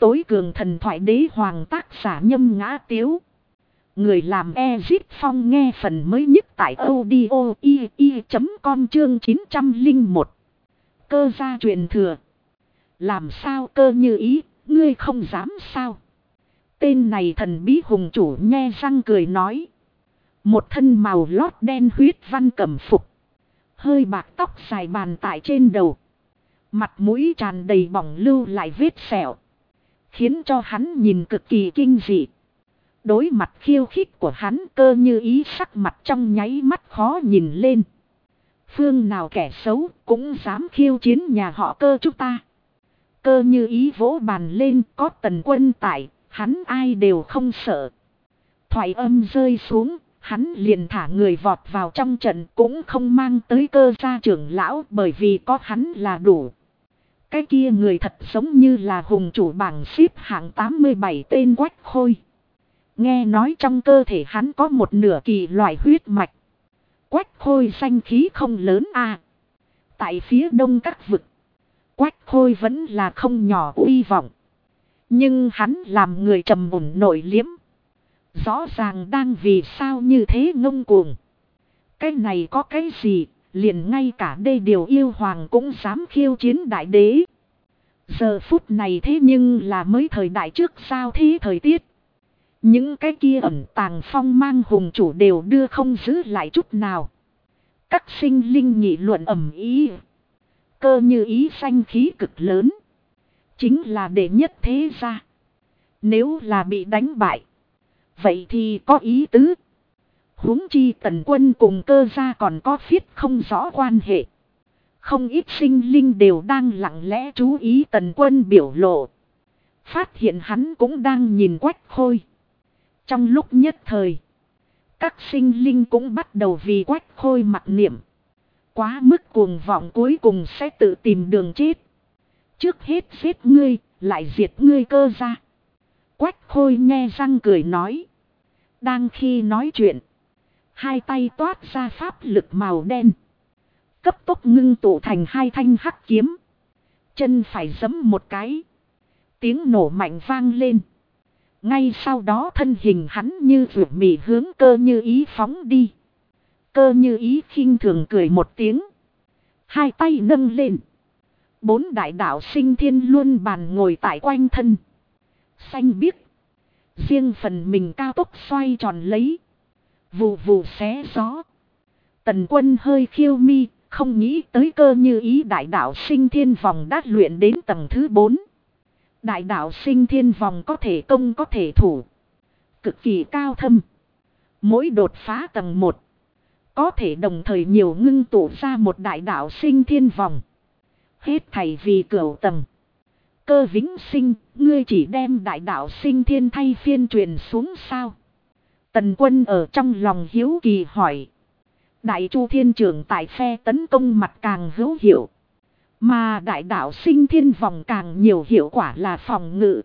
tối cường thần thoại đế hoàng tác giả Nhâm Ngã Tiếu. Người làm Ezit Phong nghe phần mới nhất tại audio i.com chương 901. Cơ gia truyền thừa. Làm sao Cơ Như Ý, ngươi không dám sao? Tên này thần bí hùng chủ nhe răng cười nói. Một thân màu lót đen huyết văn cẩm phục. Hơi bạc tóc dài bàn tại trên đầu. Mặt mũi tràn đầy bỏng lưu lại vết sẹo. Khiến cho hắn nhìn cực kỳ kinh dị. Đối mặt khiêu khích của hắn, Cơ Như Ý sắc mặt trong nháy mắt khó nhìn lên. Phương nào kẻ xấu cũng dám khiêu chiến nhà họ Cơ chúng ta. Cơ Như Ý vỗ bàn lên, có Tần Quân tại, hắn ai đều không sợ. Thoại âm rơi xuống, hắn liền thả người vọt vào trong trận, cũng không mang tới Cơ gia trưởng lão, bởi vì có hắn là đủ. Cái kia người thật giống như là hùng chủ bảng xếp hạng 87 tên Quách Khôi. Nghe nói trong cơ thể hắn có một nửa kỳ loại huyết mạch. Quách Khôi danh khí không lớn à. Tại phía đông các vực, Quách Khôi vẫn là không nhỏ uy vọng. Nhưng hắn làm người trầm ổn nội liếm. Rõ ràng đang vì sao như thế ngông cuồng. Cái này có cái gì, liền ngay cả đê điều yêu hoàng cũng dám khiêu chiến đại đế. Giờ phút này thế nhưng là mới thời đại trước sao thế thời tiết. Những cái kia ẩn tàng phong mang hùng chủ đều đưa không giữ lại chút nào. Các sinh linh nghị luận ầm ý. Cơ Như Ý danh khí cực lớn. Chính là đệ nhất thế gia. Nếu là bị đánh bại, vậy thì có ý tứ. Huống chi Tần Quân cùng Cơ gia còn có phiết không rõ quan hệ. Không ít sinh linh đều đang lặng lẽ chú ý Tần Quân biểu lộ. Phát hiện hắn cũng đang nhìn Quách Khôi. Trong lúc nhất thời, các sinh linh cũng bắt đầu vì Quách Khôi mặc niệm. Quá mức cuồng vọng cuối cùng sẽ tự tìm đường chết. Trước hết giết ngươi, lại diệt ngươi Cơ gia. Quách Khôi nhe răng cười nói. Đang khi nói chuyện, hai tay toát ra pháp lực màu đen. Cấp tốc ngưng tụ thành hai thanh hắc kiếm. Chân phải giẫm một cái. Tiếng nổ mạnh vang lên. Ngay sau đó thân hình hắn như vượt mì hướng Cơ Như Ý phóng đi. Cơ Như Ý khinh thường cười một tiếng. Hai tay nâng lên. Bốn đại đạo sinh thiên luân bàn ngồi tại quanh thân. Xanh biếc. Riêng phần mình cao tốc xoay tròn lấy. Vù vù xé gió. Tần Quân hơi khiêu mi. Không nghĩ tới Cơ Như Ý đại đạo sinh thiên vòng đã luyện đến tầng thứ 4. Đại đạo sinh thiên vòng có thể công có thể thủ. Cực kỳ cao thâm. Mỗi đột phá tầng 1. Có thể đồng thời nhiều ngưng tụ ra một đại đạo sinh thiên vòng. Hết thảy vì cửu tầng. Cơ Vĩnh Sinh, ngươi chỉ đem đại đạo sinh thiên thay phiên truyền xuống sao? Tần Quân ở trong lòng hiếu kỳ hỏi. Đại Chu Thiên Trưởng tại phe tấn công mặt càng hữu hiệu. Mà đại đạo sinh thiên vòng càng nhiều hiệu quả là phòng ngự.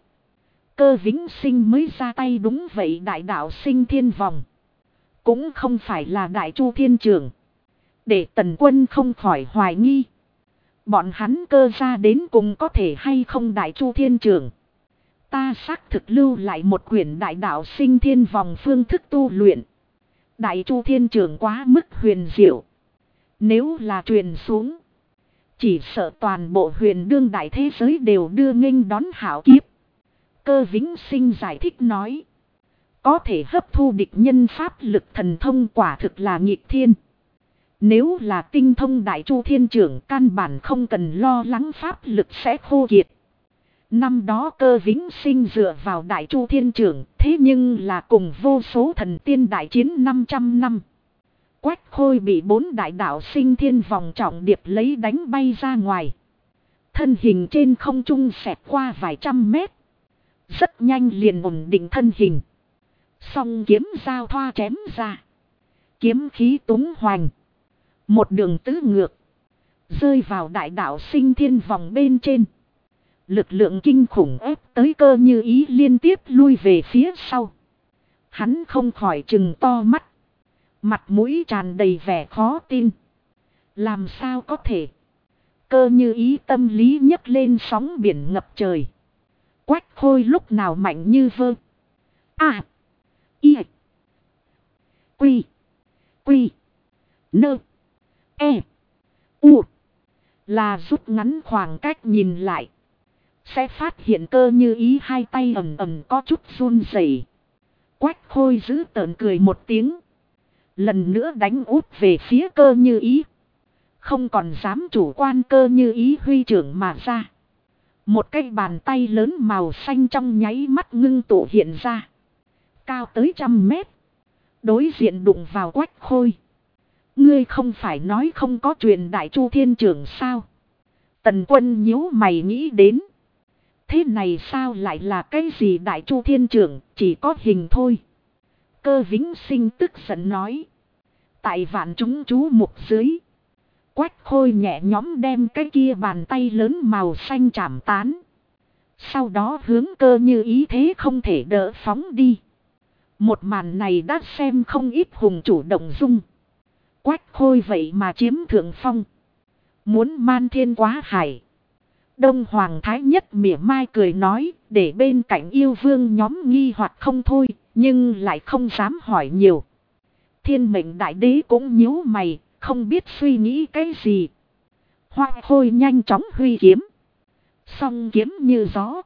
Cơ Vĩnh Sinh mới ra tay đúng vậy, đại đạo sinh thiên vòng cũng không phải là Đại Chu Thiên Trưởng. Để Tần Quân không khỏi hoài nghi. Bọn hắn Cơ gia đến cùng có thể hay không Đại Chu Thiên Trưởng. Ta xác thực lưu lại một quyển đại đạo sinh thiên vòng phương thức tu luyện. Đại Chu Thiên Trưởng quá mức huyền diệu. Nếu là truyền xuống, chỉ sợ toàn bộ huyền đương đại thế giới đều đưa nghênh đón hảo kiếp. Cơ Vĩnh Sinh giải thích nói. Có thể hấp thu địch nhân pháp lực thần thông quả thực là nghịch thiên. Nếu là tinh thông Đại Chu Thiên Trưởng căn bản không cần lo lắng pháp lực sẽ khô kiệt. Năm đó Cơ Vĩnh Sinh dựa vào Đại Chu Thiên Trưởng, thế nhưng là cùng vô số thần tiên đại chiến 500 năm. Quách Khôi bị 4 đại đạo sinh thiên vòng trọng điệp lấy đánh bay ra ngoài. Thân hình trên không trung xẹt qua vài trăm mét. Rất nhanh liền ổn định thân hình. Song kiếm giao thoa chém ra. Kiếm khí túng hoành. Một đường tứ ngược. Rơi vào đại đạo sinh thiên vòng bên trên. Lực lượng kinh khủng ép tới Cơ Như Ý liên tiếp lui về phía sau. Hắn không khỏi trừng to mắt. Mặt mũi tràn đầy vẻ khó tin. Làm sao có thể? Cơ Như Ý tâm lý nhấc lên sóng biển ngập trời. Quách Khôi lúc nào mạnh như vơ. A. I. Quy. Quy. Nơ. E. U. Là rút ngắn khoảng cách nhìn lại. Sẽ phát hiện Cơ Như Ý hai tay ẩm ẩm có chút run rẩy. Quách Khôi giữ tợn cười một tiếng. Lần nữa đánh úp về phía Cơ Như Ý. Không còn dám chủ quan. Cơ Như Ý huy trưởng mà ra. Một cái bàn tay lớn màu xanh trong nháy mắt ngưng tụ hiện ra. Cao tới 100 mét. Đối diện đụng vào Quách Khôi. Ngươi không phải nói không có chuyện Đại Chu Thiên Trưởng sao? Tần Quân nhíu mày nghĩ đến. Thế này sao lại là cái gì Đại Chu Thiên Trưởng, chỉ có hình thôi. Cơ Vĩnh Sinh tức giận nói. Tại vạn chúng chú mục dưới. Quách Khôi nhẹ nhõm đem cái kia bàn tay lớn màu xanh chạm tán. Sau đó hướng Cơ Như Ý thế không thể đỡ phóng đi. Một màn này đã xem không ít hùng chủ động dung. Quách Khôi vậy mà chiếm thượng phong. Muốn man thiên quá hải. Đông Hoàng Thái Nhất mỉa mai cười nói, để bên cạnh yêu vương nhóm nghi hoặc không thôi, nhưng lại không dám hỏi nhiều. Thiên Mệnh Đại Đế cũng nhíu mày, không biết suy nghĩ cái gì. Hoa Khôi nhanh chóng huy kiếm. Song kiếm như gió.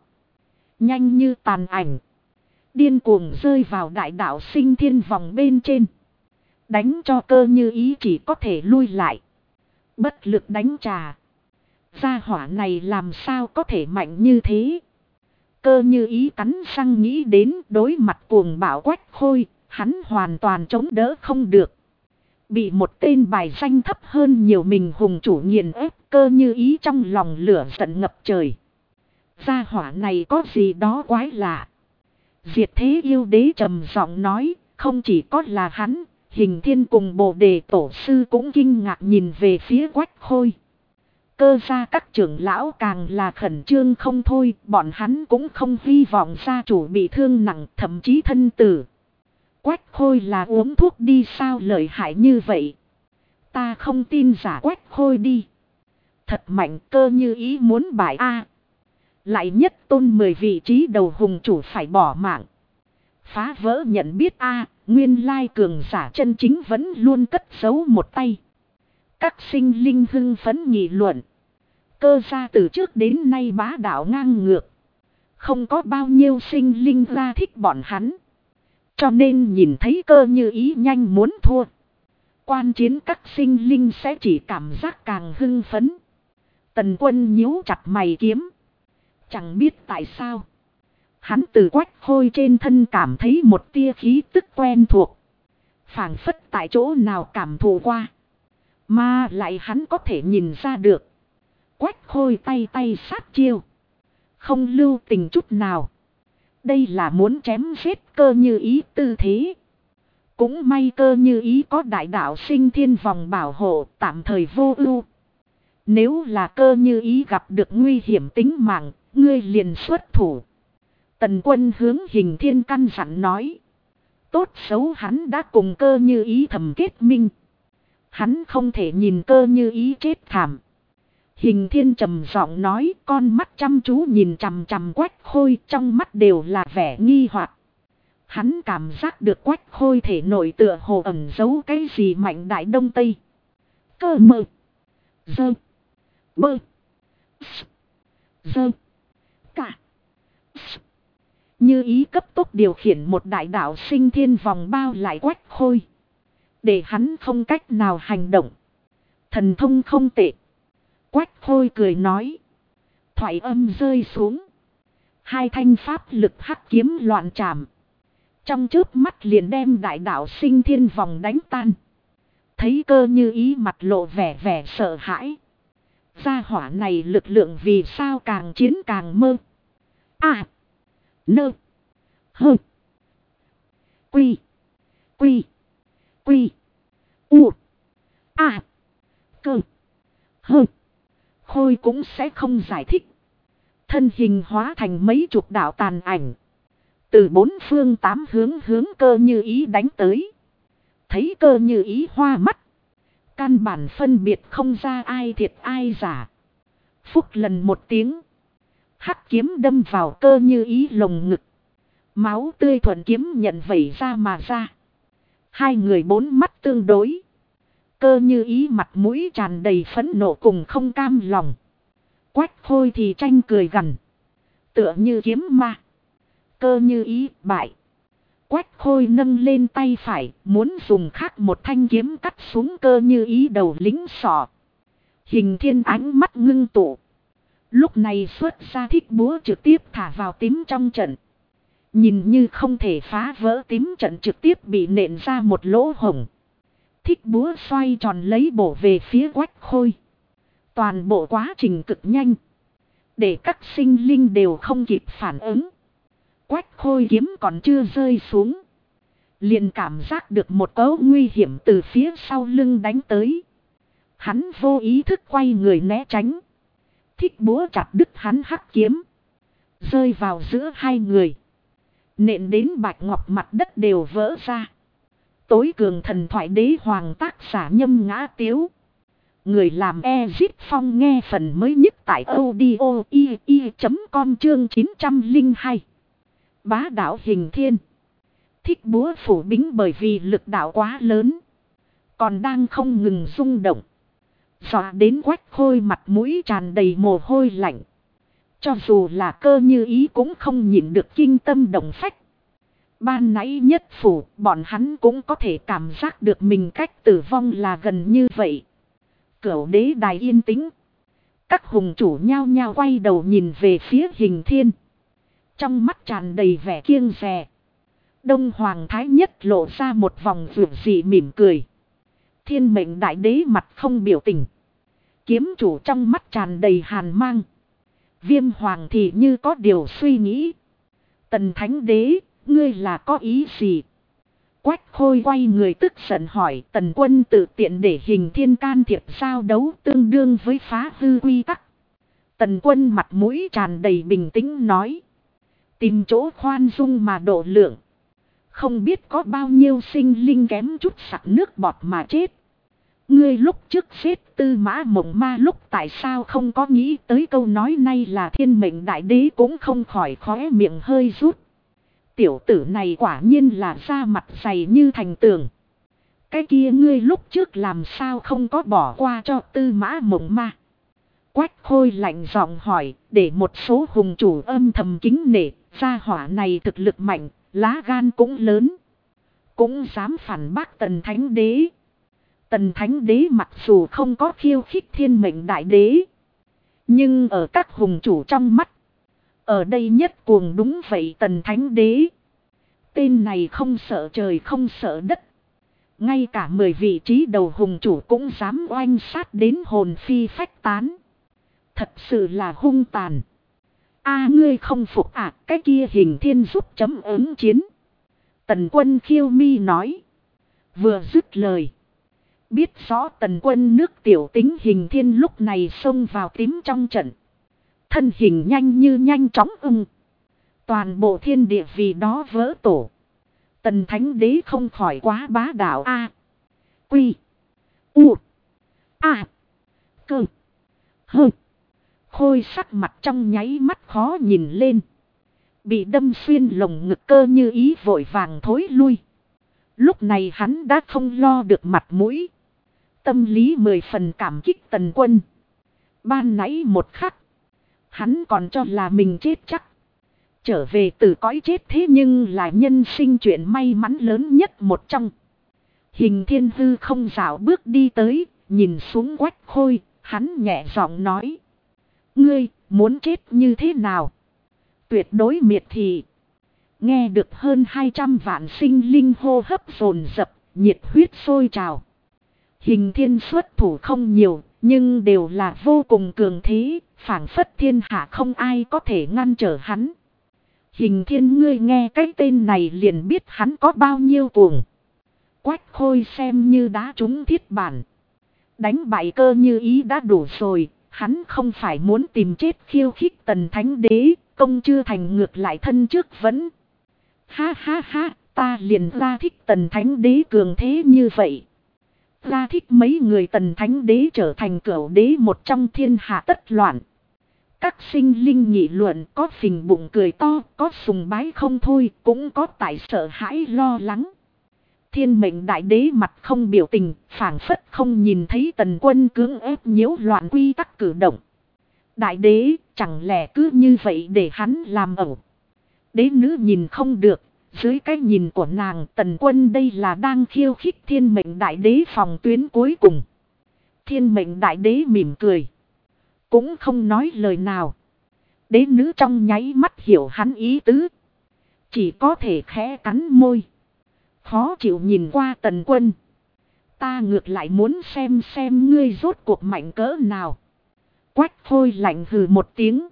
Nhanh như tàn ảnh. Điên cuồng rơi vào đại đạo sinh thiên vòng bên trên. Đánh cho Cơ Như Ý chỉ có thể lui lại. Bất lực đánh trả. Gia hỏa này làm sao có thể mạnh như thế. Cơ Như Ý cắn răng nghĩ đến đối mặt cuồng bạo Quách Khôi. Hắn hoàn toàn chống đỡ không được. Bị một tên bài danh thấp hơn nhiều mình hùng chủ nghiền ép. Cơ Như Ý trong lòng lửa giận ngập trời. Gia hỏa này có gì đó quái lạ. Diệt Thế Yêu Đế trầm giọng nói. Không chỉ có là hắn. Hình Thiên cùng Bồ Đề Tổ Sư cũng kinh ngạc nhìn về phía Quách Khôi. Cơ gia các trưởng lão càng là khẩn trương không thôi. Bọn hắn cũng không hy vọng gia chủ bị thương nặng, thậm chí thân tử. Quách Khôi là uống thuốc đi sao lợi hại như vậy. Ta không tin giả Quách Khôi đi. Thật mạnh. Cơ Như Ý muốn bại A. Lại nhất tôn 10 vị trí đầu hùng chủ phải bỏ mạng. Phá vỡ nhận biết A. Nguyên lai cường giả chân chính vẫn luôn cất giấu một tay. Các sinh linh hưng phấn nghị luận. Cơ gia từ trước đến nay bá đạo ngang ngược. Không có bao nhiêu sinh linh ra thích bọn hắn. Cho nên nhìn thấy Cơ Như Ý nhanh muốn thua. Quan chiến các sinh linh sẽ chỉ cảm giác càng hưng phấn. Tần Quân nhíu chặt mày kiếm. Chẳng biết tại sao. Hắn từ Quách Khôi trên thân cảm thấy một tia khí tức quen thuộc. Phảng phất tại chỗ nào cảm thụ qua. Mà lại hắn có thể nhìn ra được. Quách Khôi tay tay sát chiêu. Không lưu tình chút nào. Đây là muốn chém giết Cơ Như Ý tư thế. Cũng may Cơ Như Ý có đại đạo sinh thiên vòng bảo hộ tạm thời vô ưu. Nếu là Cơ Như Ý gặp được nguy hiểm tính mạng, ngươi liền xuất thủ. Tần Quân hướng Hình Thiên căn dặn nói. Tốt xấu hắn đã cùng Cơ Như Ý thầm kết minh. Hắn không thể nhìn Cơ Như Ý chết thảm. Hình Thiên trầm giọng nói, con mắt chăm chú nhìn chằm chằm Quách Khôi, trong mắt đều là vẻ nghi hoặc. Hắn cảm giác được Quách Khôi thể nội tựa hồ ẩn giấu cái gì mạnh đại đông tây. Cơ mơ. Dơ. Bơ. Dơ. Cả. Như Ý cấp tốc điều khiển một đại đạo sinh thiên vòng bao lại Quách Khôi. Để hắn không cách nào hành động. Thần thông không tệ. Quách Khôi cười nói. Thoại âm rơi xuống. Hai thanh pháp lực hắc kiếm loạn trảm. Trong chớp mắt liền đem đại đạo sinh thiên vòng đánh tan. Thấy Cơ Như Ý mặt lộ vẻ sợ hãi. Gia hỏa này lực lượng vì sao càng chiến càng mơ. À. Nơ. Hơ. Quy. Quy. Quy. U. À. Cơ. Hơ. Khôi cũng sẽ không giải thích. Thân hình hóa thành mấy chục đạo tàn ảnh. Từ bốn phương tám hướng Cơ Như Ý đánh tới. Thấy Cơ Như Ý hoa mắt. Căn bản phân biệt không ra ai thiệt ai giả. Phúc lần một tiếng. Hắc kiếm đâm vào Cơ Như Ý lồng ngực. Máu tươi thuận kiếm nhận vẩy ra mà ra. Hai người bốn mắt tương đối. Cơ Như Ý mặt mũi tràn đầy phẫn nộ cùng không cam lòng. Quách Khôi thì tranh cười gằn. Tựa như kiếm ma. Cơ Như Ý bại. Quách Khôi nâng lên tay phải, muốn dùng khác một thanh kiếm cắt xuống Cơ Như Ý đầu lính sọ. Hình Thiên ánh mắt ngưng tụ. Lúc này xuất ra thích búa trực tiếp thả vào tím trong trận. Nhìn như không thể phá vỡ tím trận, trực tiếp bị nện ra một lỗ hổng. Thích búa xoay tròn lấy bổ về phía Quách Khôi. Toàn bộ quá trình cực nhanh. Để các sinh linh đều không kịp phản ứng. Quách Khôi kiếm còn chưa rơi xuống. Liền cảm giác được một cấu nguy hiểm từ phía sau lưng đánh tới. Hắn vô ý thức quay người né tránh. Thích búa chặt đứt hắn hắc kiếm. Rơi vào giữa hai người. Nện đến bạch ngọc mặt đất đều vỡ ra. Tối cường thần thoại đế hoàng tác giả Nhâm Ngã Tiếu. Người làm Ezit Phong nghe phần mới nhất tại audio.com chương 902. Bá đạo Hình Thiên. Thích búa phủ bính bởi vì lực đạo quá lớn. Còn đang không ngừng rung động. Dọa đến Quách Khôi mặt mũi tràn đầy mồ hôi lạnh. Cho dù là Cơ Như Ý cũng không nhịn được kinh tâm động phách. Ban nãy nhất phủ, bọn hắn cũng có thể cảm giác được mình cách tử vong là gần như vậy. Cửu đế đài yên tĩnh. Các hùng chủ nhao nhao quay đầu nhìn về phía Hình Thiên. Trong mắt tràn đầy vẻ kiêng dè. Đông Hoàng Thái Nhất lộ ra một vòng vượt dị mỉm cười. Thiên mệnh đại đế mặt không biểu tình. Kiếm chủ trong mắt tràn đầy hàn mang. Viêm Hoàng thì như có điều suy nghĩ. Tần Thánh Đế, ngươi là có ý gì? Quách Khôi quay người tức giận hỏi. Tần quân tự tiện để Hình Thiên can thiệp giao đấu tương đương với phá hư quy tắc. Tần quân mặt mũi tràn đầy bình tĩnh nói. Tìm chỗ khoan dung mà độ lượng. Không biết có bao nhiêu sinh linh kém chút sặc nước bọt mà chết. Ngươi lúc trước giết Tư Mã Mộng Ma lúc tại sao không có nghĩ tới câu nói này là thiên mệnh đại đế cũng không khỏi khóe miệng hơi rút. Tiểu tử này quả nhiên là da mặt dày như thành tường. Cái kia ngươi lúc trước làm sao không có bỏ qua cho Tư Mã Mộng Ma? Quách Khôi lạnh giọng hỏi, để một số hùng chủ âm thầm kính nể, gia hỏa này thực lực mạnh, lá gan cũng lớn. Cũng dám phản bác Tần Thánh Đế. Tần Thánh Đế mặc dù không có khiêu khích thiên mệnh đại đế. Nhưng ở các hùng chủ trong mắt. Ở đây nhất cuồng đúng vậy Tần Thánh Đế. Tên này không sợ trời không sợ đất. Ngay cả 10 vị trí đầu hùng chủ cũng dám oanh sát đến hồn phi phách tán. Thật sự là hung tàn. A ngươi không phục à, cái kia Hình Thiên giúp chấm ứng chiến. Tần quân khiêu mi nói. Vừa dứt lời. Biết rõ tần quân nước tiểu tính Hình Thiên lúc này xông vào tím trong trận. Thân hình nhanh như nhanh chóng ưng. Toàn bộ thiên địa vì đó vỡ tổ. Tần Thánh Đế không khỏi quá bá đạo A. Quy. U. A. Cơ. Hơ. Khôi sắc mặt trong nháy mắt khó nhìn lên. Bị đâm xuyên lồng ngực Cơ Như Ý vội vàng thối lui. Lúc này hắn đã không lo được mặt mũi. Tâm lý 10 phần cảm kích tần quân. Ban nãy một khắc. Hắn còn cho là mình chết chắc. Trở về từ cõi chết thế nhưng là nhân sinh chuyện may mắn lớn nhất một trong. Hình Thiên hư không dạo bước đi tới. Nhìn xuống Quách Khôi. Hắn nhẹ giọng nói. Ngươi muốn chết như thế nào? Tuyệt đối miệt thị. Nghe được hơn 200 vạn sinh linh hô hấp dồn dập, nhiệt huyết sôi trào. Hình Thiên xuất thủ không nhiều, nhưng đều là vô cùng cường thế, phảng phất thiên hạ không ai có thể ngăn trở hắn. Hình Thiên ngươi nghe cái tên này liền biết hắn có bao nhiêu cuồng. Quách Khôi xem như đá trúng thiết bản. Đánh bại Cơ Như Ý đã đủ rồi, hắn không phải muốn tìm chết khiêu khích Tần Thánh Đế, công chưa thành ngược lại thân trước vẫn. Ha ha ha, ta liền ra thích Tần Thánh Đế cường thế như vậy. Ra thích mấy người Tần Thánh Đế trở thành cửu đế một trong thiên hạ tất loạn. Các sinh linh nghị luận, có phình bụng cười to, có sùng bái không thôi, cũng có tại sợ hãi lo lắng. Thiên mệnh đại đế mặt không biểu tình, phảng phất không nhìn thấy Tần Quân cưỡng ép nhiễu loạn quy tắc cử động. Đại đế, chẳng lẽ cứ như vậy để hắn làm ẩu. Đế nữ nhìn không được, dưới cái nhìn của nàng Tần Quân đây là đang khiêu khích thiên mệnh đại đế phòng tuyến cuối cùng. Thiên mệnh đại đế mỉm cười, cũng không nói lời nào. Đế nữ trong nháy mắt hiểu hắn ý tứ, chỉ có thể khẽ cắn môi. Khó chịu nhìn qua Tần Quân. Ta ngược lại muốn xem ngươi rốt cuộc mạnh cỡ nào. Quách Khôi lạnh hừ một tiếng.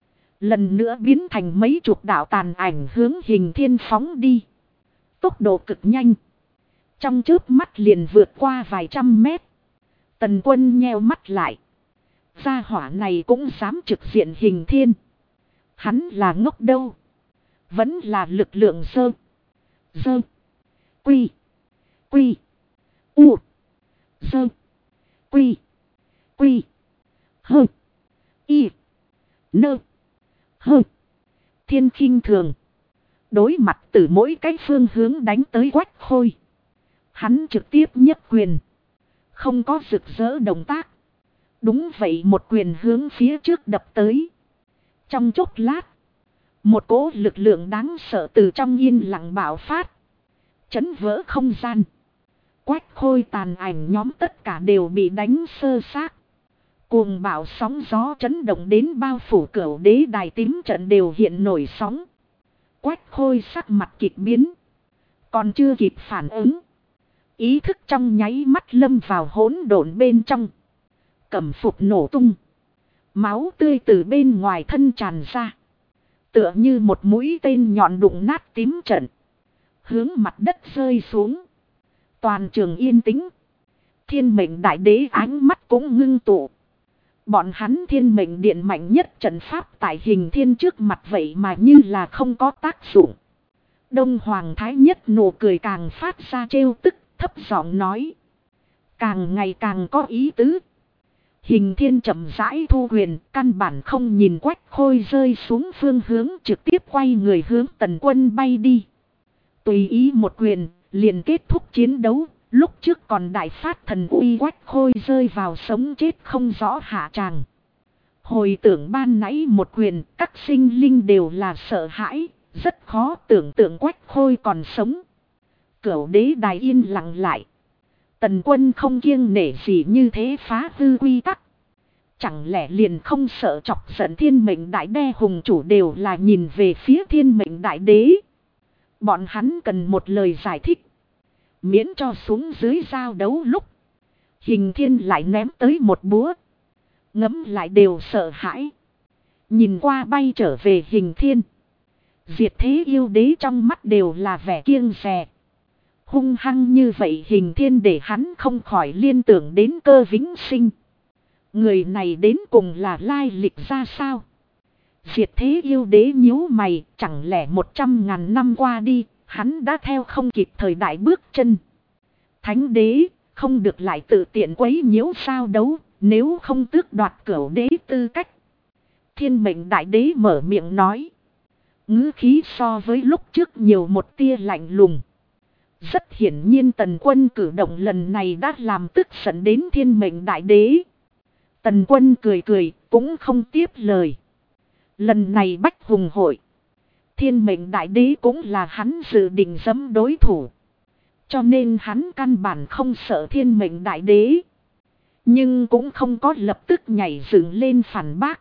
Lần nữa biến thành mấy chục đạo tàn ảnh hướng Hình Thiên phóng đi. Tốc độ cực nhanh. Trong chớp mắt liền vượt qua vài trăm mét. Tần Quân nheo mắt lại. Gia hỏa này cũng dám trực diện Hình Thiên. Hắn là ngốc đâu. Vẫn là lực lượng sơ. Dơ. Quy. Quy. U. Dơ. Quy. Quy. Hơ. Y. Nơ. Hơ. Thiên khinh thường. Đối mặt từ mỗi cái phương hướng đánh tới Quách Khôi. Hắn trực tiếp nhất quyền. Không có rực rỡ động tác. Đúng vậy, một quyền hướng phía trước đập tới. Trong chốc lát. Một cỗ lực lượng đáng sợ từ trong yên lặng bạo phát. Chấn vỡ không gian. Quách Khôi tàn ảnh nhóm tất cả đều bị đánh sơ xác. Cuồng bạo sóng gió chấn động đến bao phủ cửu đế đài, tím trận đều hiện nổi sóng. Quách Khôi sắc mặt kịch biến. Còn chưa kịp phản ứng. Ý thức trong nháy mắt lâm vào hỗn độn bên trong. Cẩm phục nổ tung. Máu tươi từ bên ngoài thân tràn ra. Tựa như một mũi tên nhọn đụng nát tím trận. Hướng mặt đất rơi xuống. Toàn trường yên tĩnh. Thiên mệnh đại đế ánh mắt cũng ngưng tụ. Bọn hắn thiên mệnh điện mạnh nhất trận pháp tại Hình Thiên trước mặt vậy mà như là không có tác dụng. Đông Hoàng Thái Nhất nụ cười càng phát ra trêu tức, thấp giọng nói. Càng ngày càng có ý tứ. Hình Thiên chậm rãi thu quyền, căn bản không nhìn Quách Khôi rơi xuống phương hướng, trực tiếp quay người hướng Tần Quân bay đi. Tùy ý một quyền, liền kết thúc chiến đấu. Lúc trước còn đại phát thần uy Quách Khôi rơi vào sống chết không rõ hạ tràng. Hồi tưởng ban nãy một quyền, các sinh linh đều là sợ hãi, rất khó tưởng tượng Quách Khôi còn sống. Cửu đế đài yên lặng lại. Tần Quân không kiêng nể gì như thế phá hư quy tắc. Chẳng lẽ liền không sợ chọc giận thiên mệnh đại đế hùng chủ, đều là nhìn về phía thiên mệnh đại đế. Bọn hắn cần một lời giải thích. Miễn cho xuống dưới giao đấu lúc. Hình Thiên lại ném tới một búa. Ngấm lại đều sợ hãi. Nhìn qua bay trở về Hình Thiên. Diệt thế yêu đế trong mắt đều là vẻ kiêng dè. Hung hăng như vậy Hình Thiên để hắn không khỏi liên tưởng đến Cơ Vĩnh Sinh. Người này đến cùng là lai lịch ra sao? Diệt thế yêu đế nhíu mày, chẳng lẽ 100.000 năm qua đi, hắn đã theo không kịp thời đại bước chân. Thánh đế, không được lại tự tiện quấy nhiễu sao đấu, nếu không tước đoạt cửu đế tư cách. Thiên mệnh đại đế mở miệng nói. Ngữ khí so với lúc trước nhiều một tia lạnh lùng. Rất hiển nhiên Tần Quân cử động lần này đã làm tức giận đến thiên mệnh đại đế. Tần Quân cười cười, cũng không tiếp lời. Lần này Bách Hùng hội. Thiên mệnh đại đế cũng là hắn dự định dẫm đối thủ. Cho nên hắn căn bản không sợ thiên mệnh đại đế. Nhưng cũng không có lập tức nhảy dựng lên phản bác.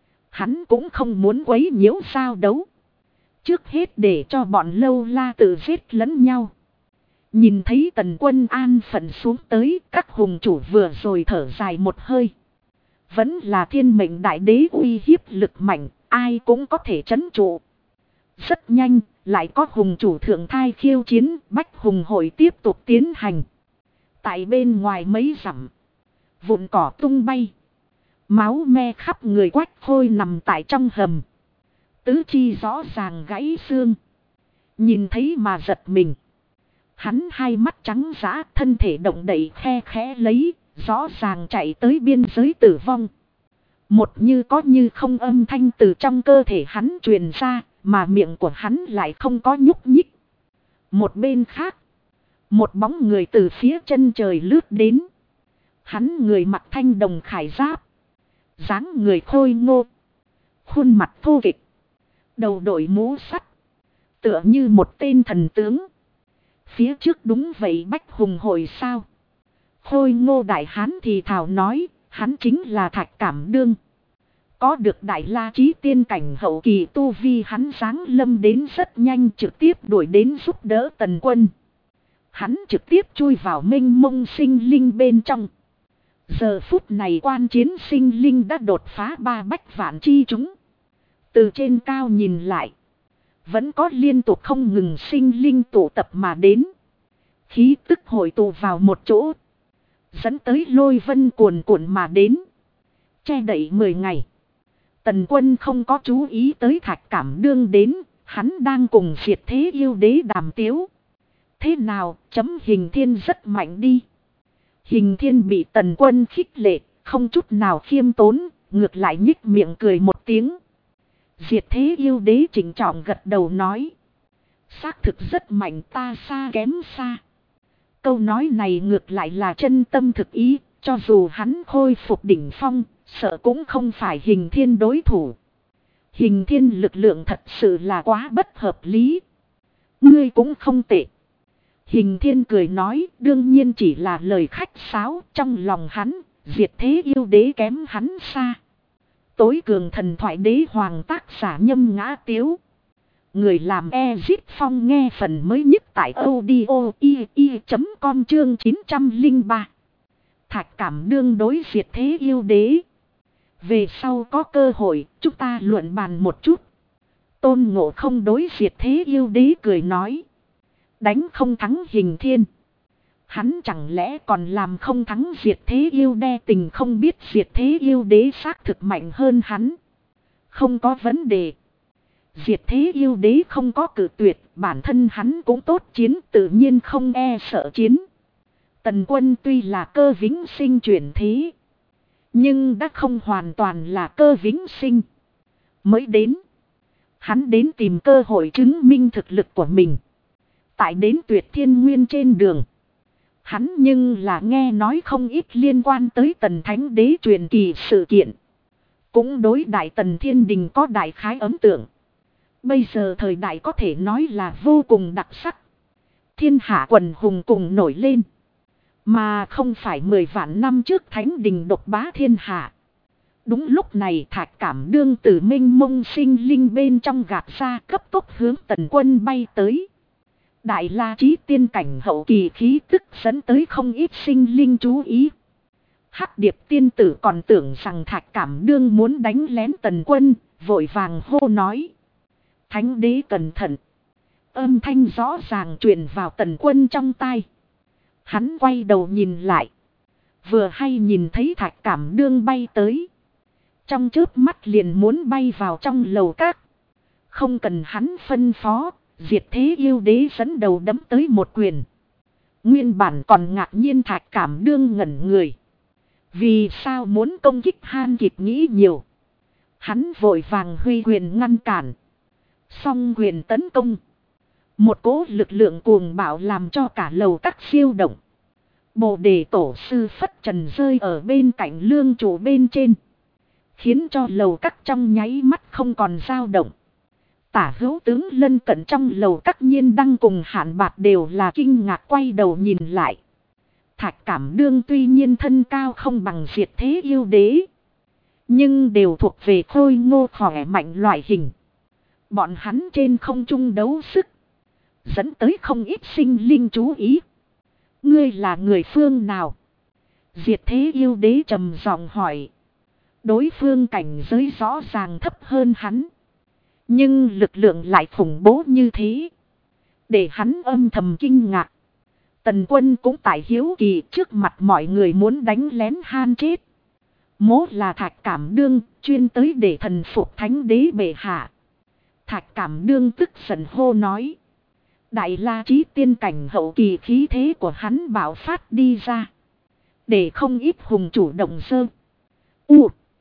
Hắn cũng không muốn quấy nhiễu giao đấu. Trước hết để cho bọn lâu la tự giết lẫn nhau. Nhìn thấy Tần Quân an phận xuống tới, các hùng chủ vừa rồi thở dài một hơi. Vẫn là thiên mệnh đại đế uy hiếp lực mạnh, ai cũng có thể trấn trụ. Rất nhanh, lại có hùng chủ thượng thai khiêu chiến, Bách Hùng hội tiếp tục tiến hành. Tại bên ngoài mấy dặm, vụn cỏ tung bay. Máu me khắp người Quách Khôi nằm tại trong hầm. Tứ chi rõ ràng gãy xương. Nhìn thấy mà giật mình. Hắn hai mắt trắng dã, thân thể động đậy khe khẽ lấy, rõ ràng chạy tới biên giới tử vong. Một như có như không âm thanh từ trong cơ thể hắn truyền ra, mà miệng của hắn lại không có nhúc nhích. Một bên khác, một bóng người từ phía chân trời lướt đến. Hắn người mặc thanh đồng khải giáp, dáng người khôi ngô, khuôn mặt thô kệch, đầu đội mũ sắt, tựa như một tên thần tướng. Phía trước đúng vậy bách hùng hội sao? Khôi ngô đại hán thì thào nói, hắn chính là Thạch Cảm Đương. Có được đại la chí tiên cảnh hậu kỳ tu vi, hắn giáng lâm đến rất nhanh, trực tiếp đuổi đến giúp đỡ Tần Quân. Hắn trực tiếp chui vào mênh mông sinh linh bên trong. Giờ phút này quan chiến sinh linh đã đột phá 3 bách vạn chi chúng. Từ trên cao nhìn lại, vẫn có liên tục không ngừng sinh linh tụ tập mà đến. Khí tức hội tụ vào một chỗ, dẫn tới lôi vân cuồn cuộn mà đến. Che đậy 10 ngày. Tần Quân không có chú ý tới Thạch Cảm Đương đến, hắn đang cùng Diệt Thế Yêu Đế đàm tiếu. Thế nào, chấm Hình Thiên rất mạnh đi. Hình Thiên bị Tần Quân khích lệ, không chút nào khiêm tốn, ngược lại nhích miệng cười một tiếng. Diệt Thế Yêu Đế chỉnh trọng gật đầu nói. Xác thực rất mạnh, ta xa kém xa. Câu nói này ngược lại là chân tâm thực ý, cho dù hắn khôi phục đỉnh phong, sợ cũng không phải Hình Thiên đối thủ. Hình Thiên lực lượng thật sự là quá bất hợp lý. Ngươi cũng không tệ. Hình Thiên cười nói, đương nhiên chỉ là lời khách sáo, trong lòng hắn, Diệt Thế Yêu Đế kém hắn xa. Tối cường thần thoại đế hoàng tác giả Nhâm Ngã Tiếu. Người làm Ezit Phong nghe phần mới nhất tại audio.com chương 903. Thạch Cảm Đương đối Diệt Thế Yêu Đế. Về sau có cơ hội, chúng ta luận bàn một chút. Tôn Ngộ Không đối Diệt Thế Yêu Đế cười nói. Đánh không thắng Hình Thiên, hắn chẳng lẽ còn làm không thắng Diệt Thế Yêu Đế? Tình không biết Diệt Thế Yêu Đế xác thực mạnh hơn hắn. Không có vấn đề. Diệt Thế Yêu Đế không có cự tuyệt, bản thân hắn cũng tốt chiến, tự nhiên không e sợ chiến. Tần Quân tuy là cơ vĩnh sinh chuyển thế, nhưng đã không hoàn toàn là cơ vĩnh sinh. Mới đến, hắn đến tìm cơ hội chứng minh thực lực của mình. Tại đến Tuyệt Thiên Nguyên trên đường, hắn nhưng là nghe nói không ít liên quan tới Tần Thánh Đế truyền kỳ sự kiện. Cũng đối Đại Tần Thiên Đình có đại khái ấn tượng. Bây giờ thời đại có thể nói là vô cùng đặc sắc. Thiên hạ quần hùng cùng nổi lên, mà không phải 10 vạn năm trước Thánh Đình độc bá thiên hạ. Đúng lúc này Thạch Cảm Đương từ mênh mông sinh linh bên trong gạt ra, cấp tốc hướng Tần Quân bay tới. Đại la chí tiên cảnh hậu kỳ khí tức dẫn tới không ít sinh linh chú ý. Hắc Điệp tiên tử còn tưởng rằng Thạch Cảm Đương muốn đánh lén Tần Quân, vội vàng hô nói. Thánh Đế cẩn thận. Âm thanh rõ ràng truyền vào Tần Quân trong tai. Hắn quay đầu nhìn lại, vừa hay nhìn thấy Thạch Cảm Đương bay tới. Trong chớp mắt liền muốn bay vào trong lầu các. Không cần hắn phân phó, Diệt Thế Yêu Đế dẫn đầu đấm tới một quyền. Nguyên bản còn ngạc nhiên Thạch Cảm Đương ngẩn người. Vì sao muốn công kích han kịp nghĩ nhiều. Hắn vội vàng huy quyền ngăn cản. Song quyền tấn công. Một cỗ lực lượng cuồng bạo làm cho cả lầu các siêu động. Bồ Đề Tổ Sư phất trần rơi ở bên cạnh lương trụ bên trên, khiến cho lầu các trong nháy mắt không còn dao động. Tả hữu tướng lân cận trong lầu các Nhiên Đăng cùng Hạn Bạt đều là kinh ngạc quay đầu nhìn lại. Thạch Cảm Đương tuy nhiên thân cao không bằng Diệt Thế Yêu Đế, nhưng đều thuộc về khôi ngô khỏe mạnh loại hình. Bọn hắn trên không trung đấu sức, dẫn tới không ít sinh linh chú ý. Ngươi là người phương nào? Diệt Thế Yêu Đế trầm giọng hỏi. Đối phương cảnh giới rõ ràng thấp hơn hắn, nhưng lực lượng lại khủng bố như thế, để hắn âm thầm kinh ngạc. Tần Quân cũng tại hiếu kỳ, trước mặt mọi người muốn đánh lén han chết. Mố là Thạch Cảm Đương, chuyên tới để thần phục Thánh Đế bệ hạ. Thạch Cảm Đương tức giận hô nói. Đại la chí tiên cảnh hậu kỳ khí thế của hắn bạo phát đi ra, để không ít hùng chủ động sơ u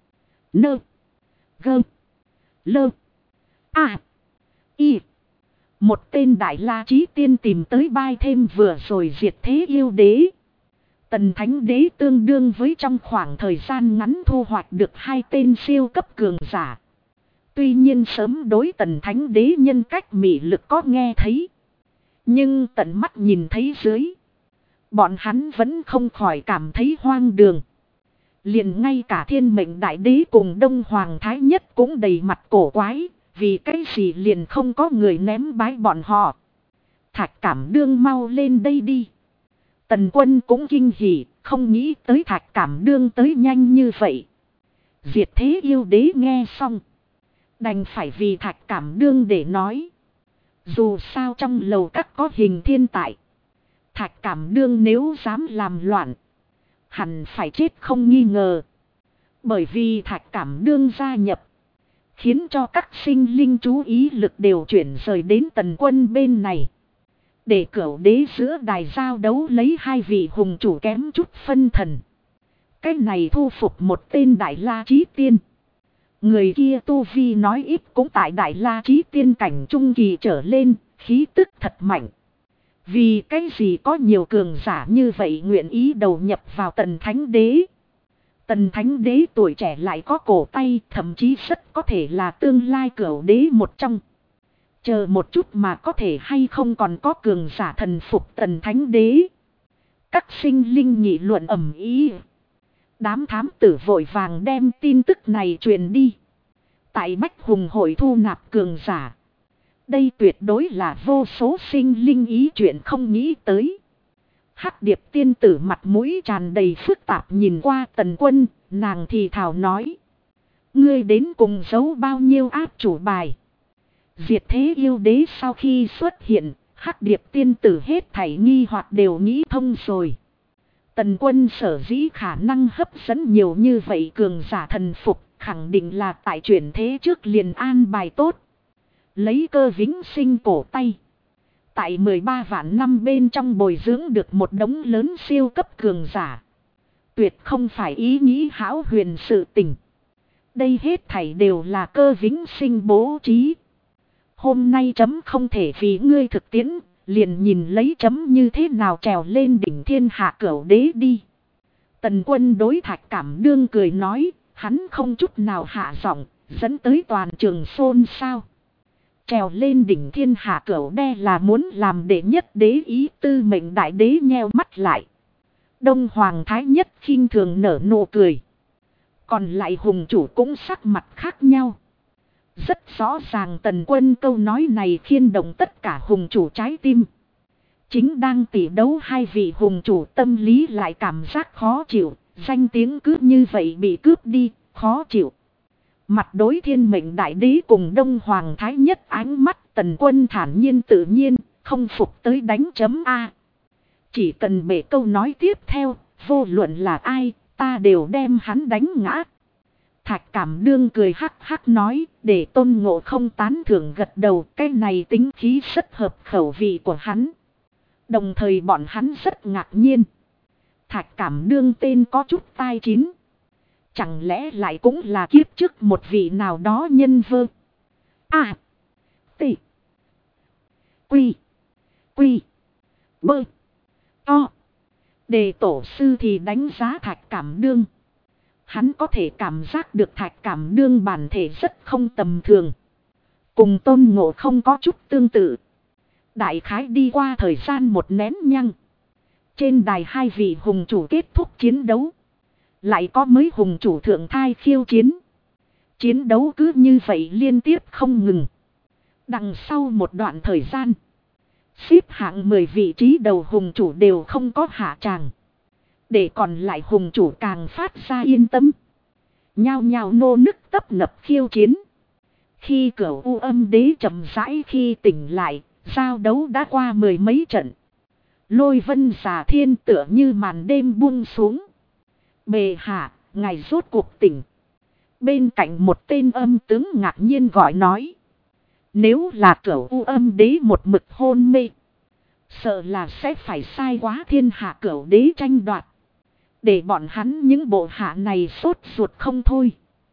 Nơ. Gơ. Lơ. À. Y. Một tên Đại La Chí Tiên tìm tới bai thêm vừa rồi diệt thế yêu đế. Tần Thánh Đế tương đương với trong khoảng thời gian ngắn thu hoạch được 2 tên siêu cấp cường giả. Tuy nhiên sớm đối Tần Thánh Đế nhân cách mị lực có nghe thấy. Nhưng tận mắt nhìn thấy dưới. Bọn hắn vẫn không khỏi cảm thấy hoang đường. Liền ngay cả Thiên Mệnh Đại Đế cùng Đông Hoàng Thái Nhất cũng đầy mặt cổ quái. Vì cái gì liền không có người ném bái bọn họ. Thạch Cảm Đương mau lên đây đi. Tần Quân cũng kinh hỉ, không nghĩ tới Thạch Cảm Đương tới nhanh như vậy. Diệt thế yêu đế nghe xong. Đành phải vì Thạch Cảm Đương để nói. Dù sao trong lầu các có Hình Thiên tại. Thạch Cảm Đương nếu dám làm loạn. Hẳn phải chết không nghi ngờ. Bởi vì Thạch Cảm Đương gia nhập. Khiến cho các sinh linh chú ý lực đều chuyển rời đến Tần Quân bên này. Để Cửu Đế giữa đài giao đấu lấy 2 vị hùng chủ kém chút phân thần. Cái này thu phục một tên Đại La Chí Tiên. Người kia tu vi nói ít cũng tại Đại La Chí Tiên cảnh trung kỳ trở lên, khí tức thật mạnh. Vì cái gì có nhiều cường giả như vậy nguyện ý đầu nhập vào Tần Thánh Đế. Tần Thánh Đế tuổi trẻ lại có cổ tay, thậm chí rất có thể là tương lai Cửu Đế một trong. Chờ một chút mà có thể hay không còn có cường giả thần phục Tần Thánh Đế. Các sinh linh nghị luận ầm ĩ. Đám thám tử vội vàng đem tin tức này truyền đi. Tại Bách Hùng hội thu nạp cường giả. Đây tuyệt đối là vô số sinh linh ý chuyện không nghĩ tới. Hắc Điệp tiên tử mặt mũi tràn đầy phức tạp nhìn qua Tần Quân, nàng thì thào nói. Ngươi đến cùng giấu bao nhiêu áp chủ bài. Diệt thế yêu đế sau khi xuất hiện, Hắc Điệp tiên tử hết thảy nghi hoặc đều nghĩ thông rồi. Tần Quân sở dĩ khả năng hấp dẫn nhiều như vậy cường giả thần phục, khẳng định là tại chuyển thế trước liền an bài tốt. Lấy cơ vĩnh sinh cổ tay. Tại 13 vạn năm bên trong bồi dưỡng được một đống lớn siêu cấp cường giả. Tuyệt không phải ý nghĩ hão huyền sự tình. Đây hết thảy đều là cơ vĩnh sinh bố trí. Hôm nay chấm không thể vì ngươi thực tiễn, liền nhìn lấy chấm như thế nào trèo lên đỉnh thiên hạ Cửu Đế đi. Tần Quân đối Thạch Cảm Đương cười nói, hắn không chút nào hạ giọng, dẫn tới toàn trường xôn xao. Trèo lên đỉnh thiên hạ Cửu Đế là muốn làm đệ nhất đế ý, Tư Mệnh Đại Đế nheo mắt lại. Đông Hoàng Thái Nhất khinh thường nở nụ cười. Còn lại hùng chủ cũng sắc mặt khác nhau. Rất rõ ràng Tần Quân câu nói này khiên động tất cả hùng chủ trái tim. Chính đang tỉ đấu 2 vị hùng chủ tâm lý lại cảm giác khó chịu, danh tiếng cứ như vậy bị cướp đi, khó chịu. Mặt đối Thiên Mệnh Đại Đế cùng Đông Hoàng Thái Nhất ánh mắt Tần Quân thản nhiên tự nhiên, không phục tới đánh chấm A. Chỉ cần bể câu nói tiếp theo, vô luận là ai, ta đều đem hắn đánh ngã. Thạch Cảm Đương cười hắc hắc nói, để Tôn Ngộ không tán thưởng gật đầu, cái này tính khí rất hợp khẩu vị của hắn. Đồng thời bọn hắn rất ngạc nhiên. Thạch Cảm Đương tên có chút tai chín. Chẳng lẽ lại cũng là kiếp trước một vị nào đó nhân vơ. À. T. Quy. Quy. Bơ. To. Đề tổ sư thì đánh giá Thạch Cảm Đương. Hắn có thể cảm giác được Thạch Cảm Đương bản thể rất không tầm thường. Cùng Tôn Ngộ không có chút tương tự. Đại khái đi qua thời gian một nén nhăng. Trên đài 2 vị hùng chủ kết thúc chiến đấu. Lại có mấy hùng chủ thượng thai khiêu chiến. Chiến đấu cứ như vậy liên tiếp không ngừng. Đằng sau một đoạn thời gian. Xếp hạng 10 vị trí đầu hùng chủ đều không có hạ tràng. Để còn lại hùng chủ càng phát ra yên tâm. Nhao nhao nô nức tấp nập khiêu chiến. Khi Cửu U Âm Đế chậm rãi khi tỉnh lại, giao đấu đã qua 10 mấy trận. Lôi Vân Xà Thiên tựa như màn đêm buông xuống. Bệ hạ, ngài rốt cuộc tỉnh. Bên cạnh một tên âm tướng ngạc nhiên gọi nói. Nếu là Cửu U Âm Đế một mực hôn mê, sợ là sẽ phải sai quá thiên hạ Cửu Đế tranh đoạt. Để bọn hắn những bộ hạ này sốt ruột không thôi.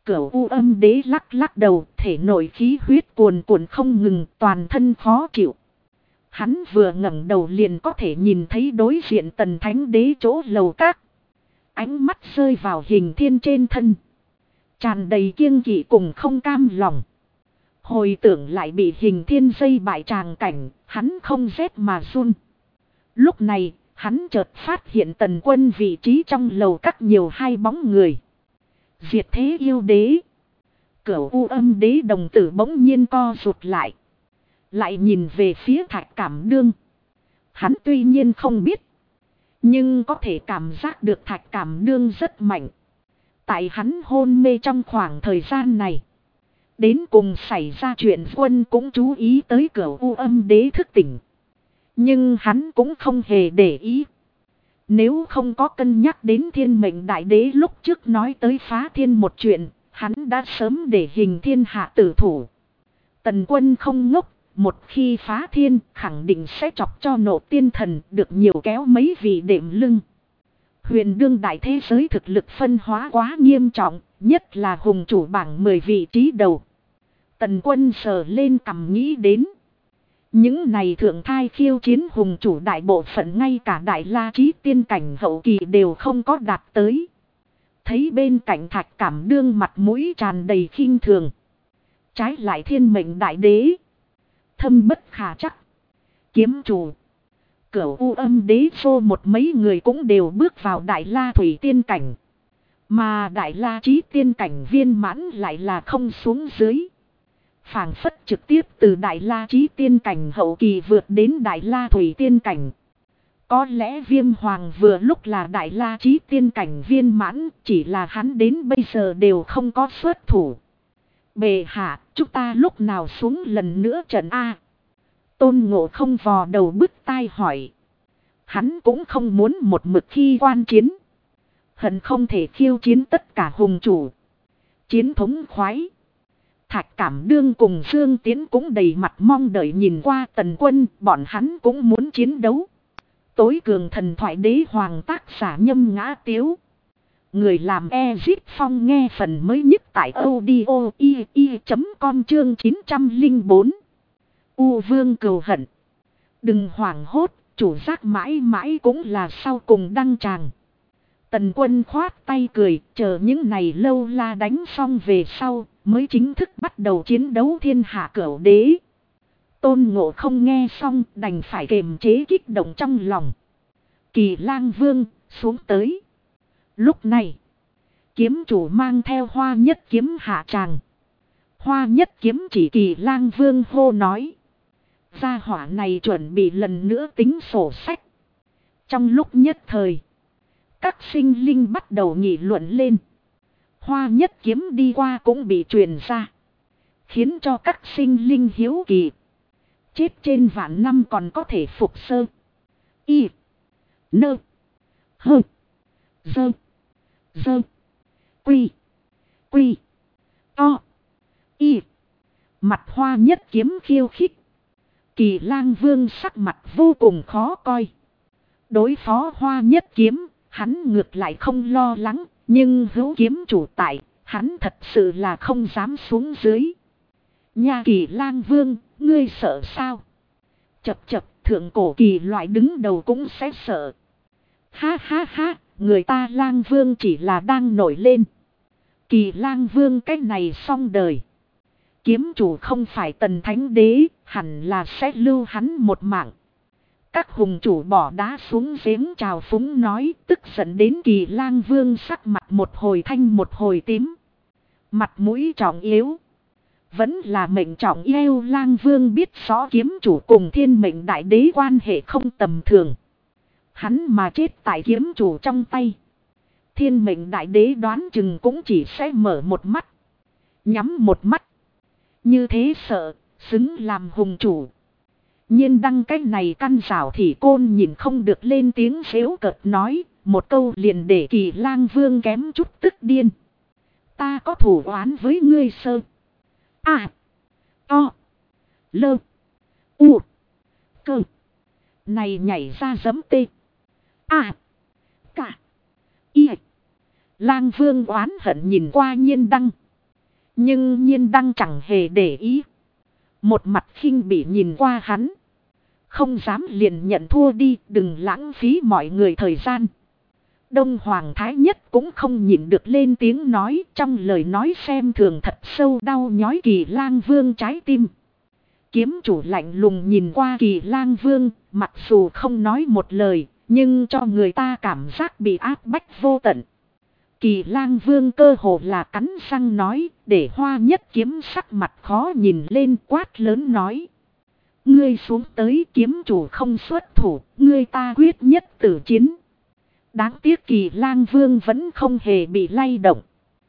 Cửu U Âm Đế lắc lắc đầu, thể nội khí huyết cuồn cuộn không ngừng, toàn thân khó chịu. Hắn vừa ngẩng đầu liền có thể nhìn thấy đối diện Tần Thánh Đế chỗ lầu các. Ánh mắt rơi vào Hình Thiên trên thân, tràn đầy kiêng kỵ cùng không cam lòng. Hồi tưởng lại bị Hình Thiên dây bại tràng cảnh, hắn không rét mà run. Lúc này, hắn chợt phát hiện Tần Quân vị trí trong lầu các nhiều hai bóng người. Diệt Thế Yêu Đế. Cửu U Âm Đế đồng tử bỗng nhiên co rụt lại. Lại nhìn về phía Thạch Cảm Đương. Hắn tuy nhiên không biết, nhưng có thể cảm giác được Thạch Cảm Đương rất mạnh. Tại hắn hôn mê trong khoảng thời gian này, đến cùng xảy ra chuyện, Quân cũng chú ý tới Cửu U Âm Đế thức tỉnh. Nhưng hắn cũng không hề để ý. Nếu không có cân nhắc đến Thiên Mệnh Đại Đế lúc trước nói tới phá thiên một chuyện, hắn đã sớm để Hình Thiên hạ tử thủ. Tần Quân không ngốc, một khi phá thiên khẳng định sẽ chọc cho Nộ Tiên Thần, được nhiều kéo mấy vị đệm lưng. Huyền đương đại thế giới thực lực phân hóa quá nghiêm trọng, nhất là hùng chủ bảng 10 vị trí đầu. Tần Quân sờ lên cằm nghĩ đến. Những này thượng thai khiêu chiến hùng chủ đại bộ phận ngay cả Đại La Chí tiên cảnh hậu kỳ đều không có đạt tới. Thấy bên cạnh Thạch Cảm Đương mặt mũi tràn đầy khinh thường. Trái lại Thiên Mệnh Đại Đế. Thâm bất khả chắc. Kiếm chủ. Cửu U Âm Đế phô một mấy người cũng đều bước vào Đại La Thủy tiên cảnh. Mà Đại La Chí tiên cảnh viên mãn lại là không xuống dưới. Phảng phất trực tiếp từ Đại La Chí tiên cảnh hậu kỳ vượt đến Đại La Thủy tiên cảnh. Có lẽ Viêm Hoàng vừa lúc là Đại La Chí tiên cảnh viên mãn, chỉ là hắn đến bây giờ đều không có xuất thủ. Bệ hạ, chúng ta lúc nào xuống lần nữa trận A? Tôn Ngộ Không vò đầu bứt tai hỏi. Hắn cũng không muốn một mực khi quan chiến. Hận không thể khiêu chiến tất cả hùng chủ. Chiến thống khoái. Thạch Cảm Đương cùng Dương Tiến cũng đầy mặt mong đợi nhìn qua Tần Quân, bọn hắn cũng muốn chiến đấu. Tối cường thần thoại đế hoàng tác giả Nhâm Ngã Tiếu. Người làm Ezit Phong nghe phần mới nhất tại audio.com chương 904. U Vương Cừu Hận. Đừng hoảng hốt, chủ giác mãi mãi cũng là sau cùng đăng tràng. Tần Quân khoát tay cười, chờ những này lâu la đánh xong về sau, mới chính thức bắt đầu chiến đấu thiên hạ cửu đế. Tôn Ngộ Không nghe xong đành phải kiềm chế kích động trong lòng. Kỳ Lang Vương xuống tới. Lúc này, kiếm chủ mang theo Hoa Nhất Kiếm hạ tràng. Hoa Nhất Kiếm chỉ Kỳ Lang Vương hô nói. Gia hỏa này chuẩn bị lần nữa tính sổ sách. Trong lúc nhất thời, các sinh linh bắt đầu nghị luận lên. Hoa Nhất Kiếm đi qua cũng bị truyền ra, khiến cho các sinh linh hiếu kỳ. Chết trên vạn năm còn có thể phục sơ. Y. Nơ. Hơ. Dơ. Dơ. Quy. Quy. To. Y. Mặt Hoa Nhất Kiếm khiêu khích. Kỳ Lang Vương sắc mặt vô cùng khó coi. Đối phó Hoa Nhất Kiếm, hắn ngược lại không lo lắng. Nhưng hữu kiếm chủ tại, hắn thật sự là không dám xuống dưới. Nha Kỳ Lang Vương, ngươi sợ sao? Chập chập, thượng cổ kỳ loại đứng đầu cũng sẽ sợ. Ha ha ha, người ta Lang Vương chỉ là đang nổi lên. Kỳ Lang Vương cái này xong đời. Kiếm chủ không phải Tần Thánh Đế, hẳn là sẽ lưu hắn một mạng. Các hùng chủ bỏ đá xuống giếng chào phúng nói, tức giận đến Kỳ Lang Vương sắc mặt một hồi thanh một hồi tím. Mặt mũi trọng yếu. Vẫn là mệnh trọng yêu. Lang Vương biết rõ kiếm chủ cùng Thiên Mệnh Đại Đế quan hệ không tầm thường. Hắn mà chết tại kiếm chủ trong tay, Thiên Mệnh Đại Đế đoán chừng cũng chỉ sẽ mở một mắt, nhắm một mắt. Như thế sợ, xứng làm hùng chủ. Nhiên đăng cái này căn rào thì côn nhìn không được lên tiếng xéo cợt nói, một câu liền để Kỳ Lang Vương kém chút tức điên. Ta có thủ oán với ngươi sơ. À. To. Lơ. U. Cơ. Này nhảy ra giấm tê. À. Cả. Y. Lang Vương oán hận nhìn qua Nhiên đăng. Nhưng Nhiên Đăng chẳng hề để ý. Một mặt khinh bỉ nhìn qua hắn. Không dám liền nhận thua đi, đừng lãng phí mọi người thời gian. Đông Hoàng Thái Nhất cũng không nhịn được lên tiếng nói, trong lời nói xem thường thật sâu đau nhói Kỳ Lang Vương trái tim. Kiếm chủ lạnh lùng nhìn qua Kỳ Lang Vương, mặc dù không nói một lời, nhưng cho người ta cảm giác bị áp bách vô tận. Kỳ Lang Vương cơ hồ là cắn răng nói, để Hoa Nhất Kiếm sắc mặt khó nhìn lên, quát lớn nói. Ngươi xuống tới, kiếm chủ không xuất thủ, ngươi ta quyết nhất tử chiến. Đáng tiếc Kỳ Lang Vương vẫn không hề bị lay động.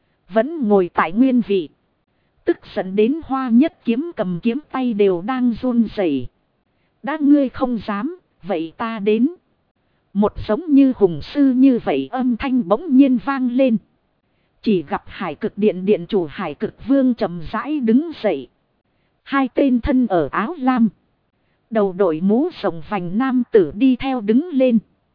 Vẫn ngồi tại nguyên vị. Tức giận đến Hoa Nhất Kiếm cầm kiếm tay đều đang run rẩy. Đã ngươi không dám, vậy ta đến. Một giống như hùng sư như vậy âm thanh bỗng nhiên vang lên. Chỉ gặp Hải Cực Điện điện chủ Hải Cực Vương chậm rãi đứng dậy. Hai tên thân ở áo lam. Đầu đội mũ rộng vành nam tử đi theo đứng lên.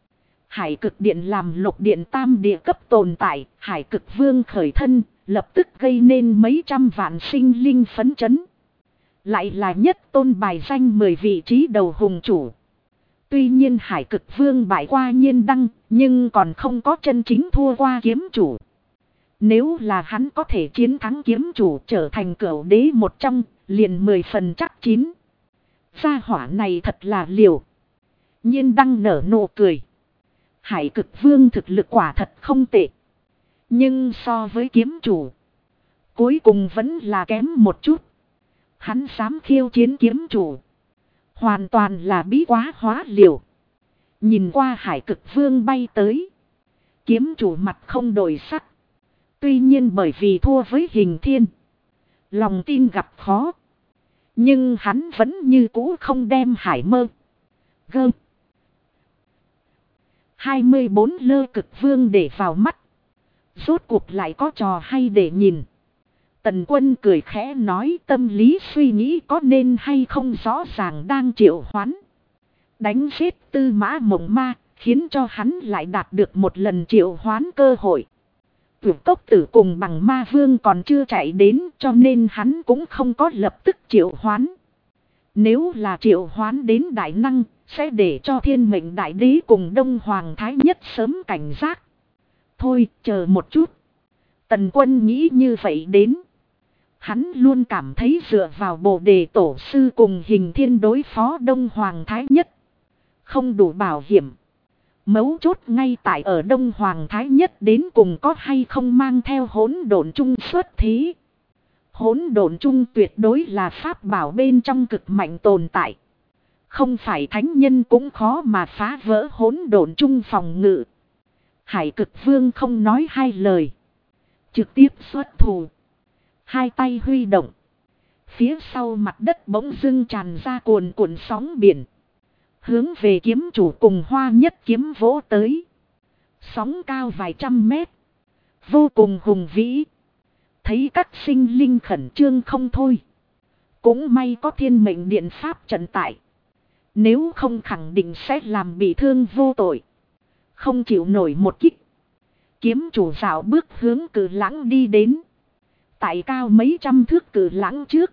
Hải Cực Điện làm lục điện tam địa cấp tồn tại. Hải Cực Vương khởi thân, lập tức gây nên mấy trăm vạn sinh linh phấn chấn. Lại là nhất tôn bài danh 10 vị trí đầu hùng chủ. Tuy nhiên Hải Cực Vương bại qua Nhiên Đăng, nhưng còn không có chân chính thua qua kiếm chủ. Nếu là hắn có thể chiến thắng kiếm chủ trở thành cửu đế một trong, liền 10 phần chắc chín. Gia hỏa này thật là liều. Nhiên Đăng nở nụ cười. Hải Cực Vương thực lực quả thật không tệ. Nhưng so với kiếm chủ, cuối cùng vẫn là kém một chút. Hắn dám khiêu chiến kiếm chủ, hoàn toàn là bí quá hóa liều. Nhìn qua Hải Cực Vương bay tới, kiếm chủ mặt không đổi sắc. Tuy nhiên bởi vì thua với Hình Thiên, lòng tin gặp khó. Nhưng hắn vẫn như cũ không đem Hải Mơ Gơ 24 Lơ Cực Vương để vào mắt. Rốt cuộc lại có trò hay để nhìn. Tần Quân cười khẽ nói, tâm lý suy nghĩ có nên hay không rõ ràng đang triệu hoán. Đánh giết Tư Mã Mộng Ma, khiến cho hắn lại đạt được một lần triệu hoán cơ hội. Tuyệt Cốc Tử cùng Bằng Ma Vương còn chưa chạy đến, cho nên hắn cũng không có lập tức triệu hoán. Nếu là triệu hoán đến đại năng, sẽ để cho Thiên Mệnh Đại Đế cùng Đông Hoàng Thái Nhất sớm cảnh giác. Thôi, chờ một chút. Tần Quân nghĩ như vậy đến. Hắn luôn cảm thấy dựa vào Bồ Đề Tổ Sư cùng Hình Thiên đối phó Đông Hoàng Thái Nhất không đủ bảo hiểm. Mấu chốt ngay tại ở Đông Hoàng Thái Nhất đến cùng có hay không mang theo Hỗn Độn Chung xuất thí. Hỗn Độn Chung tuyệt đối là pháp bảo bên trong cực mạnh tồn tại. Không phải thánh nhân cũng khó mà phá vỡ Hỗn Độn Chung phòng ngự. Hải Cực Vương không nói hai lời, trực tiếp xuất thủ. Hai tay huy động. Phía sau mặt đất bỗng dưng tràn ra cuồn cuộn sóng biển. Hướng về kiếm chủ cùng Hoa Nhất Kiếm vỗ tới. Sóng cao vài trăm mét. Vô cùng hùng vĩ. Thấy các sinh linh khẩn trương không thôi. Cũng may có Thiên Mệnh Điện Pháp trận tại. Nếu không khẳng định sẽ làm bị thương vô tội. Không chịu nổi một kích. Kiếm chủ dạo bước hướng Cử Lãng đi đến. Tại cao mấy trăm thước Cử Lãng trước.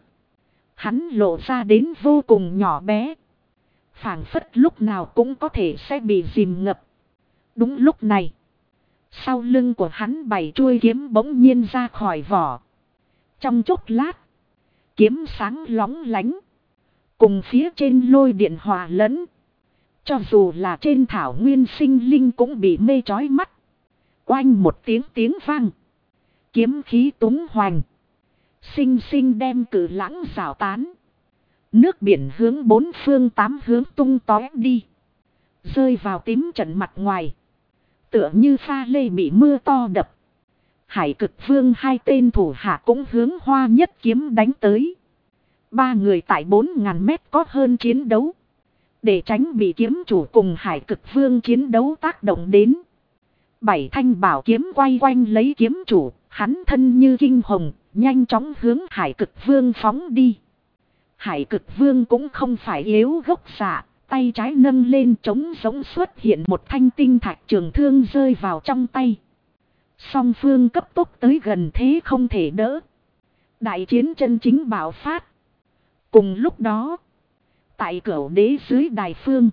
Hắn lộ ra đến vô cùng nhỏ bé. Phảng phất lúc nào cũng có thể sẽ bị dìm ngập. Đúng lúc này. Sau lưng của hắn 7 chuôi kiếm bỗng nhiên ra khỏi vỏ. Trong chốc lát. Kiếm sáng lóng lánh. Cùng phía trên lôi điện hòa lẫn. Cho dù là trên thảo nguyên sinh linh cũng bị mê chói mắt. Oanh một tiếng vang. Kiếm khí túng hoành. Sinh sinh đem Cử Lãng rào tán. Nước biển hướng bốn phương tám hướng tung tóe đi. Rơi vào tím trận mặt ngoài. Tựa như pha lê bị mưa to đập. Hải Cực Vương hai tên thủ hạ cũng hướng Hoa Nhất Kiếm đánh tới. Ba người tại 4.000 mét có hơn chiến đấu. Để tránh bị kiếm chủ cùng Hải Cực Vương chiến đấu tác động đến. 7 thanh bảo kiếm quay quanh lấy kiếm chủ. Hắn thân như kinh hồng, nhanh chóng hướng Hải Cực Vương phóng đi. Hải Cực Vương cũng không phải yếu gốc dạ, tay trái nâng lên trống giống xuất hiện một thanh tinh thạch trường thương rơi vào trong tay. Song phương cấp tốc tới gần thế không thể đỡ. Đại chiến chân chính bạo phát. Cùng lúc đó, tại Cửu Đế dưới đài phương,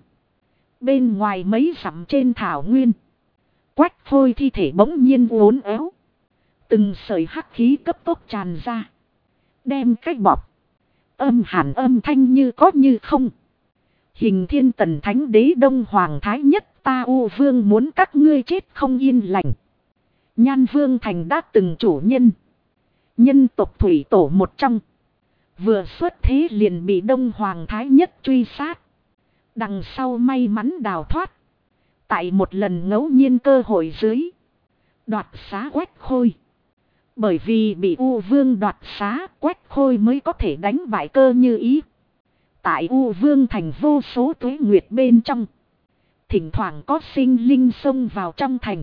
bên ngoài mấy dặm trên thảo nguyên, Quách Phôi thi thể bỗng nhiên uốn éo. Từng sợi hắc khí cấp tốc tràn ra, đem cách bọc. Âm hàn âm thanh như có như không. Hình Thiên Tần Thánh Đế Đông Hoàng Thái Nhất, ta U Vương muốn các ngươi chết không yên lành. Nhan Vương Thành đã từng chủ nhân, nhân tộc thủy tổ một trong. Vừa xuất thế liền bị Đông Hoàng Thái Nhất truy sát. Đằng sau may mắn đào thoát. Tại một lần ngẫu nhiên cơ hội dưới, đoạt xá Quách Khôi. Bởi vì bị U Vương đoạt xá, Quách Khôi mới có thể đánh bại Cơ Như Ý. Tại U Vương Thành vô số tuế nguyệt bên trong, thỉnh thoảng có sinh linh xông vào trong thành.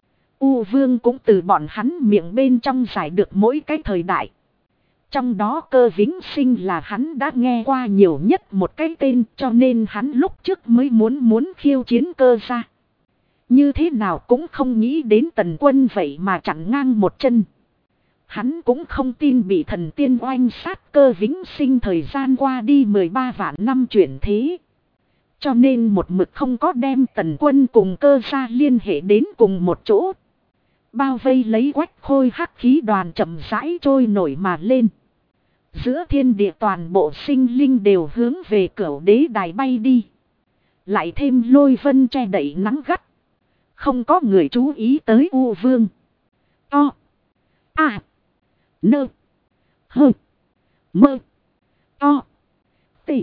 U Vương cũng từ bọn hắn miệng bên trong giải được mỗi cái thời đại. Trong đó Cơ Vĩnh Sinh là hắn đã nghe qua nhiều nhất một cái tên, cho nên hắn lúc trước mới muốn khiêu chiến Cơ gia. Như thế nào cũng không nghĩ đến Tần Quân vậy mà chặn ngang một chân. Hắn cũng không tin bị thần tiên oanh sát. Cơ Vĩnh Sinh thời gian qua đi 13 vạn năm chuyển thế. Cho nên một mực không có đem Tần Quân cùng Cơ gia liên hệ đến cùng một chỗ. Bao vây lấy Quách Khôi hắc khí đoàn chậm rãi trôi nổi mà lên. Giữa thiên địa toàn bộ sinh linh đều hướng về Cửu Đế đài bay đi. Lại thêm lôi vân che đậy nắng gắt. Không có người chú ý tới U Vương. O. A. Nơ. Hơ. Mơ. O. Tị.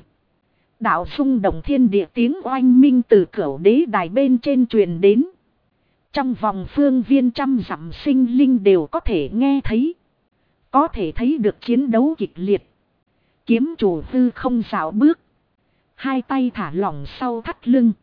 Đạo xung động thiên địa tiếng oanh minh từ Cửu Đế đài bên trên truyền đến. Trong vòng phương viên trăm dặm sinh linh đều có thể nghe thấy. Có thể thấy được chiến đấu kịch liệt. Kiếm chủ hư không dạo bước. Hai tay thả lỏng sau thắt lưng.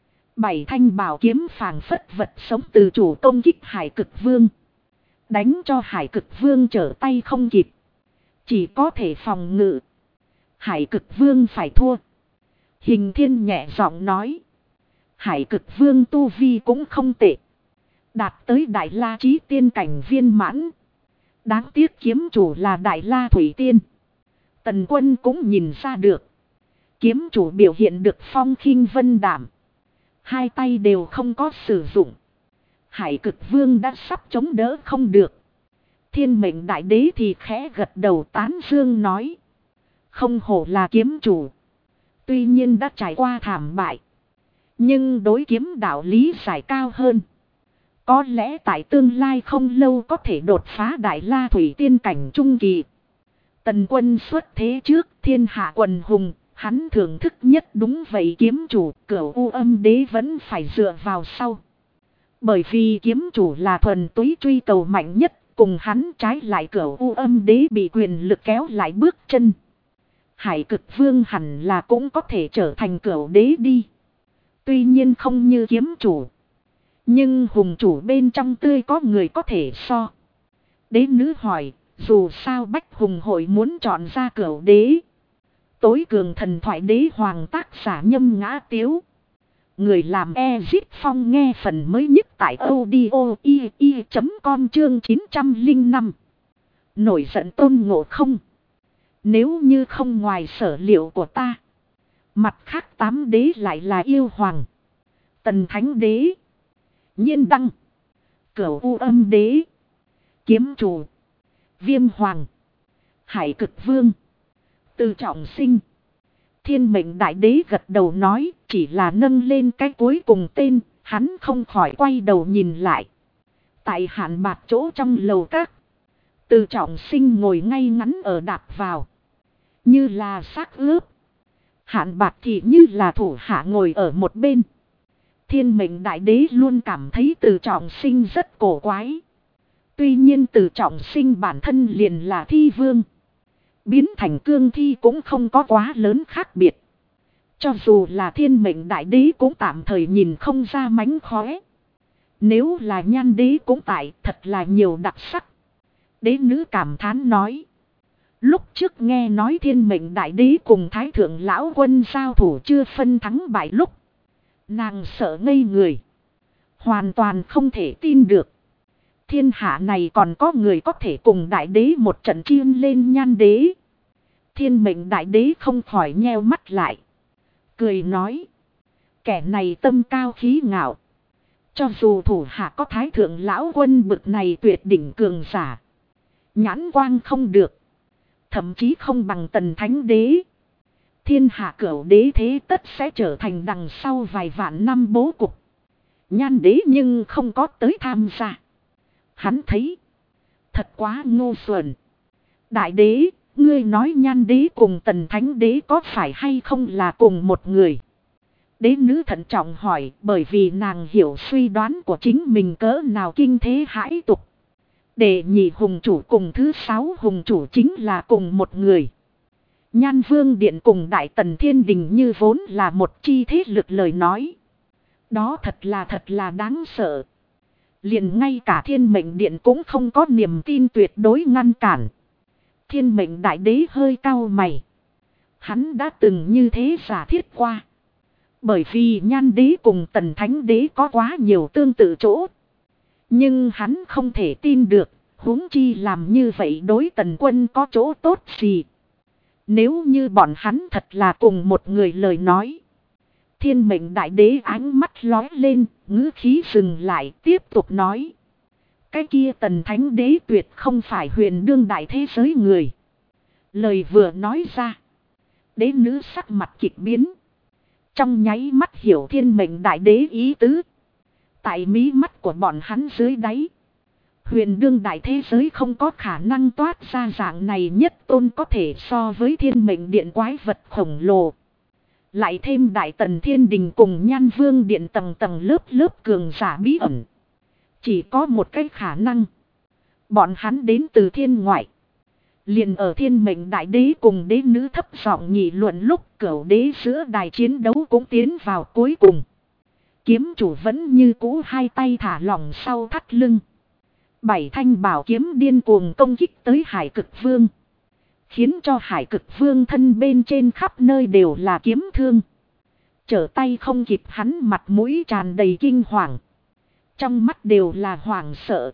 7 thanh bảo kiếm phảng phất vật sống từ chủ công kích Hải Cực Vương. Đánh cho Hải Cực Vương trở tay không kịp. Chỉ có thể phòng ngự. Hải Cực Vương phải thua. Hình Thiên nhẹ giọng nói. Hải Cực Vương tu vi cũng không tệ. Đạt tới Đại La Chí Tiên cảnh viên mãn. Đáng tiếc kiếm chủ là Đại La Thủy Tiên. Tần Quân cũng nhìn ra được. Kiếm chủ biểu hiện được phong khinh vân đảm. Hai tay đều không có sử dụng. Hải Cực Vương đã sắp chống đỡ không được. Thiên Mệnh Đại Đế thì khẽ gật đầu tán dương nói. Không hổ là kiếm chủ. Tuy nhiên đã trải qua thảm bại. Nhưng đối kiếm đạo lý giải cao hơn. Có lẽ tại tương lai không lâu có thể đột phá Đại La Thủy Tiên cảnh trung kỳ. Tần Quân xuất thế trước thiên hạ quần hùng. Hắn thưởng thức nhất đúng vậy kiếm chủ. Cửu U Âm Đế vẫn phải dựa vào sau. Bởi vì kiếm chủ là thuần túy truy cầu mạnh nhất. Cùng hắn trái lại Cửu U Âm Đế bị quyền lực kéo lại bước chân. Hải Cực Vương hẳn là cũng có thể trở thành Cửu Đế đi. Tuy nhiên không như kiếm chủ. Nhưng hùng chủ bên trong tươi có người có thể so. Đế nữ hỏi, dù sao Bách Hùng hội muốn chọn ra Cửu Đế. Tối cường thần thoại đế hoàng tác giả Nhâm Ngã Tiếu. Người làm Ezit Phong nghe phần mới nhất tại audio.com chương 905. Nổi giận Tôn Ngộ Không. Nếu như không ngoài sở liệu của ta. Mặt khác 8 đế lại là yêu hoàng. Tần Thánh Đế. Nhiên Đăng. Cửu U Âm Đế. Kiếm Chủ. Viêm Hoàng. Hải Cực Vương. Từ Trọng Sinh. Thiên Mệnh Đại Đế gật đầu nói, chỉ là nâng lên cái cuối cùng tên, hắn không khỏi quay đầu nhìn lại. Tại Hạn Bạt chỗ trong lầu các. Từ Trọng Sinh ngồi ngay ngắn ở đạp vào. Như là xác ướp. Hạn Bạt thì như là thủ hạ ngồi ở một bên. Thiên Mệnh Đại Đế luôn cảm thấy Từ Trọng Sinh rất cổ quái. Tuy nhiên Từ Trọng Sinh bản thân liền là thi vương. Biến thành cương thi cũng không có quá lớn khác biệt. Cho dù là Thiên Mệnh Đại Đế cũng tạm thời nhìn không ra mánh khóe. Nếu là Nhan Đế cũng tại, thật là nhiều đặc sắc. Đế nữ cảm thán nói. Lúc trước nghe nói Thiên Mệnh Đại Đế cùng Thái Thượng Lão Quân giao thủ chưa phân thắng bại lúc. Nàng sợ ngây người. Hoàn toàn không thể tin được. Thiên hạ này còn có người có thể cùng đại đế một trận chiên lên Nhan đế. Thiên mệnh đại đế không khỏi nheo mắt lại. Cười nói. Kẻ này tâm cao khí ngạo. Cho dù thủ hạ có thái thượng lão quân bực này tuyệt đỉnh cường giả. Nhãn quang không được. Thậm chí không bằng Tần Thánh đế. Thiên hạ cửu đế thế tất sẽ trở thành đằng sau vài vạn năm bố cục. Nhan đế nhưng không có tới tham gia. Hắn thấy. Thật quá ngu xuẩn. Đại đế, ngươi nói Nhan đế cùng Tần Thánh đế có phải hay không là cùng một người? Đế nữ thận trọng hỏi, bởi vì nàng hiểu suy đoán của chính mình cỡ nào kinh thế hãi tục. Đệ nhị hùng chủ cùng thứ 6 hùng chủ chính là cùng một người. Nhan Vương Điện cùng Đại Tần Thiên Đình như vốn là một chi thế lực lời nói. Đó thật là đáng sợ. Liền ngay cả Thiên Mệnh Điện cũng không có niềm tin tuyệt đối ngăn cản. Thiên Mệnh Đại Đế hơi cau mày. Hắn đã từng như thế giả thiết qua. Bởi vì Nhan đế cùng Tần Thánh đế có quá nhiều tương tự chỗ. Nhưng hắn không thể tin được, huống chi làm như vậy đối Tần quân có chỗ tốt gì. Nếu như bọn hắn thật là cùng một người lời nói. Thiên mệnh đại đế ánh mắt lói lên, ngữ khí dừng lại, tiếp tục nói. Cái kia Tần Thánh đế tuyệt không phải huyền đương đại thế giới người. Lời vừa nói ra. Đế nữ sắc mặt kịch biến. Trong nháy mắt hiểu thiên mệnh đại đế ý tứ. Tại mí mắt của bọn hắn dưới đáy. Huyền đương đại thế giới không có khả năng toát ra dạng này nhất tôn có thể so với thiên mệnh điện quái vật khổng lồ. Lại thêm Đại Tần Thiên Đình cùng Nhan Vương Điện tầng tầng lớp lớp cường giả bí ẩn. Chỉ có một cái khả năng. Bọn hắn đến từ thiên ngoại. Liền ở thiên mệnh đại đế cùng đế nữ thấp giọng nghị luận lúc cửu đế giữa đài chiến đấu cũng tiến vào cuối cùng. Kiếm chủ vẫn như cũ hai tay thả lỏng sau thắt lưng. 7 thanh bảo kiếm điên cuồng công kích tới Hải Cực Vương. Khiến cho Hải Cực Vương thân bên trên khắp nơi đều là kiếm thương. Trở tay không kịp hắn mặt mũi tràn đầy kinh hoàng. Trong mắt đều là hoảng sợ.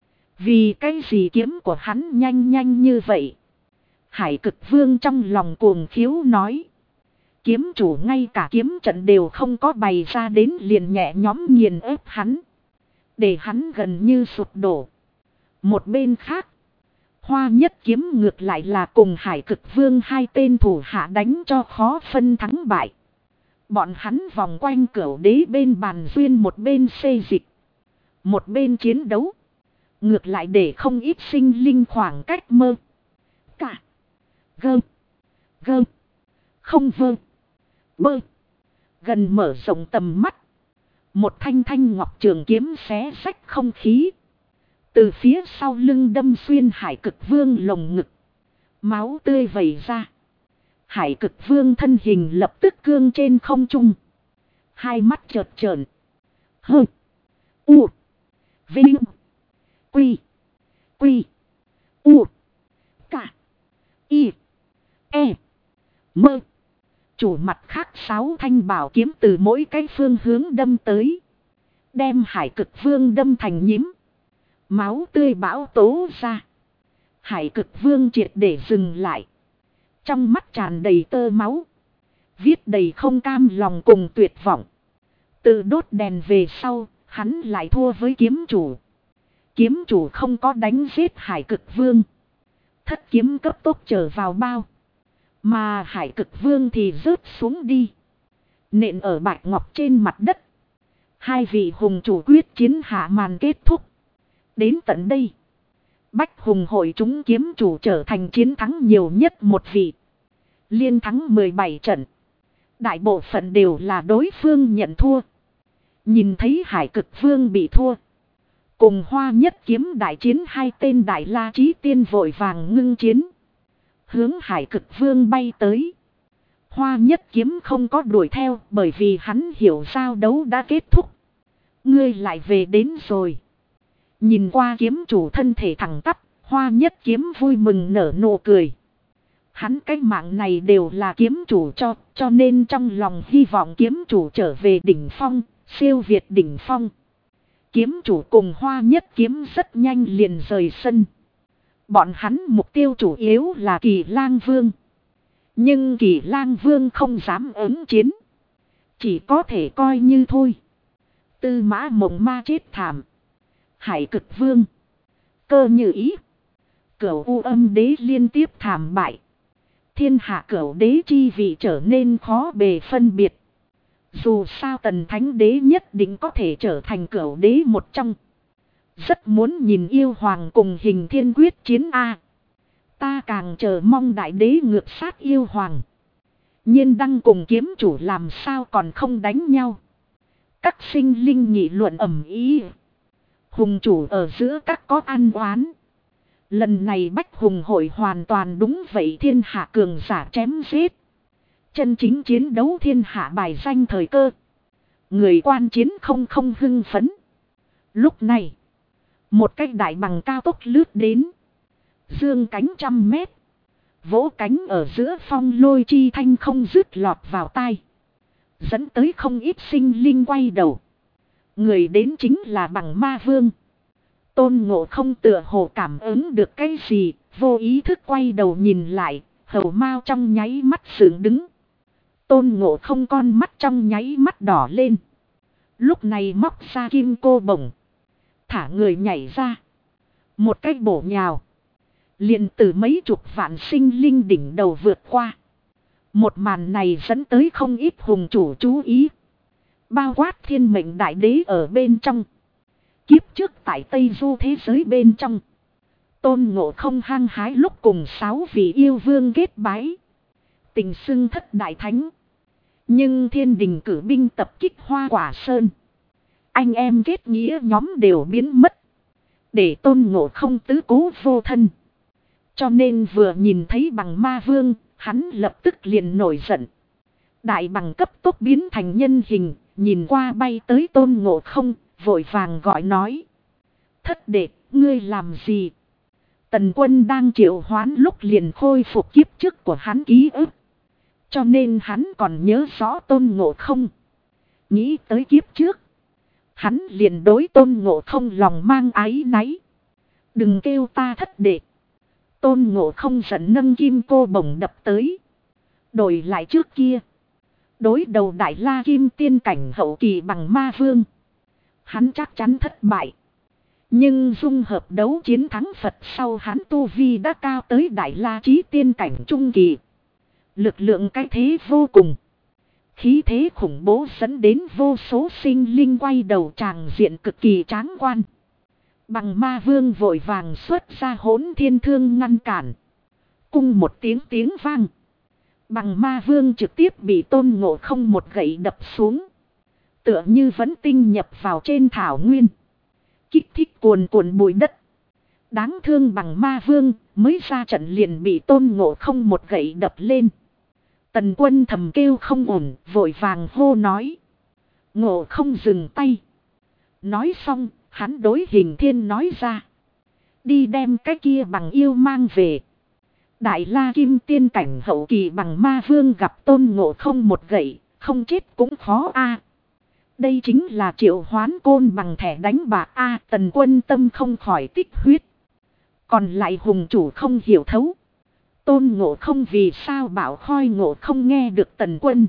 Vì cái gì kiếm của hắn nhanh như vậy? Hải Cực Vương trong lòng cuồng khiếu nói. Kiếm chủ ngay cả kiếm trận đều không có bày ra đến liền nhẹ nhõm nghiền ép hắn. Để hắn gần như sụp đổ. Một bên khác. Hoa Nhất Kiếm ngược lại là cùng Hải Cực Vương hai tên thủ hạ đánh cho khó phân thắng bại. Bọn hắn vòng quanh cửu đế bên bàn duyên một bên xê dịch. Một bên chiến đấu. Ngược lại để không ít sinh linh khoảng cách mơ. Cả. Gơ. Gơ. Không vơ. Bơ. Gần mở rộng tầm mắt. Một thanh thanh ngọc trường kiếm xé rách không khí. Từ phía sau lưng đâm xuyên Hải Cực Vương lồng ngực. Máu tươi vẩy ra. Hải Cực Vương thân hình lập tức cương trên không trung. Hai mắt chợt trợn. Hơ. U. Vinh. Quy. Quy. U. Cả. Y. E. Mơ. Chủ mặt khác 6 thanh bảo kiếm từ mỗi cái phương hướng đâm tới. Đem Hải Cực Vương đâm thành nhím. Máu tươi bão tố ra. Hải Cực Vương triệt để dừng lại. Trong mắt tràn đầy tơ máu. Viết đầy không cam lòng cùng tuyệt vọng. Từ đốt đèn về sau, hắn lại thua với kiếm chủ. Kiếm chủ không có đánh giết Hải Cực Vương. Thất kiếm cấp tốc trở vào bao. Mà Hải Cực Vương thì rớt xuống đi. Nện ở bạch ngọc trên mặt đất. Hai vị hùng chủ quyết chiến hạ màn kết thúc. Đến tận đây. Bách hùng hội chúng kiếm chủ trở thành chiến thắng nhiều nhất một vị. Liên thắng 17 trận. Đại bộ phận đều là đối phương nhận thua. Nhìn thấy Hải Cực Vương bị thua. Cùng Hoa Nhất Kiếm đại chiến hai tên đại la chí tiên vội vàng ngưng chiến. Hướng Hải Cực Vương bay tới. Hoa Nhất Kiếm không có đuổi theo bởi vì hắn hiểu giao đấu đã kết thúc. Ngươi lại về đến rồi. Nhìn qua kiếm chủ thân thể thẳng tắp, Hoa Nhất Kiếm vui mừng nở nụ cười. Hắn cái mạng này đều là kiếm chủ cho nên trong lòng hy vọng kiếm chủ trở về đỉnh phong, siêu việt đỉnh phong. Kiếm chủ cùng Hoa Nhất Kiếm rất nhanh liền rời sân. Bọn hắn mục tiêu chủ yếu là Kỳ Lang Vương. Nhưng Kỳ Lang Vương không dám ứng chiến. Chỉ có thể coi như thôi. Tư Mã Mộng Ma chết thảm. Hải Cực Vương, Cơ Như Ý, Cửu U Âm Đế liên tiếp thảm bại. Thiên hạ cửu đế chi vị trở nên khó bề phân biệt. Dù sao Tần Thánh Đế nhất định có thể trở thành cửu đế một trong. Rất muốn nhìn yêu hoàng cùng Hình Thiên quyết chiến A. Ta càng chờ mong đại đế ngược sát yêu hoàng. Nhiên Đăng cùng kiếm chủ làm sao còn không đánh nhau. Các sinh linh nghị luận ầm ĩ. Hùng chủ ở giữa các có ăn oán. Lần này Bách Hùng hội hoàn toàn đúng vậy, thiên hạ cường giả chém giết. Chân chính chiến đấu thiên hạ bài danh thời cơ. Người quan chiến không hưng phấn. Lúc này, một cái đại bằng cao tốc lướt đến. Dương cánh 100 mét. Vỗ cánh ở giữa phong lôi chi thanh không dứt lọt vào tai. Dẫn tới không ít sinh linh quay đầu. Người đến chính là Bằng Ma Vương. Tôn Ngộ Không tựa hồ cảm ứng được cái gì, vô ý thức quay đầu nhìn lại, hầu mao trong nháy mắt sướng đứng. Tôn Ngộ Không con mắt trong nháy mắt đỏ lên. Lúc này móc ra kim cô bổng. Thả người nhảy ra. Một cách bổ nhào. Liền từ mấy chục vạn sinh linh đỉnh đầu vượt qua. Một màn này dẫn tới không ít hùng chủ chú ý. Bao quát Thiên Mệnh Đại Đế ở bên trong. Kiếp trước tại Tây Du thế giới bên trong. Tôn Ngộ Không hăng hái lúc cùng 6 vị yêu vương kết bái. Tình xưng thất đại thánh. Nhưng thiên đình cử binh tập kích Hoa Quả Sơn. Anh em kết nghĩa nhóm đều biến mất. Để Tôn Ngộ Không tứ cố vô thân. Cho nên vừa nhìn thấy Bằng Ma Vương, hắn lập tức liền nổi giận. Đại bằng cấp tốc biến thành nhân hình, nhìn qua bay tới Tôn Ngộ Không, vội vàng gọi nói. Thất đệ, ngươi làm gì? Tần Quân đang triệu hoán lúc liền khôi phục kiếp trước của hắn ký ức. Cho nên hắn còn nhớ rõ Tôn Ngộ Không. Nghĩ tới kiếp trước. Hắn liền đối Tôn Ngộ Không lòng mang áy náy. Đừng kêu ta thất đệ. Tôn Ngộ Không giận nâng kim cô bổng đập tới. Đổi lại trước kia. Đối đầu Đại La Kim Tiên cảnh hậu kỳ Bằng Ma Vương. Hắn chắc chắn thất bại. Nhưng dung hợp đấu chiến thắng Phật sau hắn tu vi đã cao tới Đại La Chí Tiên cảnh trung kỳ. Lực lượng cái thế vô cùng. Khí thế khủng bố dẫn đến vô số sinh linh quay đầu, tràng diện cực kỳ tráng quan. Bằng Ma Vương vội vàng xuất ra Hỗn Thiên Thương ngăn cản. Cung một tiếng vang. Bằng Ma Vương trực tiếp bị Tôn Ngộ Không một gậy đập xuống. Tựa như vẫn tinh nhập vào trên thảo nguyên. Kích thích cuồn cuộn bụi đất. Đáng thương Bằng Ma Vương mới ra trận liền bị Tôn Ngộ Không một gậy đập lên. Tần Quân thầm kêu không ổn, vội vàng hô nói. Ngộ Không dừng tay. Nói xong, hắn đối Hình Thiên nói ra. Đi đem cái kia Bằng yêu mang về. Đại La Kim Tiên cảnh hậu kỳ Bằng Ma Vương gặp Tôn Ngộ Không một gậy, không chết cũng khó a. Đây chính là triệu hoán côn bằng thẻ đánh bạc a. Tần Quân tâm không khỏi tích huyết. Còn lại hùng chủ không hiểu thấu. Tôn Ngộ Không vì sao bảo khoi Ngộ Không nghe được Tần Quân.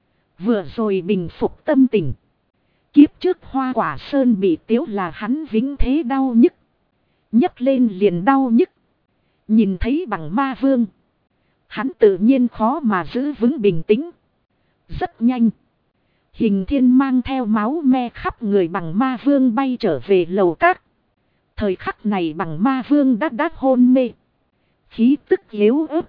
Vừa rồi bình phục tâm tình. Kiếp trước Hoa Quả Sơn bị tiếu là hắn vĩnh thế đau nhức. Nhấc lên liền đau nhức. Nhìn thấy Bằng Ma Vương. Hắn tự nhiên khó mà giữ vững bình tĩnh. Rất nhanh. Hình Thiên mang theo máu me khắp người Bằng Ma Vương bay trở về lầu các. Thời khắc này Bằng Ma Vương đã hôn mê. Khí tức yếu ớt.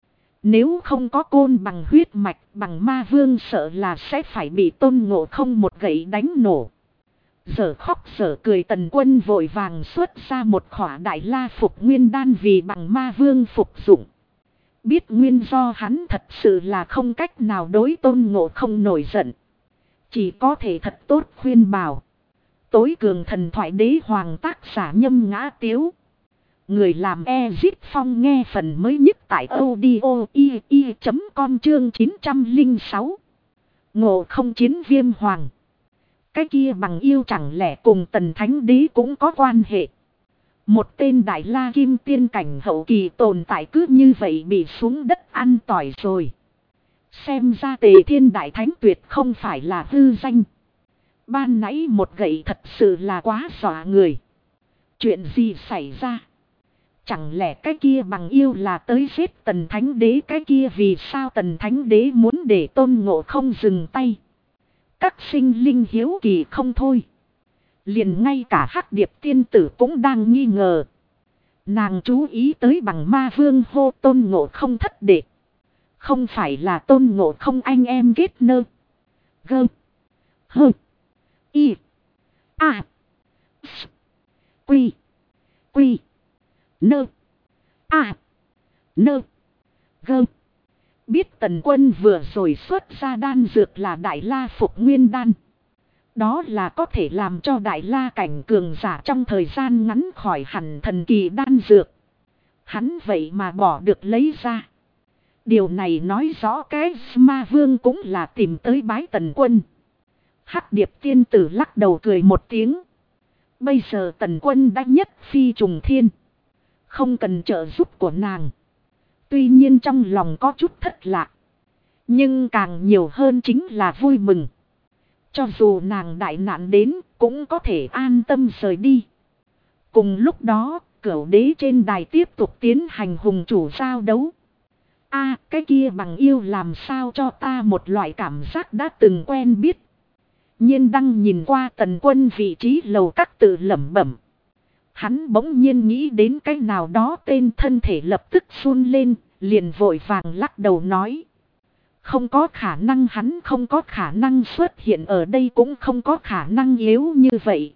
Nếu không có côn bằng huyết mạch, Bằng Ma Vương sợ là sẽ phải bị Tôn Ngộ Không một gậy đánh nổ. Giờ khóc giờ cười Tần Quân vội vàng xuất ra một khỏa Đại La Phục Nguyên Đan vì Bằng Ma Vương phục dụng. Biết nguyên do hắn thật sự là không cách nào đối Tôn Ngộ Không nổi giận. Chỉ có thể thật tốt khuyên bảo. Tối cường thần thoại đế hoàng tác giả Nhâm Ngã Tiếu. Người làm Ezit Phong nghe phần mới nhất tại audio.com chương 906. Ngộ Không chiến viêm hoàng. Cái kia bằng yêu chẳng lẽ cùng Tần Thánh Đế cũng có quan hệ. Một tên Đại La Kim Tiên cảnh hậu kỳ tồn tại cứ như vậy bị xuống đất ăn tỏi rồi. Xem ra Tề Thiên Đại Thánh tuyệt không phải là hư danh. Ban nãy một gậy thật sự là quá dọa người. Chuyện gì xảy ra? Chẳng lẽ cái kia bằng yêu là tới giết Tần Thánh Đế, cái kia vì sao Tần Thánh Đế muốn để Tôn Ngộ Không dừng tay? Các sinh linh hiếu kỳ không thôi. Liền ngay cả Hắc Điệp tiên tử cũng đang nghi ngờ. Nàng chú ý tới bằng ma vương hô Tôn Ngộ Không thất đệ. Không phải là Tôn Ngộ Không anh em kết nơ. Gơ. Hơ. Y. A. S. Quy. Quy. Nơ. A. Nơ. Gơ. Biết Tần Quân vừa rồi xuất ra đan dược là Đại La Phục Nguyên Đan. Đó là có thể làm cho Đại La cảnh cường giả trong thời gian ngắn khỏi hẳn thần kỳ đan dược. Hắn vậy mà bỏ được lấy ra. Điều này nói rõ cái ma vương cũng là tìm tới bái Tần Quân. Hắc Điệp tiên tử lắc đầu cười một tiếng. Bây giờ Tần Quân đã nhất phi trùng thiên. Không cần trợ giúp của nàng. Tuy nhiên trong lòng có chút thất lạc. Nhưng càng nhiều hơn chính là vui mừng. Cho dù nàng đại nạn đến cũng có thể an tâm rời đi. Cùng lúc đó, Cửu Đế trên đài tiếp tục tiến hành hùng chủ giao đấu. Cái kia bằng yêu làm sao cho ta một loại cảm giác đã từng quen biết. Nhiên Đăng nhìn qua Tần Quân vị trí lầu các tự lẩm bẩm. Hắn bỗng nhiên nghĩ đến cái nào đó tên, thân thể lập tức run lên, liền vội vàng lắc đầu nói. Không có khả năng, hắn không có khả năng xuất hiện ở đây, cũng không có khả năng yếu như vậy.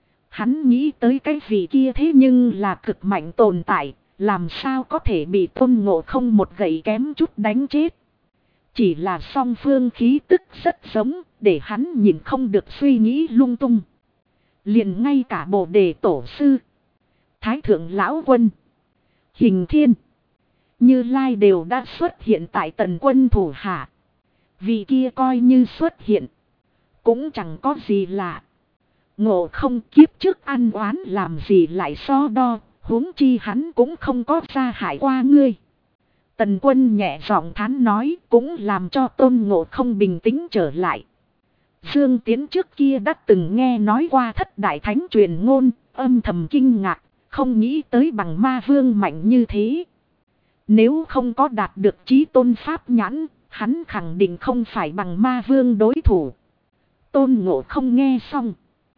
Hắn nghĩ tới cái vị kia thế nhưng là cực mạnh tồn tại, làm sao có thể bị Tôn Ngộ Không một gậy kém chút đánh chết. Chỉ là song phương khí tức rất giống, để hắn nhìn không được suy nghĩ lung tung. Liền ngay cả Bồ Đề Tổ Sư, Thái Thượng Lão Quân, Hình Thiên, Như Lai đều đã xuất hiện tại Tần Quân thủ hạ. Vì kia coi như xuất hiện, cũng chẳng có gì lạ. Ngộ Không, kiếp trước ăn oán làm gì lại so đo, huống chi hắn cũng không có ra hại qua ngươi. Tần Quân nhẹ giọng thán nói, cũng làm cho Tôn Ngộ Không bình tĩnh trở lại. Dương Tiến trước kia đã từng nghe nói qua thất đại thánh truyền ngôn, âm thầm kinh ngạc, không nghĩ tới bằng ma vương mạnh như thế. Nếu không có đạt được chí tôn pháp nhãn, hắn khẳng định không phải bằng ma vương đối thủ. Tôn Ngộ Không nghe xong,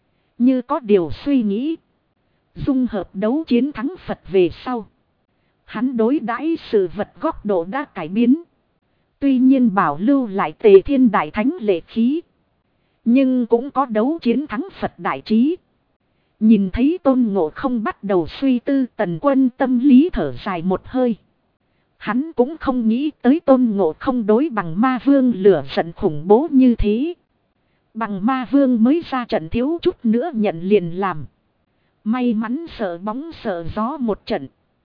như có điều suy nghĩ. Dung hợp đấu chiến thắng Phật về sau, hắn đối đãi sự vật góc độ đã cải biến. Tuy nhiên bảo lưu lại Tề Thiên Đại Thánh lệ khí, nhưng cũng có đấu chiến thắng Phật đại trí. Nhìn thấy Tôn Ngộ Không bắt đầu suy tư, Tần Quân tâm lý thở dài một hơi. Hắn cũng không nghĩ tới Tôn Ngộ Không đối bằng ma vương lửa giận khủng bố như thế. Bằng ma vương mới ra trận thiếu chút nữa nhận liền làm. May mắn sợ bóng sợ gió một trận.